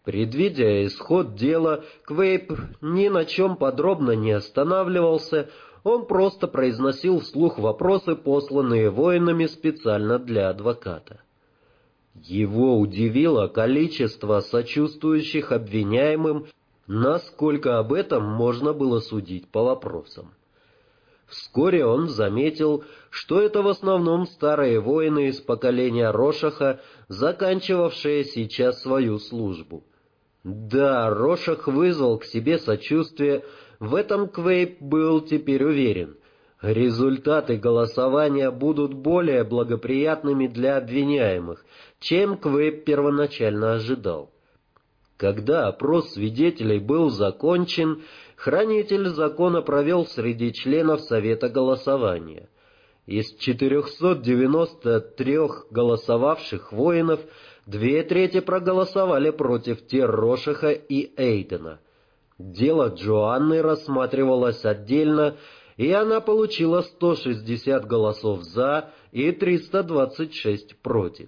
Предвидя исход дела, Квейп ни на чем подробно не останавливался, он просто произносил вслух вопросы, посланные воинами специально для адвоката. Его удивило количество сочувствующих обвиняемым, насколько об этом можно было судить по вопросам. Вскоре он заметил, что это в основном старые воины из поколения Рошаха, заканчивавшие сейчас свою службу. Да, Рошах вызвал к себе сочувствие, в этом Квейп был теперь уверен. Результаты голосования будут более благоприятными для обвиняемых, чем Квейп первоначально ожидал. Когда опрос свидетелей был закончен, хранитель закона провел среди членов Совета голосования. Из 493 голосовавших воинов 2/3 проголосовали против Рошаха и Эйдена. Дело Джоанны рассматривалось отдельно, и она получила 160 голосов «за» и 326 «против».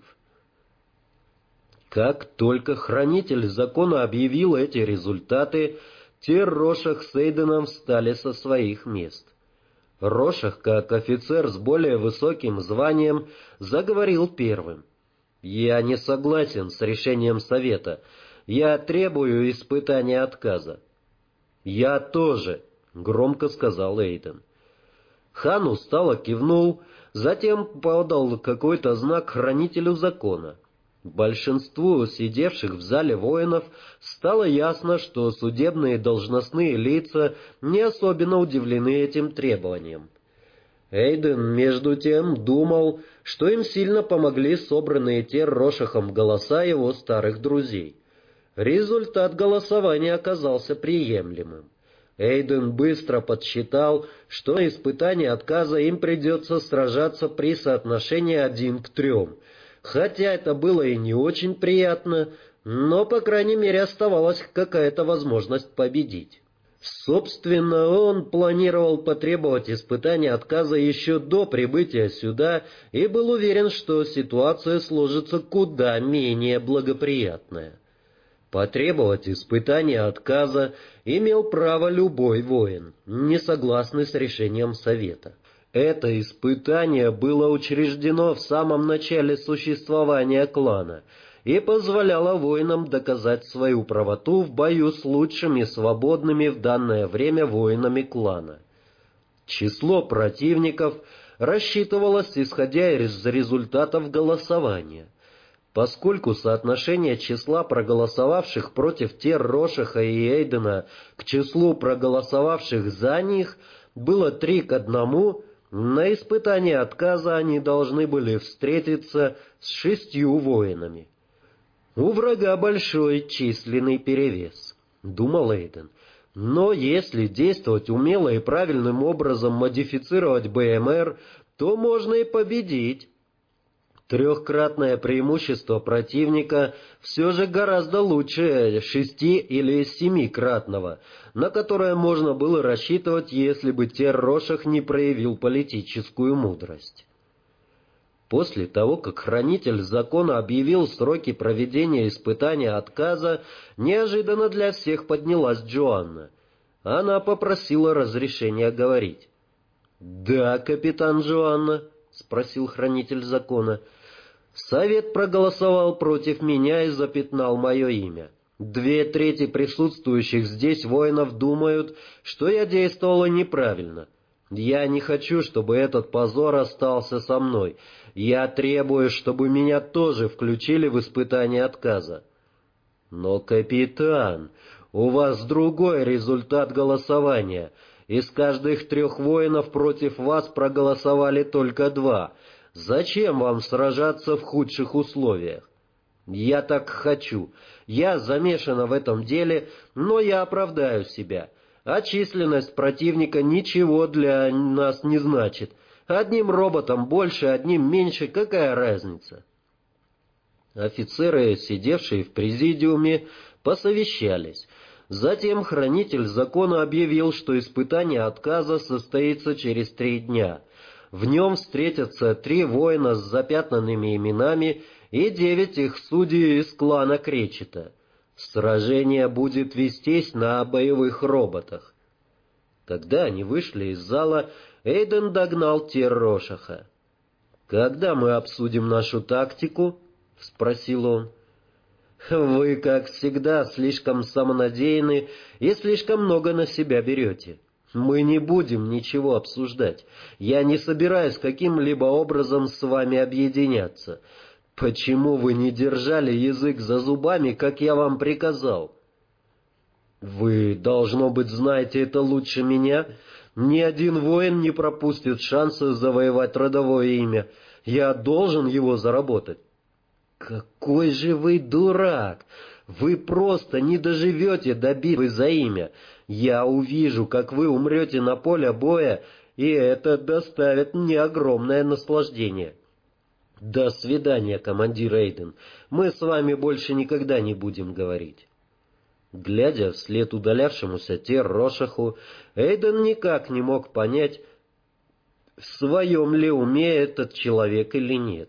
Как только хранитель закона объявил эти результаты, Рошах с Эйденом встали со своих мест. Рошах, как офицер с более высоким званием, заговорил первым. «Я не согласен с решением Совета. Я требую испытания отказа». «Я тоже», — громко сказал Эйден. Хан устало кивнул, затем подал какой-то знак хранителю закона. Большинству сидевших в зале воинов стало ясно, что судебные должностные лица не особенно удивлены этим требованием. Эйден, между тем, думал, что им сильно помогли собранные Рошахом голоса его старых друзей. Результат голосования оказался приемлемым. Эйден быстро подсчитал, что на испытании отказа им придется сражаться при соотношении 1:3. Хотя это было и не очень приятно, но, по крайней мере, оставалась какая-то возможность победить. Собственно, он планировал потребовать испытания отказа еще до прибытия сюда и был уверен, что ситуация сложится куда менее благоприятная. Потребовать испытания отказа имел право любой воин, не согласный с решением Совета. Это испытание было учреждено в самом начале существования клана и позволяло воинам доказать свою правоту в бою с лучшими свободными в данное время воинами клана. Число противников рассчитывалось, исходя из результатов голосования. Поскольку соотношение числа проголосовавших против Рошаха и Эйдена к числу проголосовавших за них было 3:1, на испытании отказа они должны были встретиться с 6 воинами. У врага большой численный перевес, думал Эйден. Но если действовать умело и правильным образом модифицировать БМР, то можно и победить. 3-кратное преимущество противника все же гораздо лучше 6- или 7-кратного, на которое можно было рассчитывать, если бы Рошах не проявил политическую мудрость. После того, как хранитель закона объявил сроки проведения испытания отказа, неожиданно для всех поднялась Джоанна. Она попросила разрешения говорить. «Да, капитан Джоанна», — спросил хранитель закона. «Совет проголосовал против меня и запятнал мое имя. 2/3 присутствующих здесь воинов думают, что я действовала неправильно. Я не хочу, чтобы этот позор остался со мной. Я требую, чтобы меня тоже включили в испытание отказа». «Но, капитан, у вас другой результат голосования. Из каждых 3 воинов против вас проголосовали только 2. Зачем вам сражаться в худших условиях?» «Я так хочу. Я замешана в этом деле, но я оправдаю себя. А численность противника ничего для нас не значит. Одним роботом больше, одним меньше, какая разница?» Офицеры, сидевшие в президиуме, посовещались. Затем хранитель закона объявил, что испытание отказа состоится через 3 дня. В нем встретятся 3 воина с запятнанными именами и 9 их судей из клана Кречета. Сражение будет вестись на боевых роботах. Когда они вышли из зала, Эйден догнал Тер-Рошаха. «Когда мы обсудим нашу тактику?» — спросил он. «Вы, как всегда, слишком самонадеянны и слишком много на себя берете. Мы не будем ничего обсуждать. Я не собираюсь каким-либо образом с вами объединяться. Почему вы не держали язык за зубами, как я вам приказал?» «Вы, должно быть, знаете это лучше меня. Ни один воин не пропустит шанса завоевать родовое имя. Я должен его заработать». «Какой же вы дурак! Вы просто не доживете до битвы за имя. Я увижу, как вы умрете на поле боя, и это доставит мне огромное наслаждение». «До свидания, командир Эйден. Мы с вами больше никогда не будем говорить». Глядя вслед удалявшемуся Тер-Рошаху, Эйден никак не мог понять, в своем ли уме этот человек или нет.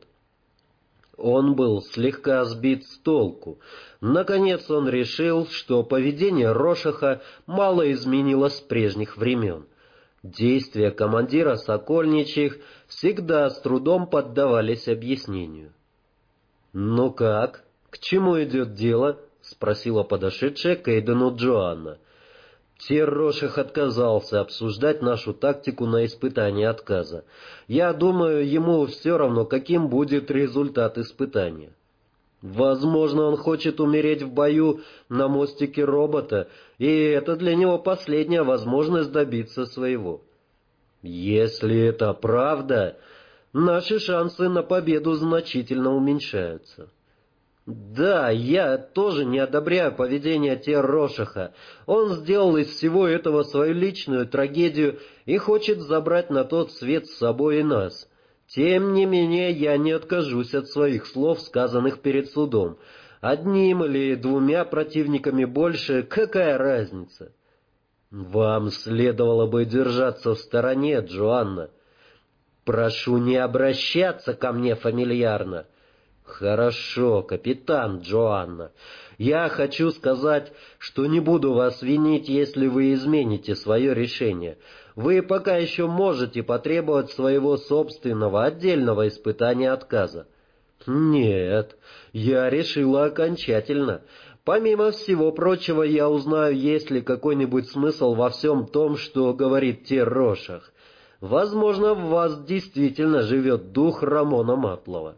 Он был слегка сбит с толку. Наконец он решил, что поведение Рошаха мало изменилось с прежних времен. Действия командира Сокольничьих всегда с трудом поддавались объяснению. «Ну как? К чему идет дело?» — спросила подошедшая к Эйдену Джоанна. Тер-Рошах отказался обсуждать нашу тактику на испытании отказа. Я думаю, ему все равно, каким будет результат испытания. Возможно, он хочет умереть в бою на мостике робота, и это для него последняя возможность добиться своего. Если это правда, наши шансы на победу значительно уменьшаются. Да, я тоже не одобряю поведение Тер-Рошаха. Он сделал из всего этого свою личную трагедию и хочет забрать на тот свет с собой и нас. Тем не менее, я не откажусь от своих слов, сказанных перед судом. Одним или двумя противниками больше, какая разница? Вам следовало бы держаться в стороне, Джоанна. Прошу не обращаться ко мне фамильярно. «Хорошо, капитан Джоанна. Я хочу сказать, что не буду вас винить, если вы измените свое решение. Вы пока еще можете потребовать своего собственного отдельного испытания отказа». «Нет, я решила окончательно. Помимо всего прочего, я узнаю, есть ли какой-нибудь смысл во всем том, что говорит Тер-Рошах. Возможно, в вас действительно живет дух Рамона Матлова».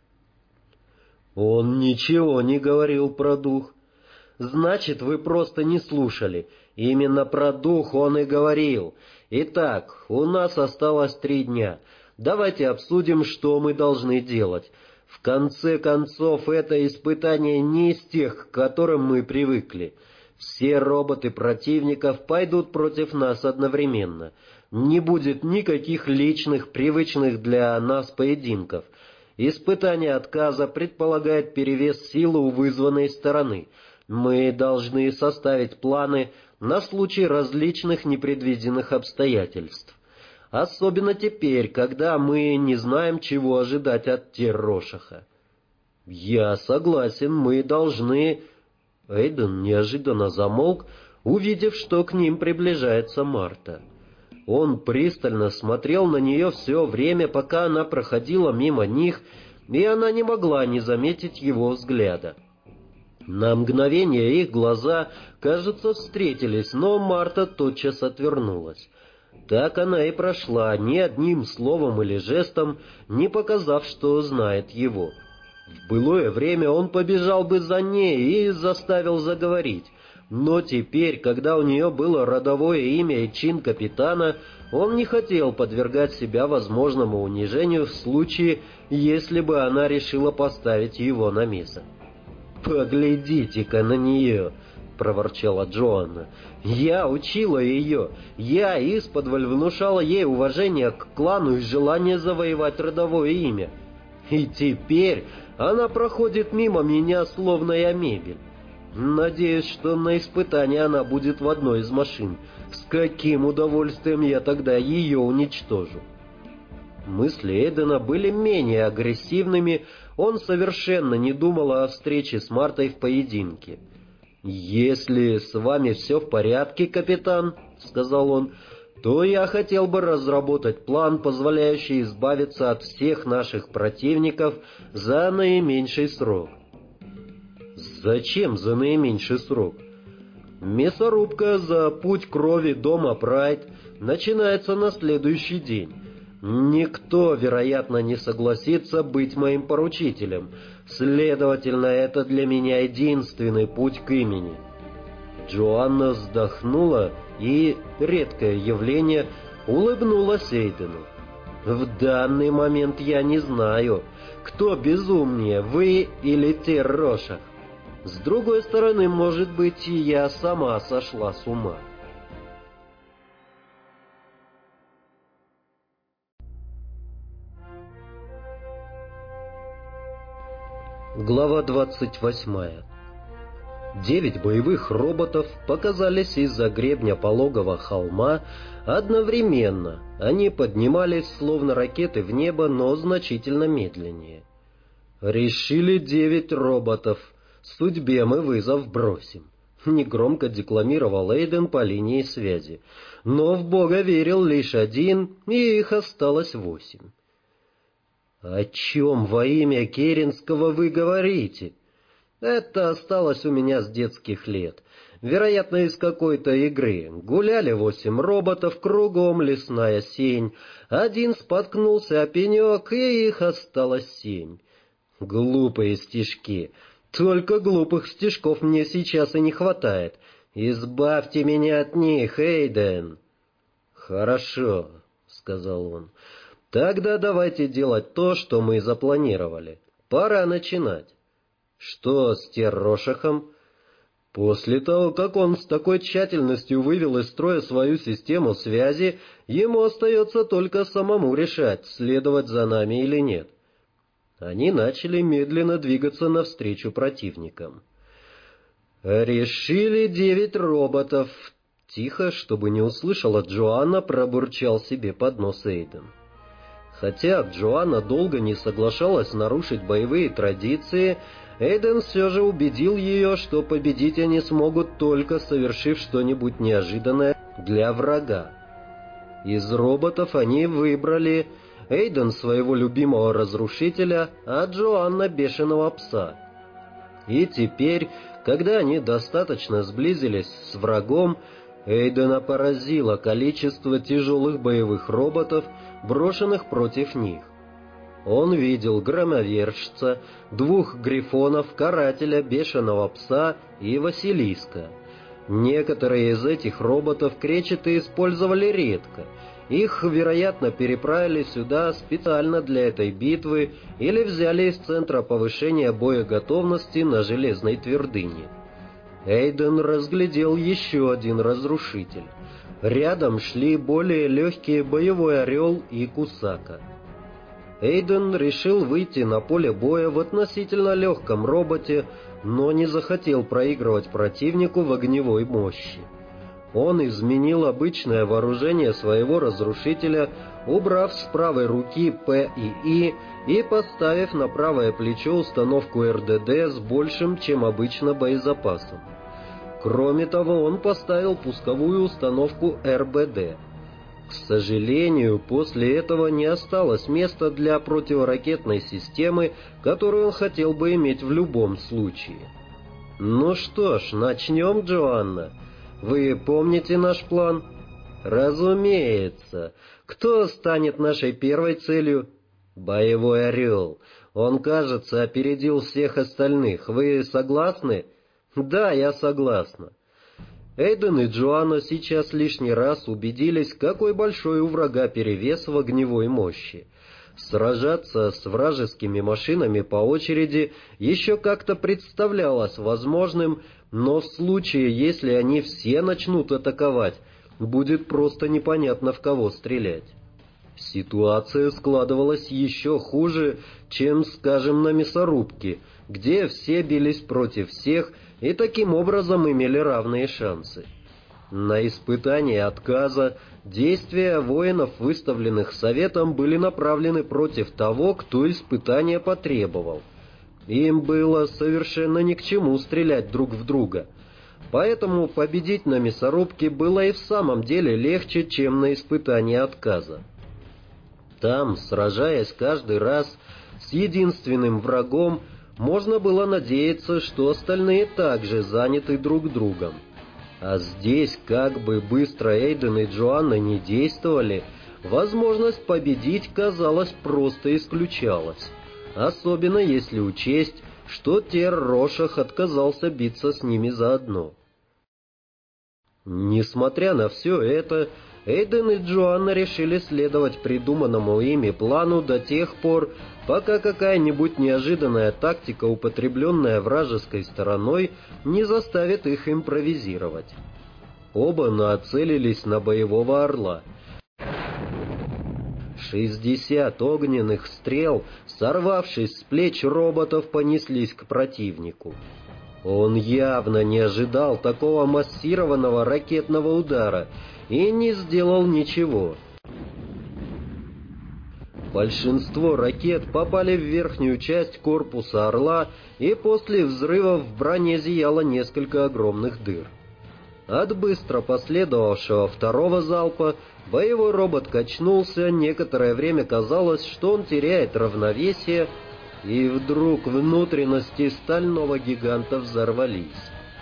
«Он ничего не говорил про дух». «Значит, вы просто не слушали. Именно про дух он и говорил. Итак, у нас осталось 3 дня. Давайте обсудим, что мы должны делать. В конце концов, это испытание не из тех, к которым мы привыкли. Все роботы противников пойдут против нас одновременно. Не будет никаких личных, привычных для нас поединков. Испытание отказа предполагает перевес силы у вызванной стороны. Мы должны составить планы на случай различных непредвиденных обстоятельств. Особенно теперь, когда мы не знаем, чего ожидать от Тер-Рошаха. Я согласен, мы должны... Эйден неожиданно замолк, увидев, что к ним приближается Марта. Он пристально смотрел на нее все время, пока она проходила мимо них, и она не могла не заметить его взгляда. На мгновение их глаза, кажется, встретились, но Марта тотчас отвернулась. Так она и прошла, ни одним словом или жестом, не показав, что знает его. В былое время он побежал бы за ней и заставил заговорить. Но теперь, когда у нее было родовое имя и чин капитана, он не хотел подвергать себя возможному унижению в случае, если бы она решила поставить его на место. «Поглядите-ка на нее!» — проворчала Джоанна. «Я учила ее. Я исподволь внушала ей уважение к клану и желание завоевать родовое имя. И теперь она проходит мимо меня, словно я мебель. Надеюсь, что на испытание она будет в одной из машин. С каким удовольствием я тогда ее уничтожу». Мысли Эйдена были менее агрессивными, он совершенно не думал о встрече с Мартой в поединке. «Если с вами все в порядке, капитан, — сказал он, — то я хотел бы разработать план, позволяющий избавиться от всех наших противников за наименьший срок». «Зачем за наименьший срок?» «Мясорубка за путь крови дома Прайд начинается на следующий день. Никто, вероятно, не согласится быть моим поручителем. Следовательно, это для меня единственный путь к имени». Джоанна вздохнула и, редкое явление, улыбнулась Эйдену. «В данный момент я не знаю, кто безумнее, вы или Террошах. С другой стороны, может быть, и я сама сошла с ума». Глава 28. 9 боевых роботов показались из-за гребня пологого холма одновременно. Они поднимались, словно ракеты, в небо, но значительно медленнее. «Решили 9 роботов. Судьбе мы вызов бросим», — негромко декламировал Эйден по линии связи. Но в Бога верил лишь один, и их осталось 8. «О чем во имя Керенского вы говорите?» «Это осталось у меня с детских лет. Вероятно, из какой-то игры. Гуляли 8 роботов, кругом лесная сень. Один споткнулся о пенек, и их осталось 7. Глупые стишки. Только глупых стишков мне сейчас и не хватает. Избавьте меня от них, Эйден». «Хорошо», — сказал он. «Тогда давайте делать то, что мы запланировали. Пора начинать». «Что с Террошахом?» «После того, как он с такой тщательностью вывел из строя свою систему связи, ему остается только самому решать, следовать за нами или нет». Они начали медленно двигаться навстречу противникам. «Решили 9 роботов», — тихо, чтобы не услышала Джоанна, пробурчал себе под нос Эйден. Хотя Джоанна долго не соглашалась нарушить боевые традиции, Эйден все же убедил ее, что победить они смогут, только совершив что-нибудь неожиданное для врага. Из роботов они выбрали Эйден своего любимого разрушителя, а Джоанна бешеного пса. И теперь, когда они достаточно сблизились с врагом, Эйдена поразило количество тяжелых боевых роботов, брошенных против них. Он видел громовержца, 2 грифонов, карателя, бешеного пса и Василиска. Некоторые из этих роботов кречеты использовали редко. Их, вероятно, переправили сюда специально для этой битвы или взяли из центра повышения боеготовности на Железной твердыне. Эйден разглядел еще один разрушитель. Рядом шли более легкие боевой орел и кусака. Эйден решил выйти на поле боя в относительно легком роботе, но не захотел проигрывать противнику в огневой мощи. Он изменил обычное вооружение своего разрушителя, убрав с правой руки П и И и поставив на правое плечо установку РДД с большим, чем обычно, боезапасом. Кроме того, он поставил пусковую установку РБД. К сожалению, после этого не осталось места для противоракетной системы, которую он хотел бы иметь в любом случае. «Ну что ж, начнем, Джоанна. Вы помните наш план?» «Разумеется. Кто станет нашей первой целью?» «Боевой орел. Он, кажется, опередил всех остальных. Вы согласны?» «Да, я согласна». Эйден и Джоанна сейчас лишний раз убедились, какой большой у врага перевес в огневой мощи. Сражаться с вражескими машинами по очереди еще как-то представлялось возможным, но в случае, если они все начнут атаковать, будет просто непонятно, в кого стрелять. Ситуация складывалась еще хуже, чем, скажем, на мясорубке, где все бились против всех и таким образом имели равные шансы. На испытание отказа действия воинов, выставленных Советом, были направлены против того, кто испытание потребовал. Им было совершенно ни к чему стрелять друг в друга. Поэтому победить на мясорубке было и в самом деле легче, чем на испытании отказа. Там, сражаясь каждый раз с единственным врагом, можно было надеяться, что остальные также заняты друг другом. А здесь, как бы быстро Эйден и Джоанна не действовали, возможность победить, казалось, просто исключалась. Особенно если учесть, что Тер-Рошах отказался биться с ними заодно. Несмотря на все это, Эйден и Джоанна решили следовать придуманному ими плану до тех пор, пока какая-нибудь неожиданная тактика, употребленная вражеской стороной, не заставит их импровизировать. Оба нацелились на боевого орла. 60 огненных стрел, сорвавшись с плеч роботов, понеслись к противнику. Он явно не ожидал такого массированного ракетного удара и не сделал ничего. Большинство ракет попали в верхнюю часть корпуса «Орла», и после взрывов в броне зияло несколько огромных дыр. От быстро последовавшего второго залпа боевой робот качнулся, некоторое время казалось, что он теряет равновесие, и вдруг внутренности стального гиганта взорвались.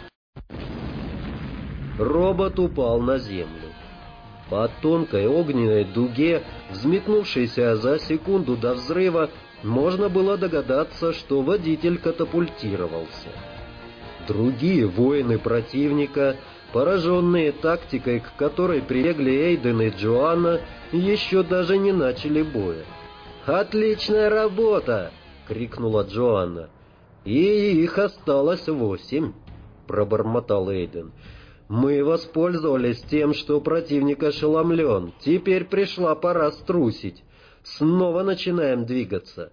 Робот упал на землю. По тонкой огненной дуге, взметнувшейся за секунду до взрыва, можно было догадаться, что водитель катапультировался. Другие воины противника, пораженные тактикой, к которой прибегли Эйден и Джоанна, еще даже не начали боя. «Отличная работа!» — крикнула Джоанна. «И их осталось 8», — пробормотал Эйден. «Мы воспользовались тем, что противник ошеломлен. Теперь пришла пора струсить. Снова начинаем двигаться».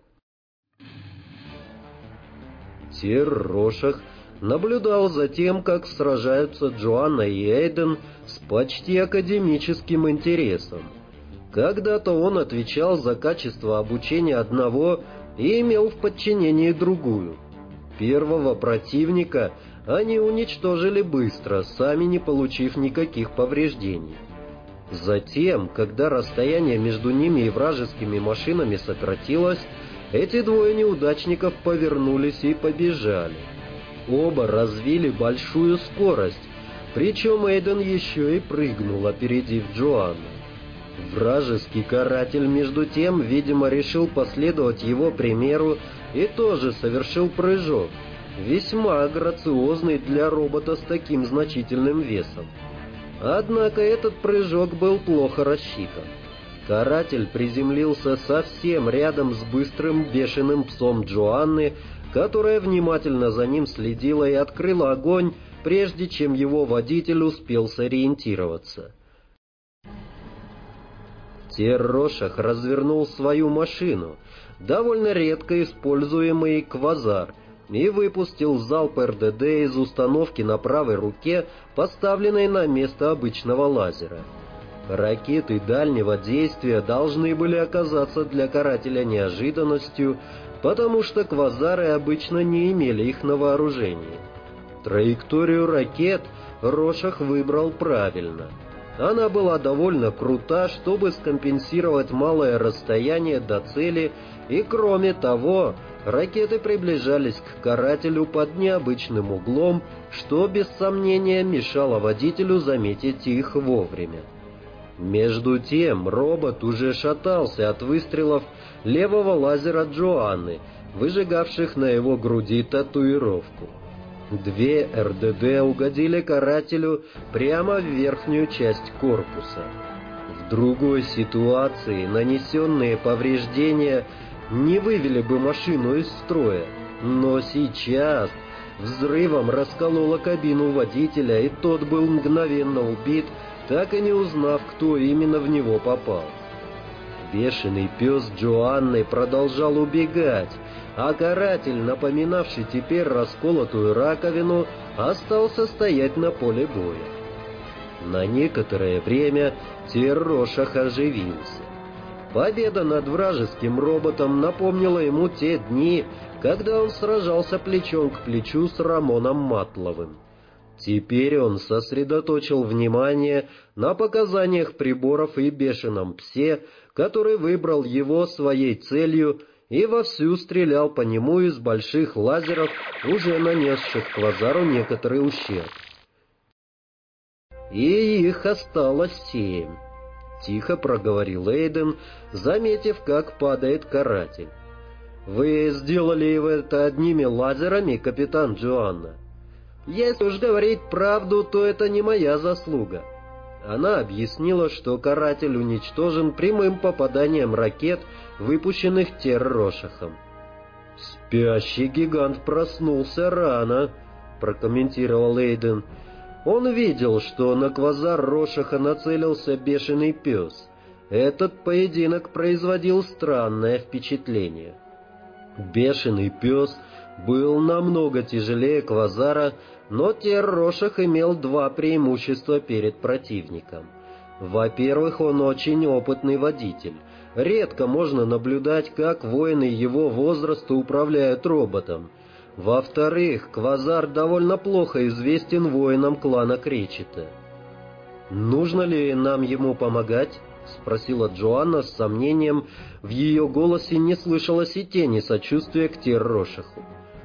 Тер-Рошах наблюдал за тем, как сражаются Джоанна и Эйден, с почти академическим интересом. Когда-то он отвечал за качество обучения одного и имел в подчинении другую. Первого противника они уничтожили быстро, сами не получив никаких повреждений. Затем, когда расстояние между ними и вражескими машинами сократилось, эти двое неудачников повернулись и побежали. Оба развили большую скорость, причем Эйден еще и прыгнул, опередив Джоанну. Вражеский каратель, между тем, видимо, решил последовать его примеру и тоже совершил прыжок, весьма грациозный для робота с таким значительным весом. Однако этот прыжок был плохо рассчитан. Каратель приземлился совсем рядом с быстрым бешеным псом Джоанны, которая внимательно за ним следила и открыла огонь, прежде чем его водитель успел сориентироваться. Тер-Рошах развернул свою машину, довольно редко используемый квазар, и выпустил залп РДД из установки на правой руке, поставленной на место обычного лазера. Ракеты дальнего действия должны были оказаться для карателя неожиданностью, потому что квазары обычно не имели их на вооружении. Траекторию ракет Рошах выбрал правильно. Она была довольно крута, чтобы скомпенсировать малое расстояние до цели, и кроме того, ракеты приближались к карателю под необычным углом, что без сомнения мешало водителю заметить их вовремя. Между тем робот уже шатался от выстрелов левого лазера Джоанны, выжигавших на его груди татуировку. 2 РДД угодили карателю прямо в верхнюю часть корпуса. В другой ситуации нанесенные повреждения не вывели бы машину из строя, но сейчас взрывом расколола кабину водителя, и тот был мгновенно убит, так и не узнав, кто именно в него попал. Бешеный пес Джоанны продолжал убегать, а каратель, напоминавший теперь расколотую раковину, остался стоять на поле боя. На некоторое время Тер-Рошах оживился. Победа над вражеским роботом напомнила ему те дни, когда он сражался плечом к плечу с Рамоном Матловым. Теперь он сосредоточил внимание на показаниях приборов и бешеном псе, который выбрал его своей целью и вовсю стрелял по нему из больших лазеров, уже нанесших Квазару некоторый ущерб. «И их осталось 7», — тихо проговорил Эйден, заметив, как падает каратель. «Вы сделали это одними лазерами, капитан Джоанна?» «Если уж говорить правду, то это не моя заслуга». Она объяснила, что каратель уничтожен прямым попаданием ракет, выпущенных Тер-Рошахом. «Спящий гигант проснулся рано», — прокомментировал Эйден. Он видел, что на Квазар Рошаха нацелился бешеный пес. Этот поединок производил странное впечатление. Бешеный пес был намного тяжелее Квазара, но Тер-Рошах имел 2 преимущества перед противником. Во-первых, он очень опытный водитель. Редко можно наблюдать, как воины его возраста управляют роботом. Во-вторых, Квазар довольно плохо известен воинам клана Кречета. «Нужно ли нам ему помогать?» — спросила Джоанна с сомнением. В ее голосе не слышалось и тени сочувствия к Тер-Рошаху.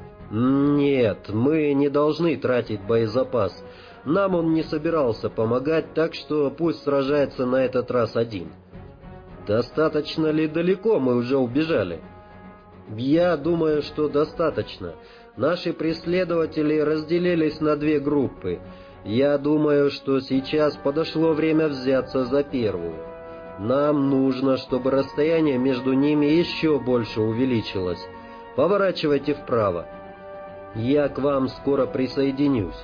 «Нет, мы не должны тратить боезапас. Нам он не собирался помогать, так что пусть сражается на этот раз один». «Достаточно ли далеко мы уже убежали?» «Я думаю, что достаточно. Наши преследователи разделились на 2 группы. Я думаю, что сейчас подошло время взяться за первую. Нам нужно, чтобы расстояние между ними еще больше увеличилось. Поворачивайте вправо. Я к вам скоро присоединюсь».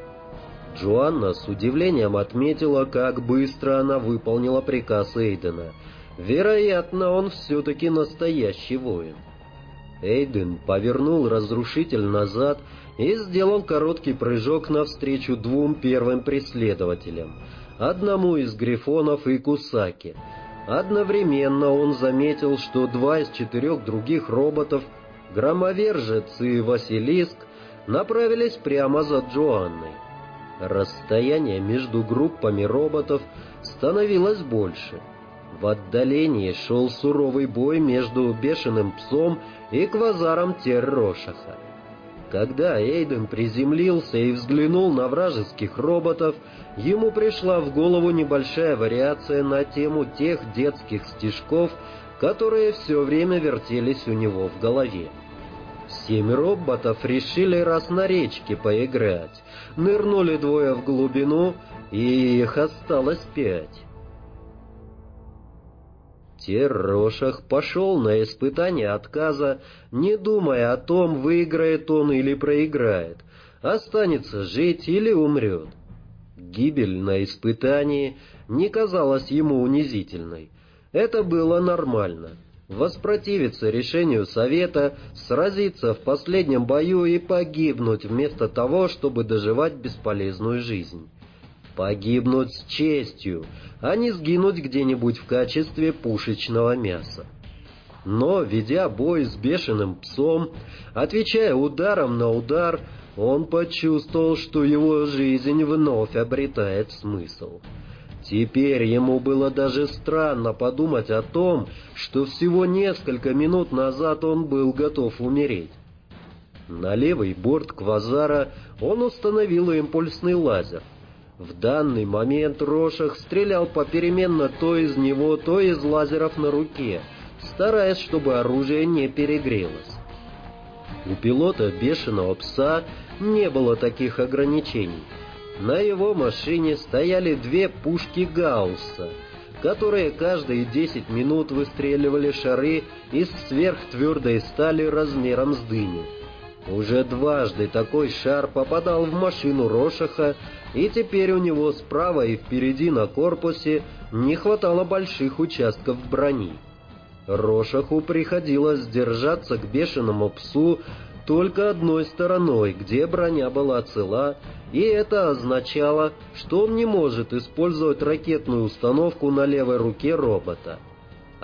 Джоанна с удивлением отметила, как быстро она выполнила приказ Эйдена. Вероятно, он все-таки настоящий воин. Эйден повернул разрушитель назад и сделал короткий прыжок навстречу 2 первым преследователям, одному из грифонов и Кусаки. Одновременно он заметил, что 2 из 4 других роботов, Громовержец и Василиск, направились прямо за Джоанной. Расстояние между группами роботов становилось больше. В отдалении шел суровый бой между бешеным псом и Квазаром Тер-Рошаха. Когда Эйден приземлился и взглянул на вражеских роботов, ему пришла в голову небольшая вариация на тему тех детских стишков, которые все время вертелись у него в голове. 7 роботов решили раз на речке поиграть, нырнули 2 в глубину, и их осталось 5. Тер-Рошах пошел на испытание отказа, не думая о том, выиграет он или проиграет, останется жить или умрет. Гибель на испытании не казалась ему унизительной. Это было нормально. Воспротивиться решению совета, сразиться в последнем бою и погибнуть вместо того, чтобы доживать бесполезную жизнь. Погибнуть с честью, а не сгинуть где-нибудь в качестве пушечного мяса. Но, ведя бой с бешеным псом, отвечая ударом на удар, он почувствовал, что его жизнь вновь обретает смысл. Теперь ему было даже странно подумать о том, что всего несколько минут назад он был готов умереть. На левый борт Квазара он установил импульсный лазер. В данный момент Рошах стрелял попеременно то из него, то из лазеров на руке, стараясь, чтобы оружие не перегрелось. У пилота бешеного пса не было таких ограничений. На его машине стояли 2 пушки Гаусса, которые каждые 10 минут выстреливали шары из сверхтвердой стали размером с дыню. Уже дважды такой шар попадал в машину Рошаха, и теперь у него справа и впереди на корпусе не хватало больших участков брони. Рошаху приходилось держаться к бешеному псу только одной стороной, где броня была цела, и это означало, что он не может использовать ракетную установку на левой руке робота.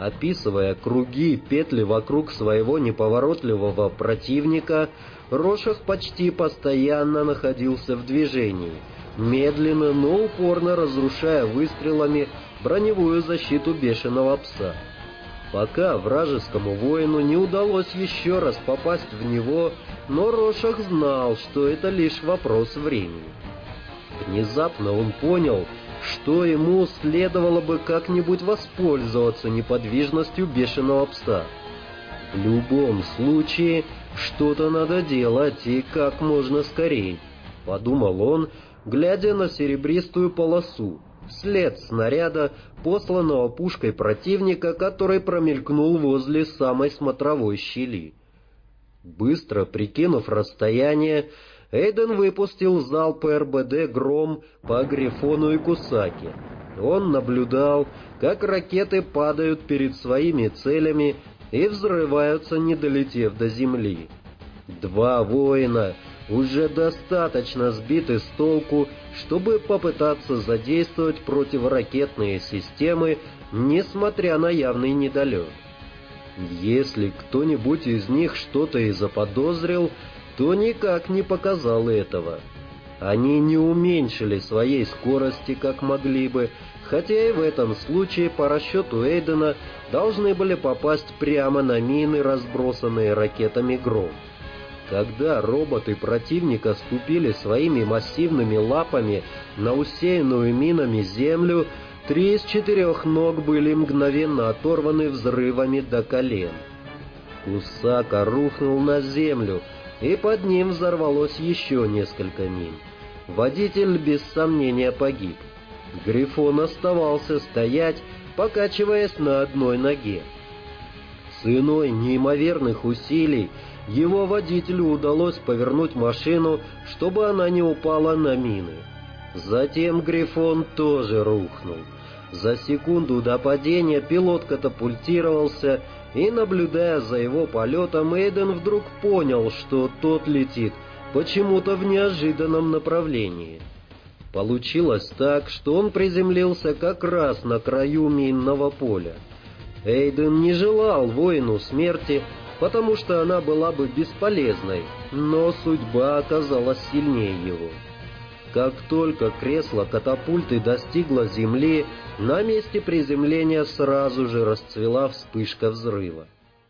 Описывая круги и петли вокруг своего неповоротливого противника, Рошах почти постоянно находился в движении, медленно, но упорно разрушая выстрелами броневую защиту бешеного пса. Пока вражескому воину не удалось еще раз попасть в него, но Рошах знал, что это лишь вопрос времени. Внезапно он понял, что ему следовало бы как-нибудь воспользоваться неподвижностью бешеного пса. В любом случае, что-то надо делать и как можно скорее, подумал он, глядя на серебристую полосу, след снаряда, посланного пушкой противника, который промелькнул возле самой смотровой щели. Быстро прикинув расстояние, Эйден выпустил залп РБД «Гром» по Грифону и Кусаке. Он наблюдал, как ракеты падают перед своими целями и взрываются, не долетев до земли. Два воина уже достаточно сбиты с толку, чтобы попытаться задействовать противоракетные системы, несмотря на явный недолет. Если кто-нибудь из них что-то и заподозрил, то никак не показал этого. Они не уменьшили своей скорости, как могли бы, хотя и в этом случае, по расчету Эйдена, должны были попасть прямо на мины, разбросанные ракетами «Гром». Когда роботы противника ступили своими массивными лапами на усеянную минами землю, 3 из 4 ног были мгновенно оторваны взрывами до колен. Кусака рухнул на землю, и под ним взорвалось еще несколько мин. Водитель без сомнения погиб. Грифон оставался стоять, покачиваясь на одной ноге. Ценой неимоверных усилий его водителю удалось повернуть машину, чтобы она не упала на мины. Затем Грифон тоже рухнул. За секунду до падения пилот катапультировался, и, наблюдая за его полетом, Эйден вдруг понял, что тот летит почему-то в неожиданном направлении. Получилось так, что он приземлился как раз на краю минного поля. Эйден не желал воину смерти, потому что она была бы бесполезной, но судьба оказалась сильнее его. Как только кресло катапульты достигло земли, на месте приземления сразу же расцвела вспышка взрыва.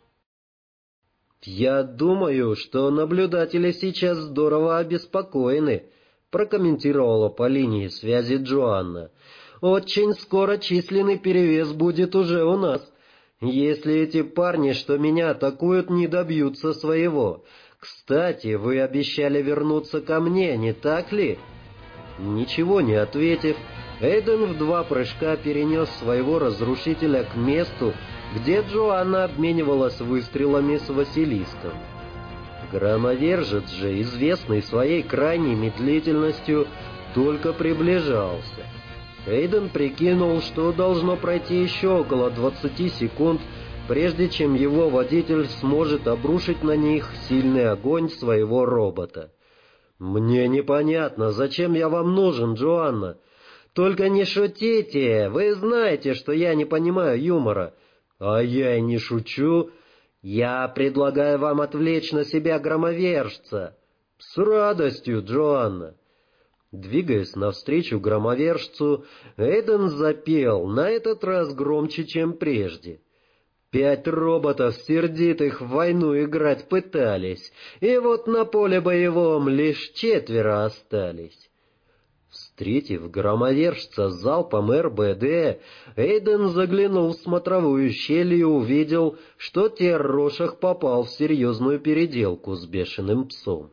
«Я думаю, что наблюдатели сейчас здорово обеспокоены», прокомментировала по линии связи Джоанна. «Очень скоро численный перевес будет уже у нас. Если эти парни, что меня атакуют, не добьются своего. Кстати, вы обещали вернуться ко мне, не так ли?» Ничего не ответив, Эйден в 2 прыжка перенес своего разрушителя к месту, где Джоанна обменивалась выстрелами с Василиском. Громовержец же, известный своей крайней медлительностью, только приближался. Эйден прикинул, что должно пройти еще около 20 секунд, прежде чем его водитель сможет обрушить на них сильный огонь своего робота. «Мне непонятно, зачем я вам нужен, Джоанна? Только не шутите, вы знаете, что я не понимаю юмора». «А я и не шучу. Я предлагаю вам отвлечь на себя громовержца». «С радостью, Джоанна». Двигаясь навстречу громовержцу, Эйден запел, на этот раз громче, чем прежде. 5 роботов сердитых в войну играть пытались, и вот на поле боевом лишь 4 остались. Встретив громовержца залпом РБД, Эйден заглянул в смотровую щель и увидел, что Рошах попал в серьезную переделку с бешеным псом.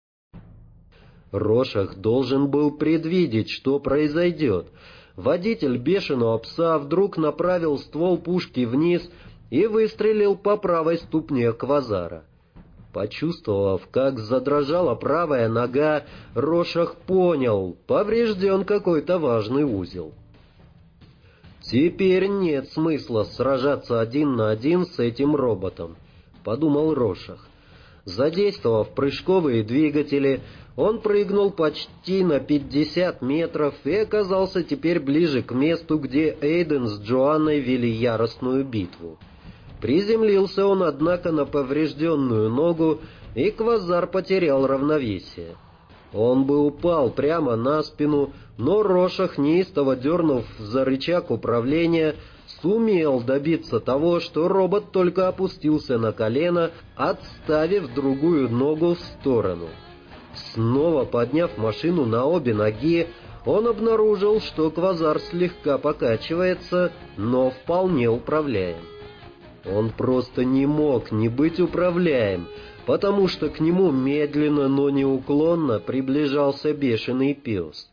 Рошах должен был предвидеть, что произойдет. Водитель бешеного пса вдруг направил ствол пушки вниз и выстрелил по правой ступне Квазара. Почувствовав, как задрожала правая нога, Рошах понял, поврежден какой-то важный узел. «Теперь нет смысла сражаться 1 на 1 с этим роботом», — подумал Рошах. Задействовав прыжковые двигатели, Он прыгнул почти на 50 метров и оказался теперь ближе к месту, где Эйден с Джоанной вели яростную битву. Приземлился он, однако, на поврежденную ногу, и Квазар потерял равновесие. Он бы упал прямо на спину, но Рошах, неистово дернув за рычаг управления, сумел добиться того, что робот только опустился на колено, отставив другую ногу в сторону. Снова подняв машину на обе ноги, он обнаружил, что Квазар слегка покачивается, но вполне управляем. Он просто не мог не быть управляем, потому что к нему медленно, но неуклонно приближался бешеный пес.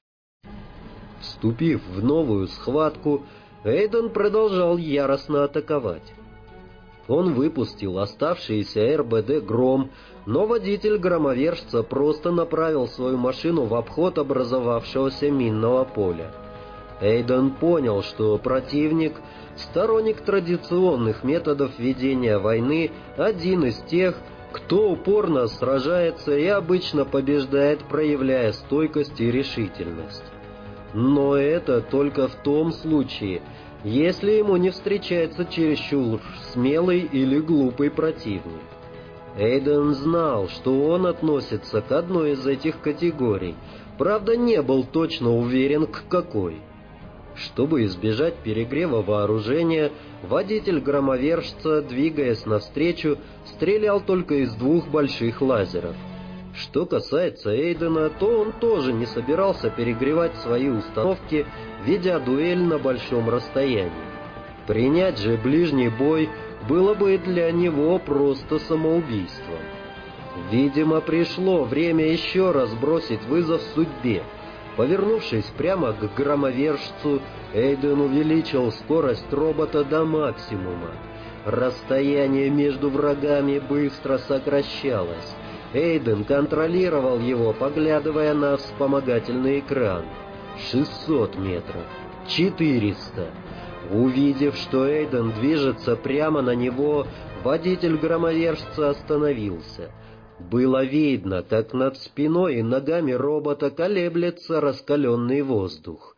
Вступив в новую схватку, Эйден продолжал яростно атаковать. Он выпустил оставшийся РБД «Гром», но водитель громовержца просто направил свою машину в обход образовавшегося минного поля. Эйден понял, что противник, сторонник традиционных методов ведения войны, один из тех, кто упорно сражается и обычно побеждает, проявляя стойкость и решительность. Но это только в том случае, если ему не встречается чересчур смелый или глупый противник. Эйден знал, что он относится к одной из этих категорий, правда не был точно уверен, к какой. Чтобы избежать перегрева вооружения, водитель громовержца, двигаясь навстречу, стрелял только из двух больших лазеров. Что касается Эйдена, то он тоже не собирался перегревать свои установки, ведя дуэль на большом расстоянии. Принять же ближний бой было бы для него просто самоубийством. Видимо, пришло время еще раз бросить вызов судьбе. Повернувшись прямо к громовержцу, Эйден увеличил скорость робота до максимума. Расстояние между врагами быстро сокращалось. Эйден контролировал его, поглядывая на вспомогательный экран. 600 метров. 400. Увидев, что Эйден движется прямо на него, водитель громовержца остановился. Было видно, как над спиной и ногами робота колеблется раскаленный воздух.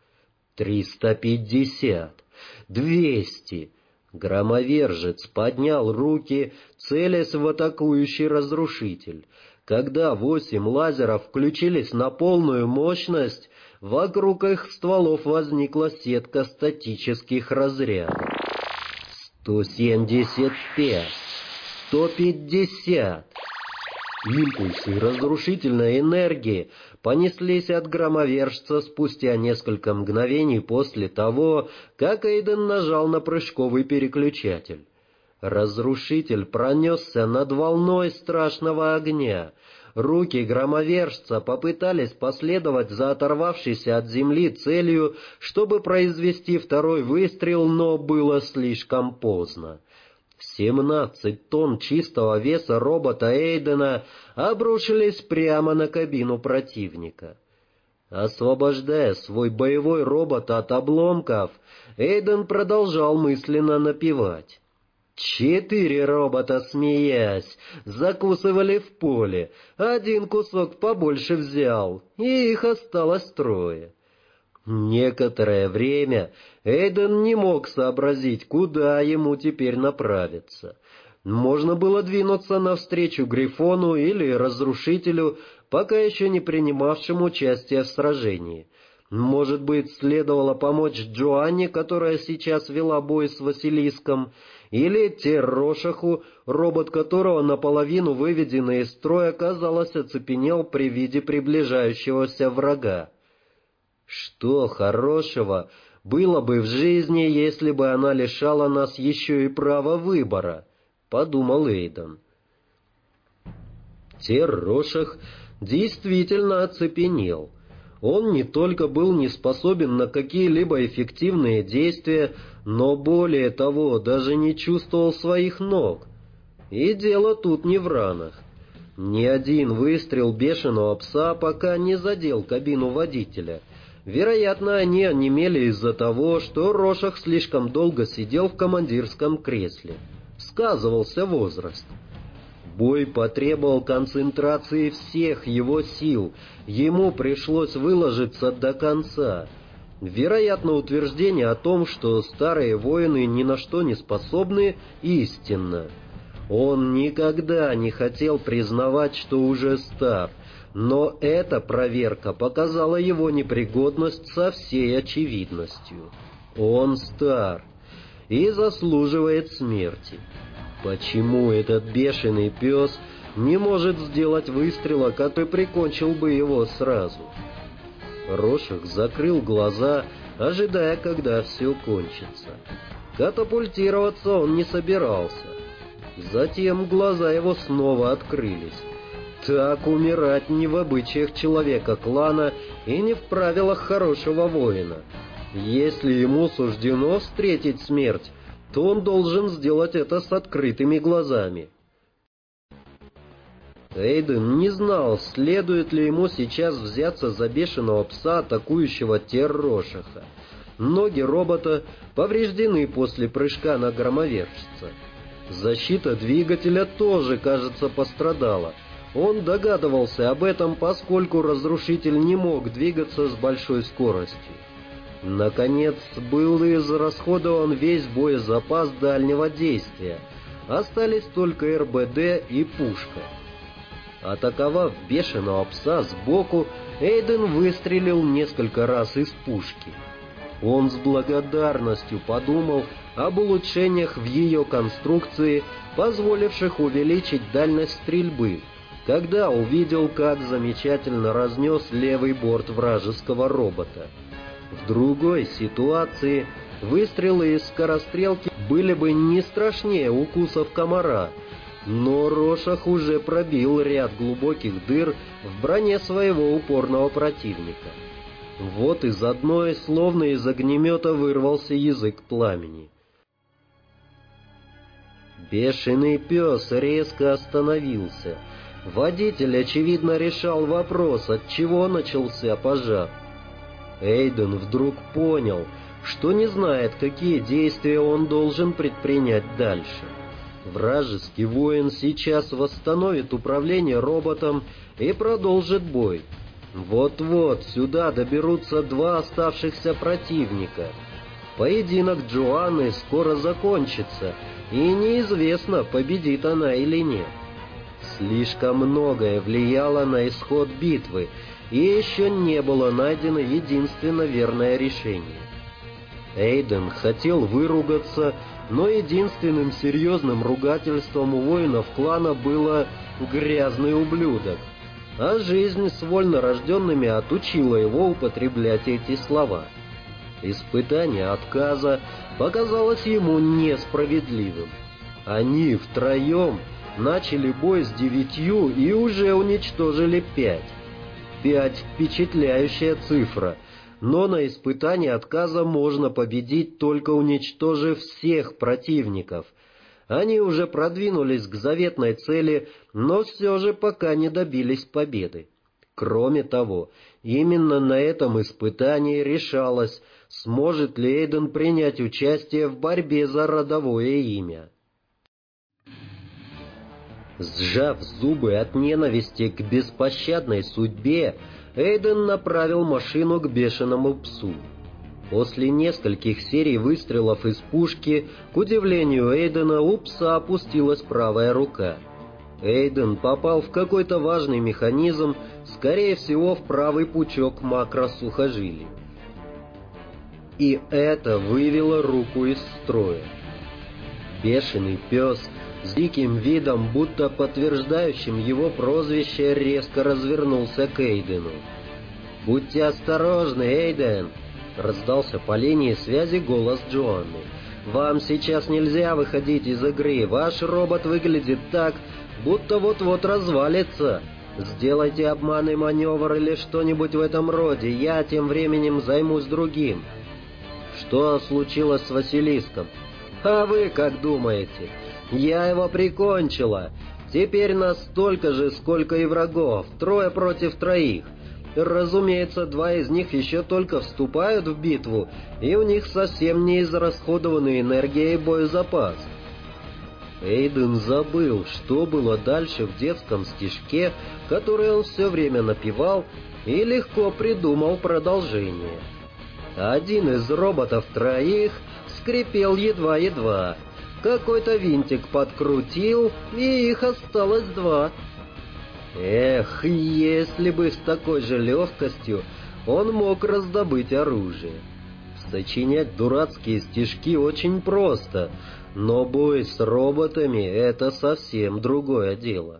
350. 200. Громовержец поднял руки, целясь в атакующий разрушитель. Когда 8 лазеров включились на полную мощность, вокруг их стволов возникла сетка статических разрядов. 175. 150. Импульсы разрушительной энергии понеслись от громовержца спустя несколько мгновений после того, как Эйден нажал на прыжковый переключатель. Разрушитель пронесся над волной страшного огня. Руки громовержца попытались последовать за оторвавшейся от земли целью, чтобы произвести второй выстрел, но было слишком поздно. 17 тонн чистого веса робота Эйдена обрушились прямо на кабину противника. Освобождая свой боевой робот от обломков, Эйден продолжал мысленно напевать. 4 робота, смеясь, закусывали в поле, один кусок побольше взял, и их осталось 3. Некоторое время Эйден не мог сообразить, куда ему теперь направиться. Можно было двинуться навстречу Грифону или Разрушителю, пока еще не принимавшему участие в сражении. Может быть, следовало помочь Джоанне, которая сейчас вела бой с Василиском, или Террошаху, робот которого, наполовину выведенный из строя, казалось, оцепенел при виде приближающегося врага. Что хорошего было бы в жизни, если бы она лишала нас еще и права выбора, подумал Эйден. Террошах действительно оцепенел. Он не только был не способен на какие-либо эффективные действия, но более того, даже не чувствовал своих ног. И дело тут не в ранах. Ни один выстрел бешеного пса пока не задел кабину водителя. Вероятно, они онемели из-за того, что Рошах слишком долго сидел в командирском кресле. Сказывался возраст. Бой потребовал концентрации всех его сил, ему пришлось выложиться до конца. Вероятно, утверждение о том, что старые воины ни на что не способны, истинно. Он никогда не хотел признавать, что уже стар, но эта проверка показала его непригодность со всей очевидностью. Он стар и заслуживает смерти. Почему этот бешеный пес не может сделать выстрела, который прикончил бы его сразу? Рошах закрыл глаза, ожидая, когда все кончится. Катапультироваться он не собирался. Затем глаза его снова открылись. Так умирать не в обычаях человека клана и не в правилах хорошего воина. Если ему суждено встретить смерть, то он должен сделать это с открытыми глазами. Эйден не знал, следует ли ему сейчас взяться за бешеного пса, атакующего Рошаха. Ноги робота повреждены после прыжка на громовержца. Защита двигателя тоже, кажется, пострадала. Он догадывался об этом, поскольку разрушитель не мог двигаться с большой скоростью. Наконец, был израсходован весь боезапас дальнего действия. Остались только РБД и пушка. Атаковав бешеного пса сбоку, Эйден выстрелил несколько раз из пушки. Он с благодарностью подумал об улучшениях в ее конструкции, позволивших увеличить дальность стрельбы, когда увидел, как замечательно разнес левый борт вражеского робота. В другой ситуации выстрелы из скорострелки были бы не страшнее укусов комара, но Рошах уже пробил ряд глубоких дыр в броне своего упорного противника. Вот из одной, словно из огнемета, вырвался язык пламени. Бешеный пес резко остановился. Водитель, очевидно, решал вопрос, от чего начался пожар. Эйден вдруг понял, что не знает, какие действия он должен предпринять дальше. Вражеский воин сейчас восстановит управление роботом и продолжит бой. Вот-вот сюда доберутся два оставшихся противника. Поединок Джоанны скоро закончится, и неизвестно, победит она или нет. Слишком многое влияло на исход битвы, и еще не было найдено единственно верное решение. Эйден хотел выругаться, но единственным серьезным ругательством у воинов клана было «грязный ублюдок», а жизнь с вольнорожденными отучила его употреблять эти слова. Испытание отказа показалось ему несправедливым. Они втроем начали бой с 9 и уже уничтожили 5. 5 — впечатляющая цифра, но на испытании отказа можно победить, только уничтожив всех противников. Они уже продвинулись к заветной цели, но все же пока не добились победы. Кроме того, именно на этом испытании решалось, сможет ли Эйден принять участие в борьбе за родовое имя. Сжав зубы от ненависти к беспощадной судьбе, Эйден направил машину к бешеному псу. После нескольких серий выстрелов из пушки, к удивлению Эйдена, у пса опустилась правая рука. Эйден попал в какой-то важный механизм, скорее всего, в правый пучок макросухожилий. И это вывело руку из строя. Бешеный пес с диким видом, будто подтверждающим его прозвище, резко развернулся к Эйдену. «Будьте осторожны, Эйден!» — раздался по линии связи голос Джоанны. «Вам сейчас нельзя выходить из игры. Ваш робот выглядит так, будто вот-вот развалится. Сделайте обманный маневр или что-нибудь в этом роде. Я тем временем займусь другим». «Что случилось с Василиском?» «А вы как думаете? Я его прикончила. Теперь нас столько же, сколько и врагов. 3 против 3. Разумеется, 2 из них еще только вступают в битву, и у них совсем не израсходованы энергия и боезапас». Эйден забыл, что было дальше в детском стишке, который он все время напевал, и легко придумал продолжение. Один из роботов троих скрипел едва-едва. Какой-то винтик подкрутил, и их осталось два. Эх, если бы с такой же легкостью он мог раздобыть оружие. Сочинять дурацкие стишки очень просто, но бой с роботами — это совсем другое дело.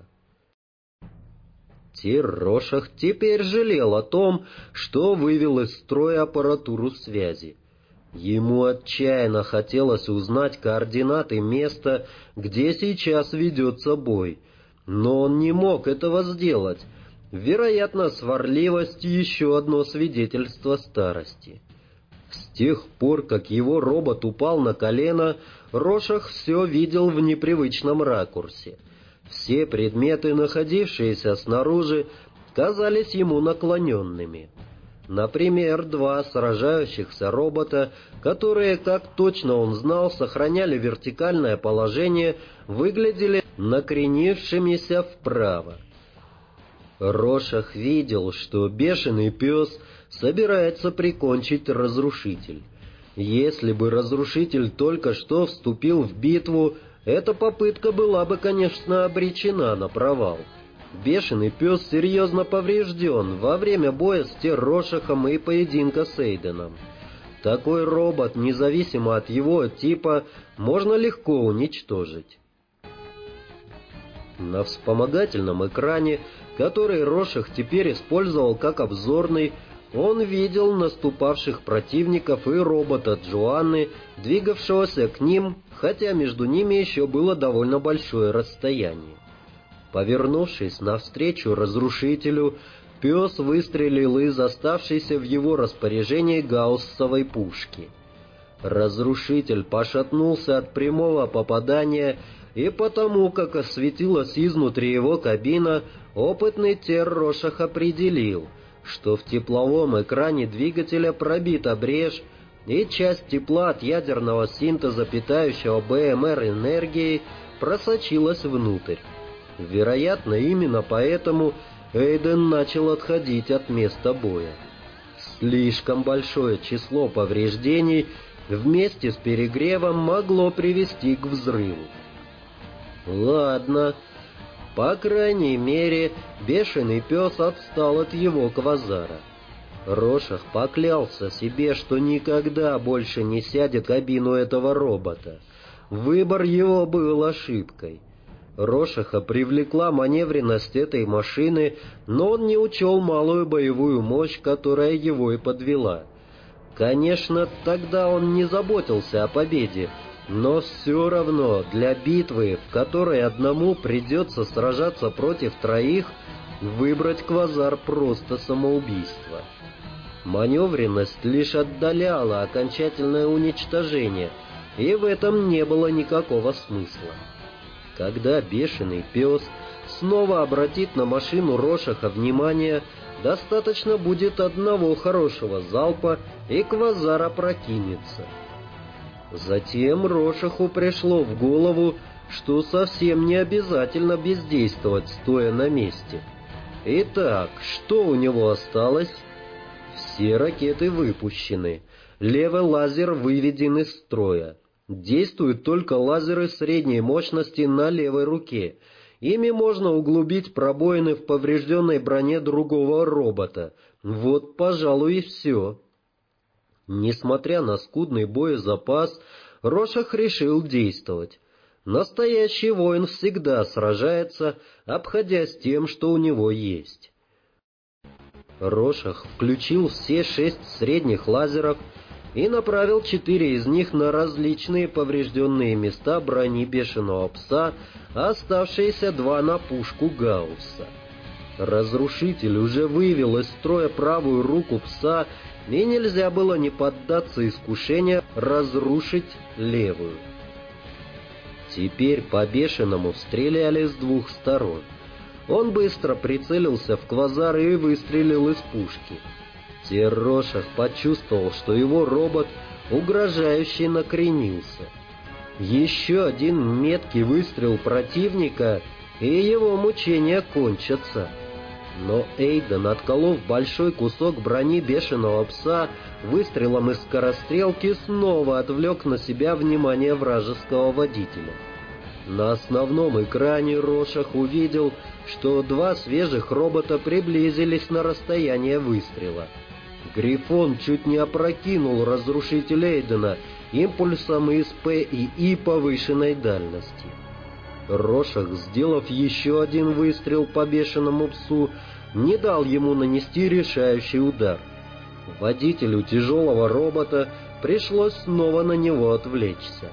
Тир-Рошах теперь жалел о том, что вывел из строя аппаратуру связи. Ему отчаянно хотелось узнать координаты места, где сейчас ведется бой, но он не мог этого сделать. Вероятно, сварливость — еще одно свидетельство старости. С тех пор, как его робот упал на колено, Рошах все видел в непривычном ракурсе. Все предметы, находившиеся снаружи, казались ему наклоненными. Например, два сражающихся робота, которые, как точно он знал, сохраняли вертикальное положение, выглядели накренившимися вправо. Рошах видел, что бешеный пес собирается прикончить Разрушитель. Если бы Разрушитель только что вступил в битву, эта попытка была бы, конечно, обречена на провал. Бешеный пес серьезно поврежден во время боя с Тир-Рошахом и поединка с Эйденом. Такой робот, независимо от его типа, можно легко уничтожить. На вспомогательном экране, который Рошах теперь использовал как обзорный, он видел наступавших противников и робота Джоанны, двигавшегося к ним, хотя между ними еще было довольно большое расстояние. Повернувшись навстречу Разрушителю, пес выстрелил из оставшейся в его распоряжении гауссовой пушки. Разрушитель пошатнулся от прямого попадания, и потому, как осветилась изнутри его кабина, опытный Тир-Рошах определил, что в тепловом экране двигателя пробита брешь, и часть тепла от ядерного синтеза, питающего БМР энергией, просочилась внутрь. Вероятно, именно поэтому Эйден начал отходить от места боя. Слишком большое число повреждений вместе с перегревом могло привести к взрыву. Ладно, по крайней мере, бешеный пес отстал от его квазара. Рошах поклялся себе, что никогда больше не сядет в кабину этого робота. Выбор его был ошибкой. Рошаха привлекла маневренность этой машины, но он не учел малую боевую мощь, которая его и подвела. Конечно, тогда он не заботился о победе, но все равно для битвы, в которой одному придется сражаться против троих, выбрать квазар просто самоубийство. Маневренность лишь отдаляла окончательное уничтожение, и в этом не было никакого смысла. Когда бешеный пес снова обратит на машину Рошаха внимание, достаточно будет одного хорошего залпа, и квазар опрокинется. Затем Рошаху пришло в голову, что совсем не обязательно бездействовать, стоя на месте. Итак, что у него осталось? Все ракеты выпущены. Левый лазер выведен из строя. Действуют только лазеры средней мощности на левой руке. Ими можно углубить пробоины в поврежденной броне другого робота. Вот, пожалуй, и все. Несмотря на скудный боезапас, Рошах решил действовать. Настоящий воин всегда сражается, обходясь тем, что у него есть. Рошах включил все 6 средних лазеров и направил 4 из них на различные поврежденные места брони бешеного пса, а оставшиеся 2 на пушку Гаусса. Разрушитель уже вывел из строя правую руку пса, и нельзя было не поддаться искушению разрушить левую. Теперь по бешеному стреляли с 2 сторон. Он быстро прицелился в квазар и выстрелил из пушки. Тир-Рошах почувствовал, что его робот угрожающе накренился. Еще один меткий выстрел противника, и его мучения кончатся. Но Эйден, отколов большой кусок брони бешеного пса, выстрелом из скорострелки снова отвлек на себя внимание вражеского водителя. На основном экране Рошах увидел, что два свежих робота приблизились на расстояние выстрела. Грифон чуть не опрокинул разрушитель Эйдена импульсом из ПИИ повышенной дальности. Рошах, сделав еще один выстрел по бешеному псу, не дал ему нанести решающий удар. Водителю тяжелого робота пришлось снова на него отвлечься.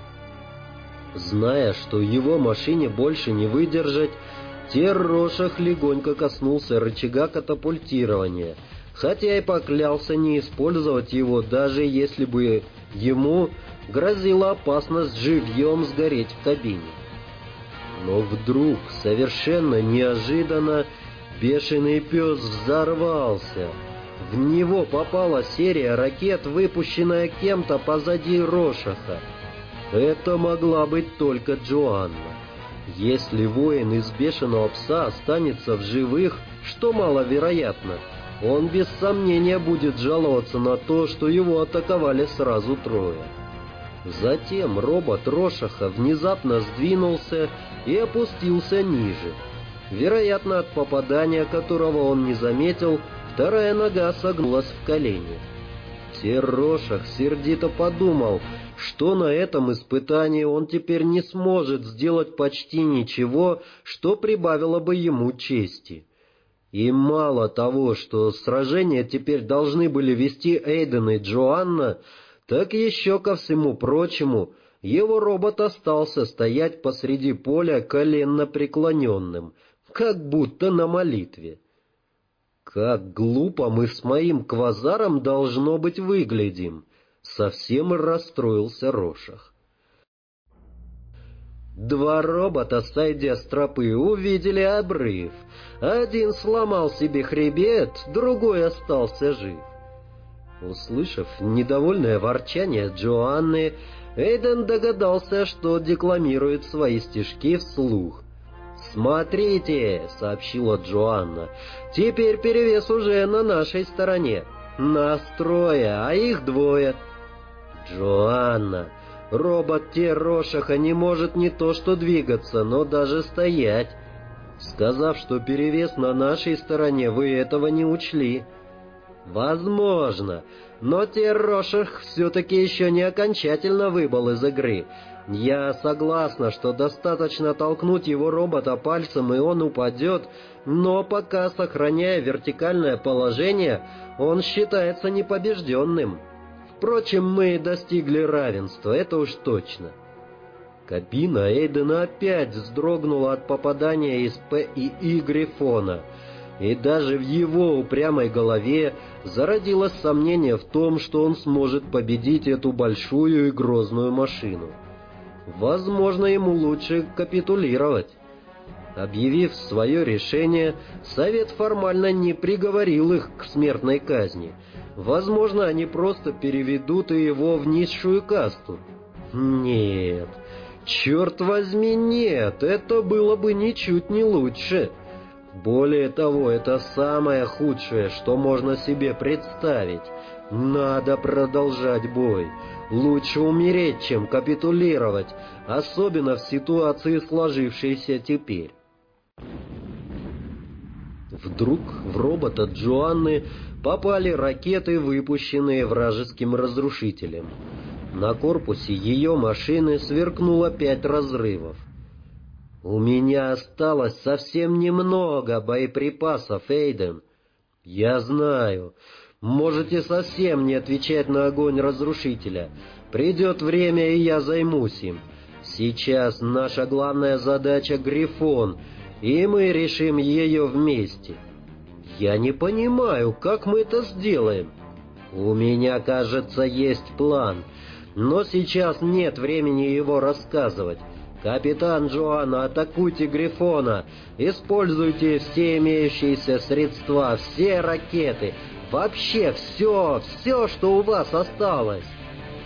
Зная, что его машине больше не выдержать, Рошах легонько коснулся рычага катапультирования, хотя и поклялся не использовать его, даже если бы ему грозила опасность живьем сгореть в кабине. Но вдруг, совершенно неожиданно, бешеный пес взорвался. В него попала серия ракет, выпущенная кем-то позади Рошаха. Это могла быть только Джоанна. Если воин из бешеного пса останется в живых, что маловероятно, он без сомнения будет жаловаться на то, что его атаковали сразу трое. Затем робот Рошаха внезапно сдвинулся и опустился ниже. Вероятно, от попадания, которого он не заметил, вторая нога согнулась в колени. Рошах сердито подумал, что на этом испытании он теперь не сможет сделать почти ничего, что прибавило бы ему чести. И мало того, что сражение теперь должны были вести Эйден и Джоанна, так еще ко всему прочему, его робот остался стоять посреди поля коленно преклоненным, как будто на молитве. Как глупо мы с моим квазаром должно быть выглядим, совсем расстроился Рошах. Два робота, сойдя с тропы, увидели обрыв. Один сломал себе хребет, другой остался жив. Услышав недовольное ворчание Джоанны, Эйден догадался, что декламирует свои стишки вслух. «Смотрите», — сообщила Джоанна, — «теперь перевес уже на нашей стороне. Нас трое, а их двое». «Джоанна, робот Рошаха не может не то что двигаться, но даже стоять. Сказав, что перевес на нашей стороне, вы этого не учли». «Возможно, но Рошах все-таки еще не окончательно выбыл из игры. Я согласна, что достаточно толкнуть его робота пальцем, и он упадет, но пока, сохраняя вертикальное положение, он считается непобежденным. Впрочем, мы достигли равенства, это уж точно». Кабина Эйдена опять вздрогнула от попадания из ПИИ Грифона, и даже в его упрямой голове зародилось сомнение в том, что он сможет победить эту большую и грозную машину. Возможно, ему лучше капитулировать. Объявив свое решение, Совет формально не приговорил их к смертной казни. Возможно, они просто переведут его в низшую касту. Нет, черт возьми, нет, это было бы ничуть не лучше. Более того, это самое худшее, что можно себе представить. Надо продолжать бой. Лучше умереть, чем капитулировать, особенно в ситуации, сложившейся теперь. Вдруг в робота Джоанны попали ракеты, выпущенные вражеским разрушителем. На корпусе ее машины сверкнуло 5 разрывов. «У меня осталось совсем немного боеприпасов, Эйден. Я знаю. Можете совсем не отвечать на огонь разрушителя. Придет время, и я займусь им. Сейчас наша главная задача — Грифон, и мы решим ее вместе. Я не понимаю, как мы это сделаем. У меня, кажется, есть план, но сейчас нет времени его рассказывать. «Капитан Джоанна, атакуйте Грифона! Используйте все имеющиеся средства, все ракеты, вообще все, что у вас осталось!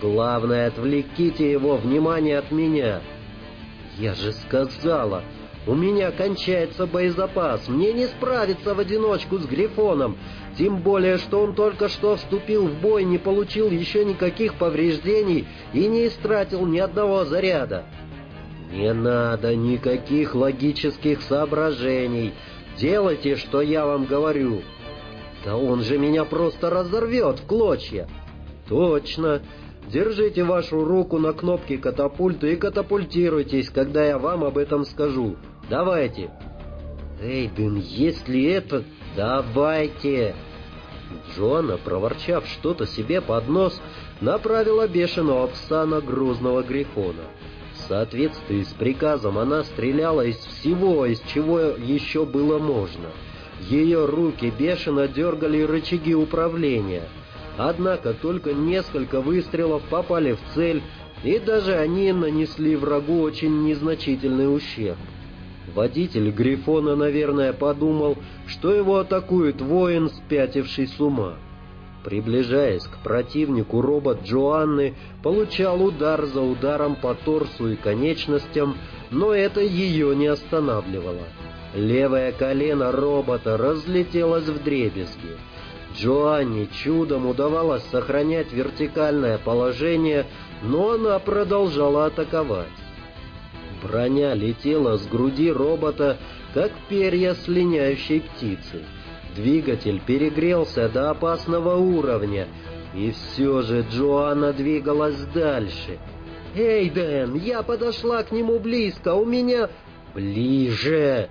Главное, отвлеките его внимание от меня. Я же сказала, у меня кончается боезапас, мне не справиться в одиночку с Грифоном, тем более, что он только что вступил в бой, не получил еще никаких повреждений и не истратил ни одного заряда. Не надо никаких логических соображений, делайте, что я вам говорю. Да он же меня просто разорвет в клочья. Точно. Держите вашу руку на кнопке катапульта и катапультируйтесь, когда я вам об этом скажу. Давайте. Эйден, если это... Давайте. Джоанна, проворчав что-то себе под нос, направила бешеного пса на грозного Грифона. В соответствии с приказом она стреляла из всего, из чего еще было можно. Ее руки бешено дергали рычаги управления. Однако только несколько выстрелов попали в цель, и даже они нанесли врагу очень незначительный ущерб. Водитель Грифона, наверное, подумал, что его атакует воин, спятивший с ума. Приближаясь к противнику, робот Джоанны получал удар за ударом по торсу и конечностям, но это ее не останавливало. Левое колено робота разлетелось вдребезги. Джоанне чудом удавалось сохранять вертикальное положение, но она продолжала атаковать. Броня летела с груди робота, как перья слиняющей птицы. Двигатель перегрелся до опасного уровня, и все же Джоанна двигалась дальше. «Эйден, я подошла к нему близко, у меня...» «Ближе!»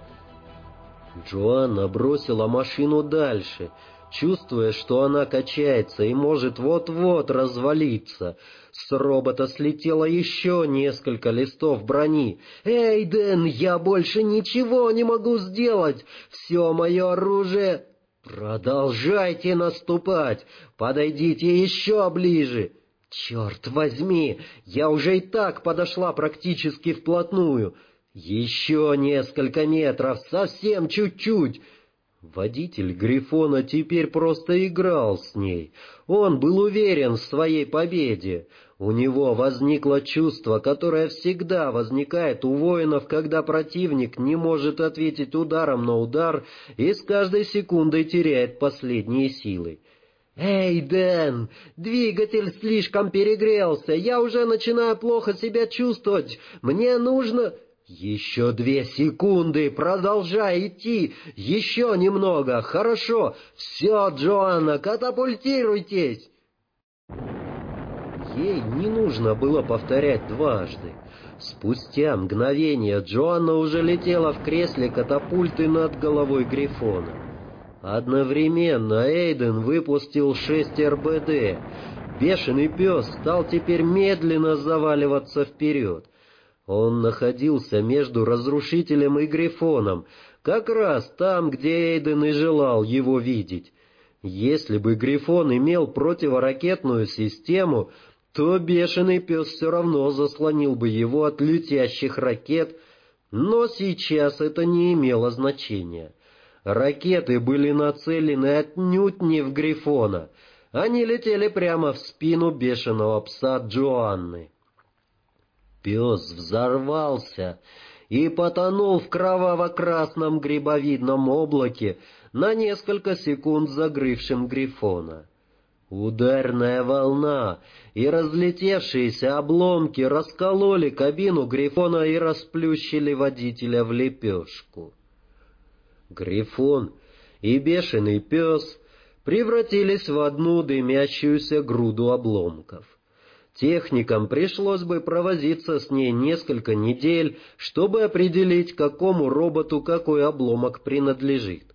Джоанна бросила машину дальше, чувствуя, что она качается и может вот-вот развалиться. С робота слетело еще несколько листов брони. «Эйден, я больше ничего не могу сделать! Все мое оружие...» «Продолжайте наступать! Подойдите еще ближе!» «Черт возьми! Я уже и так подошла практически вплотную! Еще несколько метров, совсем чуть-чуть!» Водитель Грифона теперь просто играл с ней. Он был уверен в своей победе. У него возникло чувство, которое всегда возникает у воинов, когда противник не может ответить ударом на удар и с каждой секундой теряет последние силы. «Эй, Дэн, двигатель слишком перегрелся, я уже начинаю плохо себя чувствовать, мне нужно...» «Еще 2 секунды, продолжай идти, еще немного, хорошо, все, Джоанна, катапультируйтесь!» Ей не нужно было повторять дважды. Спустя мгновение Джоанна уже летела в кресле катапульты над головой Грифона. Одновременно Эйден выпустил 6 РБД. Бешеный пес стал теперь медленно заваливаться вперед. Он находился между разрушителем и Грифоном, как раз там, где Эйден и желал его видеть. Если бы Грифон имел противоракетную систему, то бешеный пес все равно заслонил бы его от летящих ракет, но сейчас это не имело значения. Ракеты были нацелены отнюдь не в Грифона, они летели прямо в спину бешеного пса Джоанны. Пес взорвался и потонул в кроваво-красном грибовидном облаке, на несколько секунд загрывшем Грифона. Ударная волна и разлетевшиеся обломки раскололи кабину Грифона и расплющили водителя в лепешку. Грифон и бешеный пес превратились в одну дымящуюся груду обломков. Техникам пришлось бы провозиться с ней несколько недель, чтобы определить, какому роботу какой обломок принадлежит.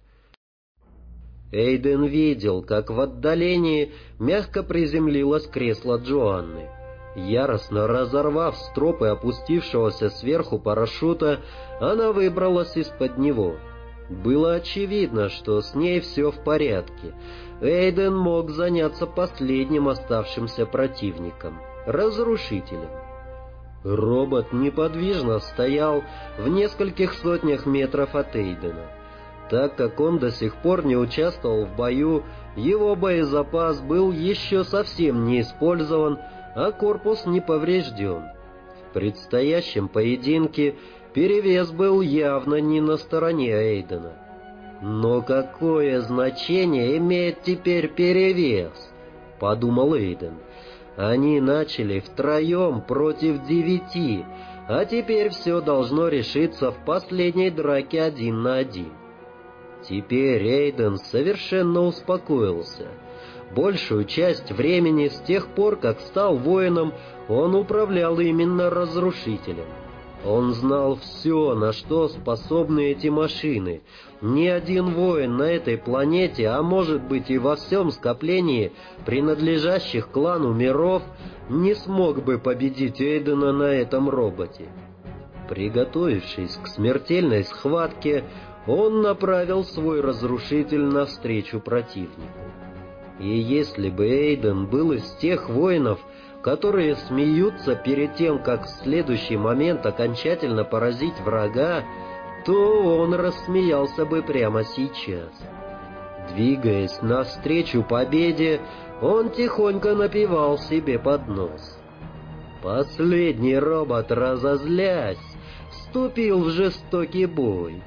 Эйден видел, как в отдалении мягко приземлилось кресло Джоанны. Яростно разорвав стропы опустившегося сверху парашюта, она выбралась из-под него. Было очевидно, что с ней все в порядке. Эйден мог заняться последним оставшимся противником — разрушителем. Робот неподвижно стоял в нескольких сотнях метров от Эйдена. Так как он до сих пор не участвовал в бою, его боезапас был еще совсем не использован, а корпус не поврежден. В предстоящем поединке перевес был явно не на стороне Эйдена. «Но какое значение имеет теперь перевес?» — подумал Эйден. «Они начали втроем против 9, а теперь все должно решиться в последней драке 1 на 1. Теперь Эйден совершенно успокоился. Большую часть времени с тех пор, как стал воином, он управлял именно разрушителем. Он знал все, на что способны эти машины. Ни один воин на этой планете, а может быть и во всем скоплении принадлежащих клану миров, не смог бы победить Эйдена на этом роботе. Приготовившись к смертельной схватке, он направил свой разрушитель навстречу противнику. И если бы Эйден был из тех воинов, которые смеются перед тем, как в следующий момент окончательно поразить врага, то он рассмеялся бы прямо сейчас. Двигаясь навстречу победе, он тихонько напевал себе под нос. Последний робот, разозлясь, вступил в жестокий бой.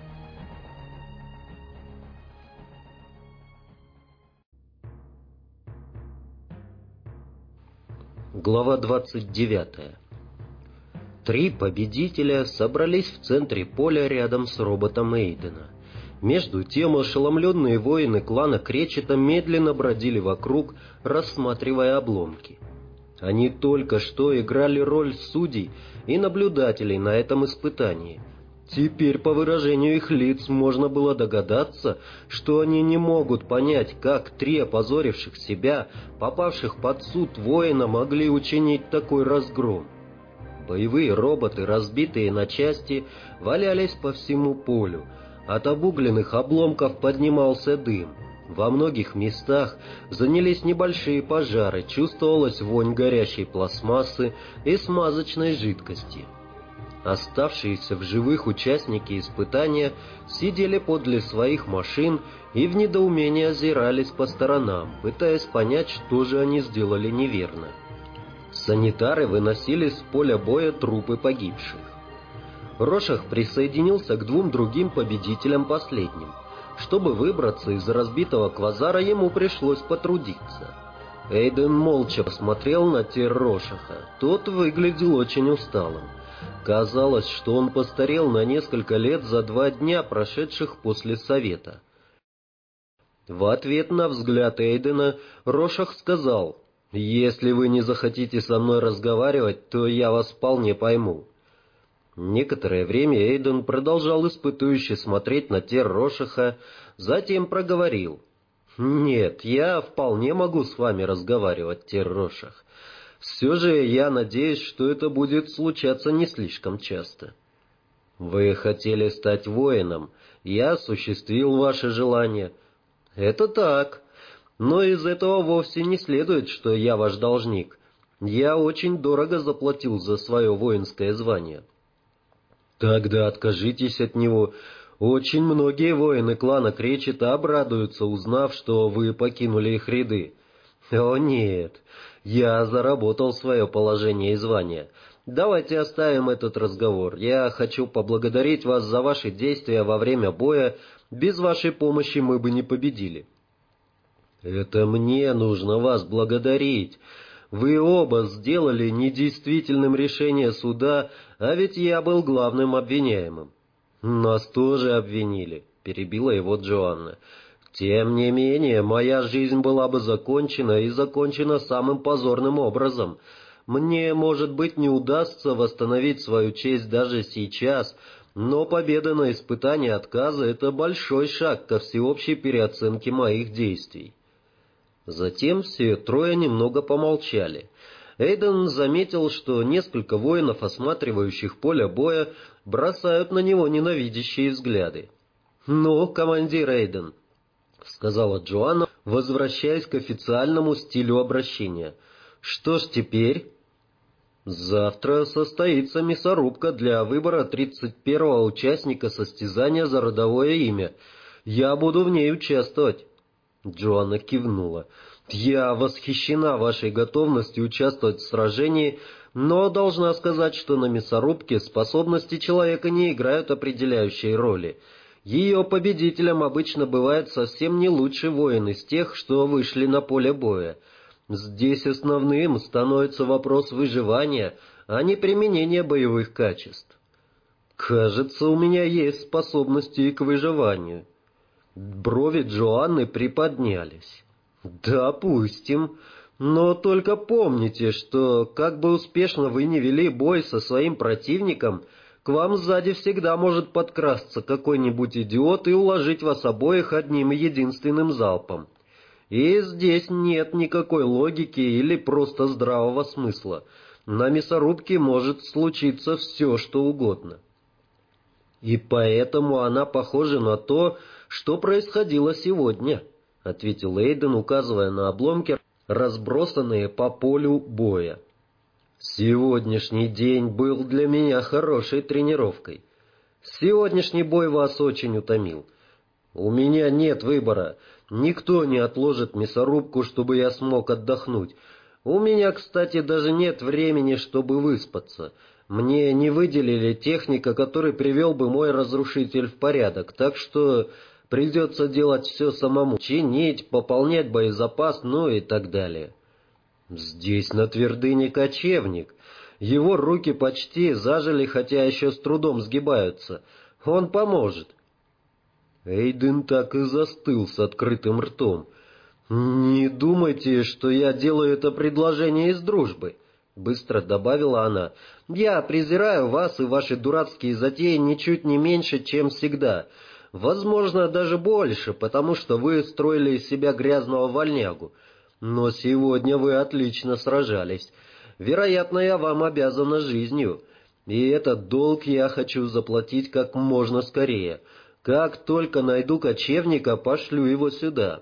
Глава 29. 3 победителя собрались в центре поля рядом с роботом Эйдена. Между тем ошеломленные воины клана Кречета медленно бродили вокруг, рассматривая обломки. Они только что играли роль судей и наблюдателей на этом испытании. Теперь по выражению их лиц можно было догадаться, что они не могут понять, как 3 опозоривших себя, попавших под суд воина, могли учинить такой разгром. Боевые роботы, разбитые на части, валялись по всему полю. От обугленных обломков поднимался дым. Во многих местах занялись небольшие пожары, чувствовалась вонь горящей пластмассы и смазочной жидкости. Оставшиеся в живых участники испытания сидели подле своих машин и в недоумении озирались по сторонам, пытаясь понять, что же они сделали неверно. Санитары выносили с поля боя трупы погибших. Рошах присоединился к 2 другим победителям последним. Чтобы выбраться из разбитого квазара, ему пришлось потрудиться. Эйден молча посмотрел на тело Рошаха. Тот выглядел очень усталым. Казалось, что он постарел на несколько лет за 2 дня, прошедших после совета. В ответ на взгляд Эйдена Рошах сказал: «Если вы не захотите со мной разговаривать, то я вас вполне пойму». Некоторое время Эйден продолжал испытующе смотреть на тело Рошаха, затем проговорил: «Нет, я вполне могу с вами разговаривать, Тер Рошах. Все же я надеюсь, что это будет случаться не слишком часто. Вы хотели стать воином, я осуществил ваше желание. Это так, но из этого вовсе не следует, что я ваш должник. Я очень дорого заплатил за свое воинское звание». «Тогда откажитесь от него. Очень многие воины клана Кречета обрадуются, узнав, что вы покинули их ряды». «О нет, я заработал свое положение и звание. Давайте оставим этот разговор. Я хочу поблагодарить вас за ваши действия во время боя. Без вашей помощи мы бы не победили». «Это мне нужно вас благодарить. Вы оба сделали недействительным решение суда, а ведь я был главным обвиняемым». «Нас тоже обвинили», — перебила его Джоанна. «Тем не менее, моя жизнь была бы закончена и закончена самым позорным образом. Мне, может быть, не удастся восстановить свою честь даже сейчас, но победа на испытании отказа — это большой шаг ко всеобщей переоценке моих действий». Затем все 3 немного помолчали. Эйден заметил, что несколько воинов, осматривающих поле боя, бросают на него ненавидящие взгляды. «Ну, командир Эйден», — сказала Джоанна, возвращаясь к официальному стилю обращения, — «что ж теперь?» «Завтра состоится мясорубка для выбора 31-го участника состязания за родовое имя. Я буду в ней участвовать». Джоанна кивнула. Я восхищена вашей готовностью участвовать в сражении, но должна сказать, что на мясорубке способности человека не играют определяющей роли. Ее победителем обычно бывает совсем не лучший воин из тех, что вышли на поле боя. Здесь основным становится вопрос выживания, а не применения боевых качеств. Кажется, у меня есть способности и к выживанию. Брови Джоанны приподнялись. «Допустим. Но только помните, что, как бы успешно вы ни вели бой со своим противником, к вам сзади всегда может подкрасться какой-нибудь идиот и уложить вас обоих одним единственным залпом. И здесь нет никакой логики или просто здравого смысла. На мясорубке может случиться все, что угодно. И поэтому она похожа на то, что происходило сегодня», — ответил Эйден, указывая на обломки, разбросанные по полю боя. «Сегодняшний день был для меня хорошей тренировкой. Сегодняшний бой вас очень утомил. У меня нет выбора. Никто не отложит мясорубку, чтобы я смог отдохнуть. У меня, кстати, даже нет времени, чтобы выспаться. Мне не выделили техника, который привел бы мой разрушитель в порядок, так что придется делать все самому. Чинить, пополнять боезапас, ну и так далее. Здесь на твердыне кочевник. Его руки почти зажили, хотя еще с трудом сгибаются. Он поможет». Эйден так и застыл с открытым ртом. «Не думайте, что я делаю это предложение из дружбы», — быстро добавила она. «Я презираю вас и ваши дурацкие затеи ничуть не меньше, чем всегда. Возможно, даже больше, потому что вы строили из себя грязного вольнягу. Но сегодня вы отлично сражались. Вероятно, я вам обязана жизнью. И этот долг я хочу заплатить как можно скорее. Как только найду кочевника, пошлю его сюда».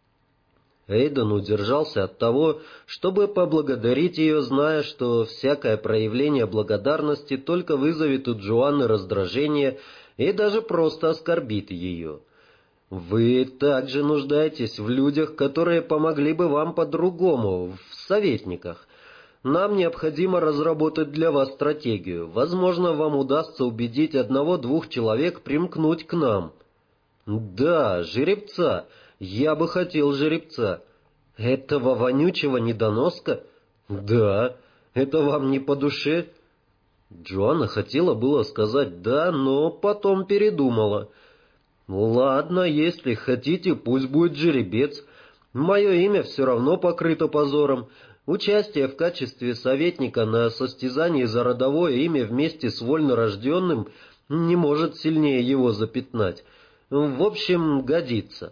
Эйден удержался от того, чтобы поблагодарить ее, зная, что всякое проявление благодарности только вызовет у Джоанны раздражение и даже просто оскорбит ее. «Вы также нуждаетесь в людях, которые помогли бы вам по-другому, в советниках. Нам необходимо разработать для вас стратегию. Возможно, вам удастся убедить одного-двух человек примкнуть к нам». «Да, жеребца. Я бы хотел жеребца». «Этого вонючего недоноска?» «Да. Это вам не по душе?» Джоанна хотела было сказать «да», но потом передумала. «Ладно, если хотите, пусть будет жеребец. Мое имя все равно покрыто позором. Участие в качестве советника на состязании за родовое имя вместе с вольнорожденным не может сильнее его запятнать. В общем, годится.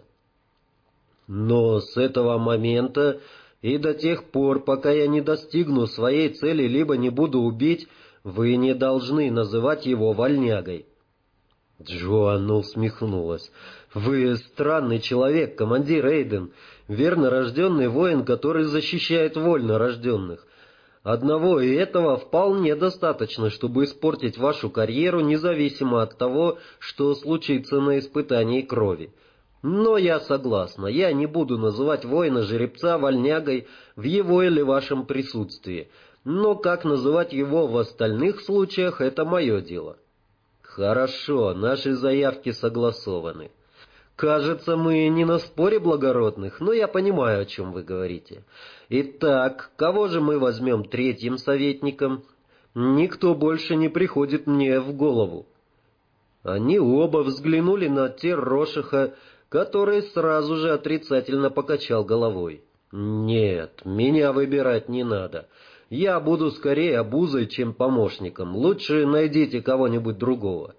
Но с этого момента и до тех пор, пока я не достигну своей цели, либо не буду убить, вы не должны называть его вольнягой». Джоанна усмехнулась. «Вы странный человек, командир Эйден, верно рожденный воин, который защищает вольно рожденных. Одного и этого вполне достаточно, чтобы испортить вашу карьеру, независимо от того, что случится на испытании крови. Но я согласна, я не буду называть воина-жеребца вольнягой в его или вашем присутствии, но как называть его в остальных случаях — это мое дело». «Хорошо, наши заявки согласованы. Кажется, мы не на споре благородных, но я понимаю, о чем вы говорите. Итак, кого же мы возьмем третьим советником? Никто больше не приходит мне в голову». Они оба взглянули на Тер-Рошиха, который сразу же отрицательно покачал головой. «Нет, меня выбирать не надо. Я буду скорее обузой, чем помощником. Лучше найдите кого-нибудь другого».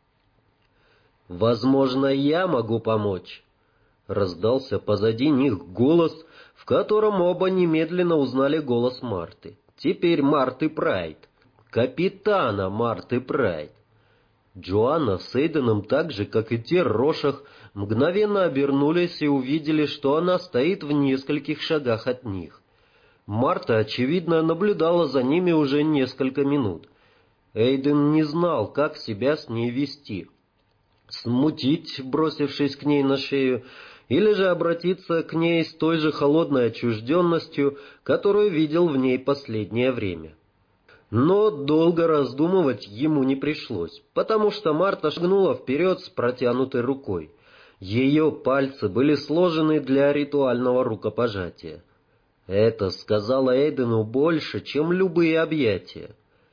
«Возможно, я могу помочь», — раздался позади них голос, в котором оба немедленно узнали голос Марты. Теперь Марты Прайд. Капитана Марты Прайд. Джоанна с Эйденом, так же, как и Тер-Рошах, мгновенно обернулись и увидели, что она стоит в нескольких шагах от них. Марта, очевидно, наблюдала за ними уже несколько минут. Эйден не знал, как себя с ней вести. Смутить, бросившись к ней на шею, или же обратиться к ней с той же холодной отчужденностью, которую видел в ней последнее время. Но долго раздумывать ему не пришлось, потому что Марта шагнула вперед с протянутой рукой. Ее пальцы были сложены для ритуального рукопожатия. Это сказала Эйдену больше, чем любые объятия.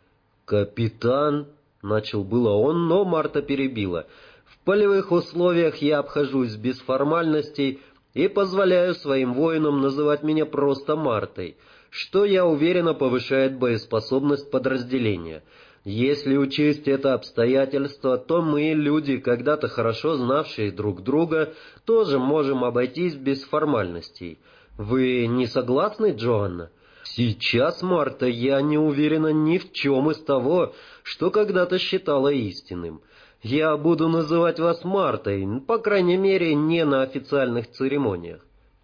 «Капитан», — начал было он, но Марта перебила. «В полевых условиях я обхожусь без формальностей и позволяю своим воинам называть меня просто Мартой, что, я уверена, повышает боеспособность подразделения. Если учесть это обстоятельство, то мы, люди, когда-то хорошо знавшие друг друга, тоже можем обойтись без формальностей. Вы не согласны, Джоанна?» «Сейчас, Марта, я не уверена ни в чем из того, что когда-то считала истинным. Я буду называть вас Мартой, по крайней мере, не на официальных церемониях».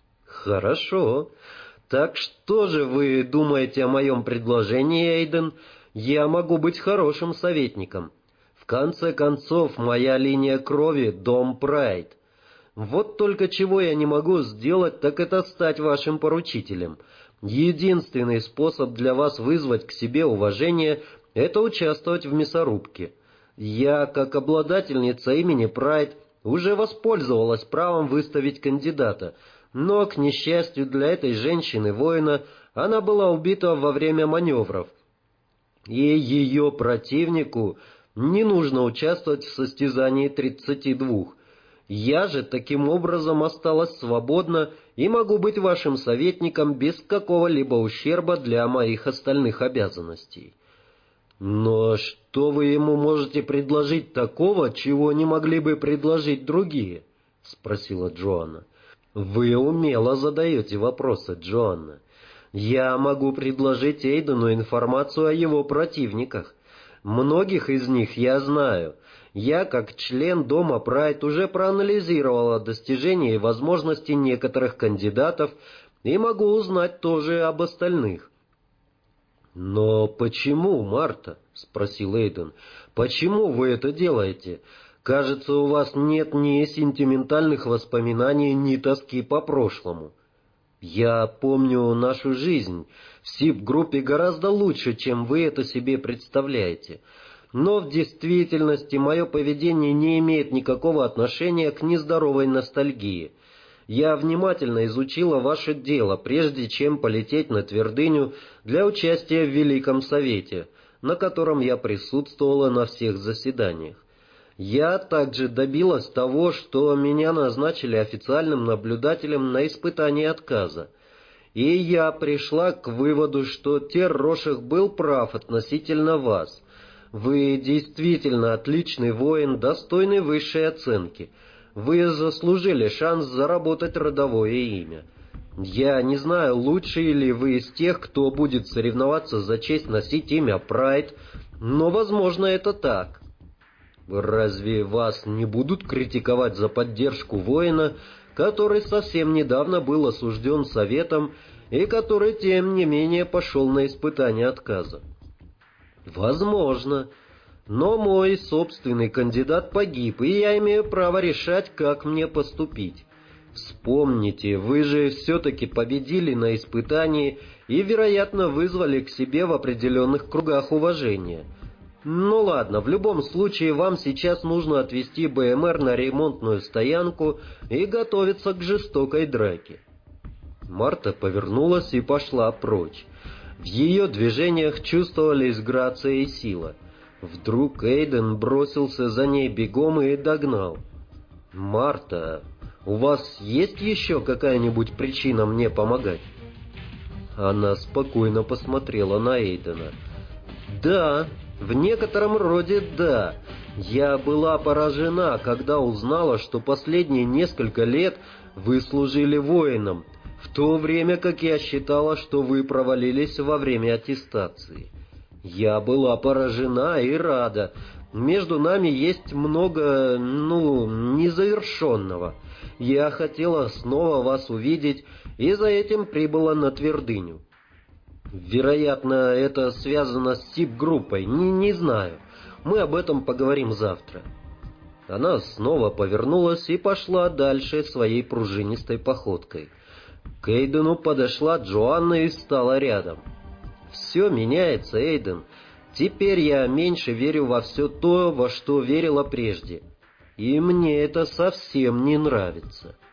«Хорошо. Так что же вы думаете о моем предложении, Эйден? Я могу быть хорошим советником. В конце концов, моя линия крови — дом Прайд. Вот только чего я не могу сделать, так это стать вашим поручителем. Единственный способ для вас вызвать к себе уважение — это участвовать в мясорубке. Я, как обладательница имени Прайд, уже воспользовалась правом выставить кандидата, но, к несчастью для этой женщины-воина, она была убита во время маневров, и ее противнику не нужно участвовать в состязании 32. Я же таким образом осталась свободна и могу быть вашим советником без какого-либо ущерба для моих остальных обязанностей». «Но что вы ему можете предложить такого, чего не могли бы предложить другие?» — спросила Джоанна. «Вы умело задаете вопросы, Джоанна. Я могу предложить Эйдену информацию о его противниках. Многих из них я знаю. Я, как член Дома Прайд, уже проанализировала достижения и возможности некоторых кандидатов и могу узнать тоже об остальных». «Но почему, Марта?» — спросил Эйден. «Почему вы это делаете? Кажется, у вас нет ни сентиментальных воспоминаний, ни тоски по прошлому. Я помню нашу жизнь в СИП-группе гораздо лучше, чем вы это себе представляете. Но в действительности мое поведение не имеет никакого отношения к нездоровой ностальгии. Я внимательно изучила ваше дело, прежде чем полететь на Твердыню для участия в Великом Совете, на котором я присутствовала на всех заседаниях. Я также добилась того, что меня назначили официальным наблюдателем на испытании отказа. И я пришла к выводу, что Тер-Рошах был прав относительно вас. Вы действительно отличный воин, достойный высшей оценки. Вы заслужили шанс заработать родовое имя. Я не знаю, лучше ли вы из тех, кто будет соревноваться за честь носить имя Прайд, но, возможно, это так. Разве вас не будут критиковать за поддержку воина, который совсем недавно был осужден советом и который, тем не менее, пошел на испытание отказа? Возможно. Но мой собственный кандидат погиб, и я имею право решать, как мне поступить. Вспомните, вы же все-таки победили на испытании и, вероятно, вызвали к себе в определенных кругах уважение. Ну ладно, в любом случае вам сейчас нужно отвезти БМР на ремонтную стоянку и готовиться к жестокой драке. Марта повернулась и пошла прочь. В ее движениях чувствовались грация и сила. Вдруг Эйден бросился за ней бегом и догнал. «Марта, у вас есть еще какая-нибудь причина мне помогать?» Она спокойно посмотрела на Эйдена. «Да, в некотором роде да. Я была поражена, когда узнала, что последние несколько лет вы служили воином, в то время как я считала, что вы провалились во время аттестации. Я была поражена и рада. Между нами есть много, незавершенного. Я хотела снова вас увидеть, и за этим прибыла на Твердыню. Вероятно, это связано с СИП-группой, не знаю. Мы об этом поговорим завтра». Она снова повернулась и пошла дальше своей пружинистой походкой. К Эйдену подошла Джоанна и стала рядом. «Все меняется, Эйден. Теперь я меньше верю во все то, во что верила прежде. И мне это совсем не нравится».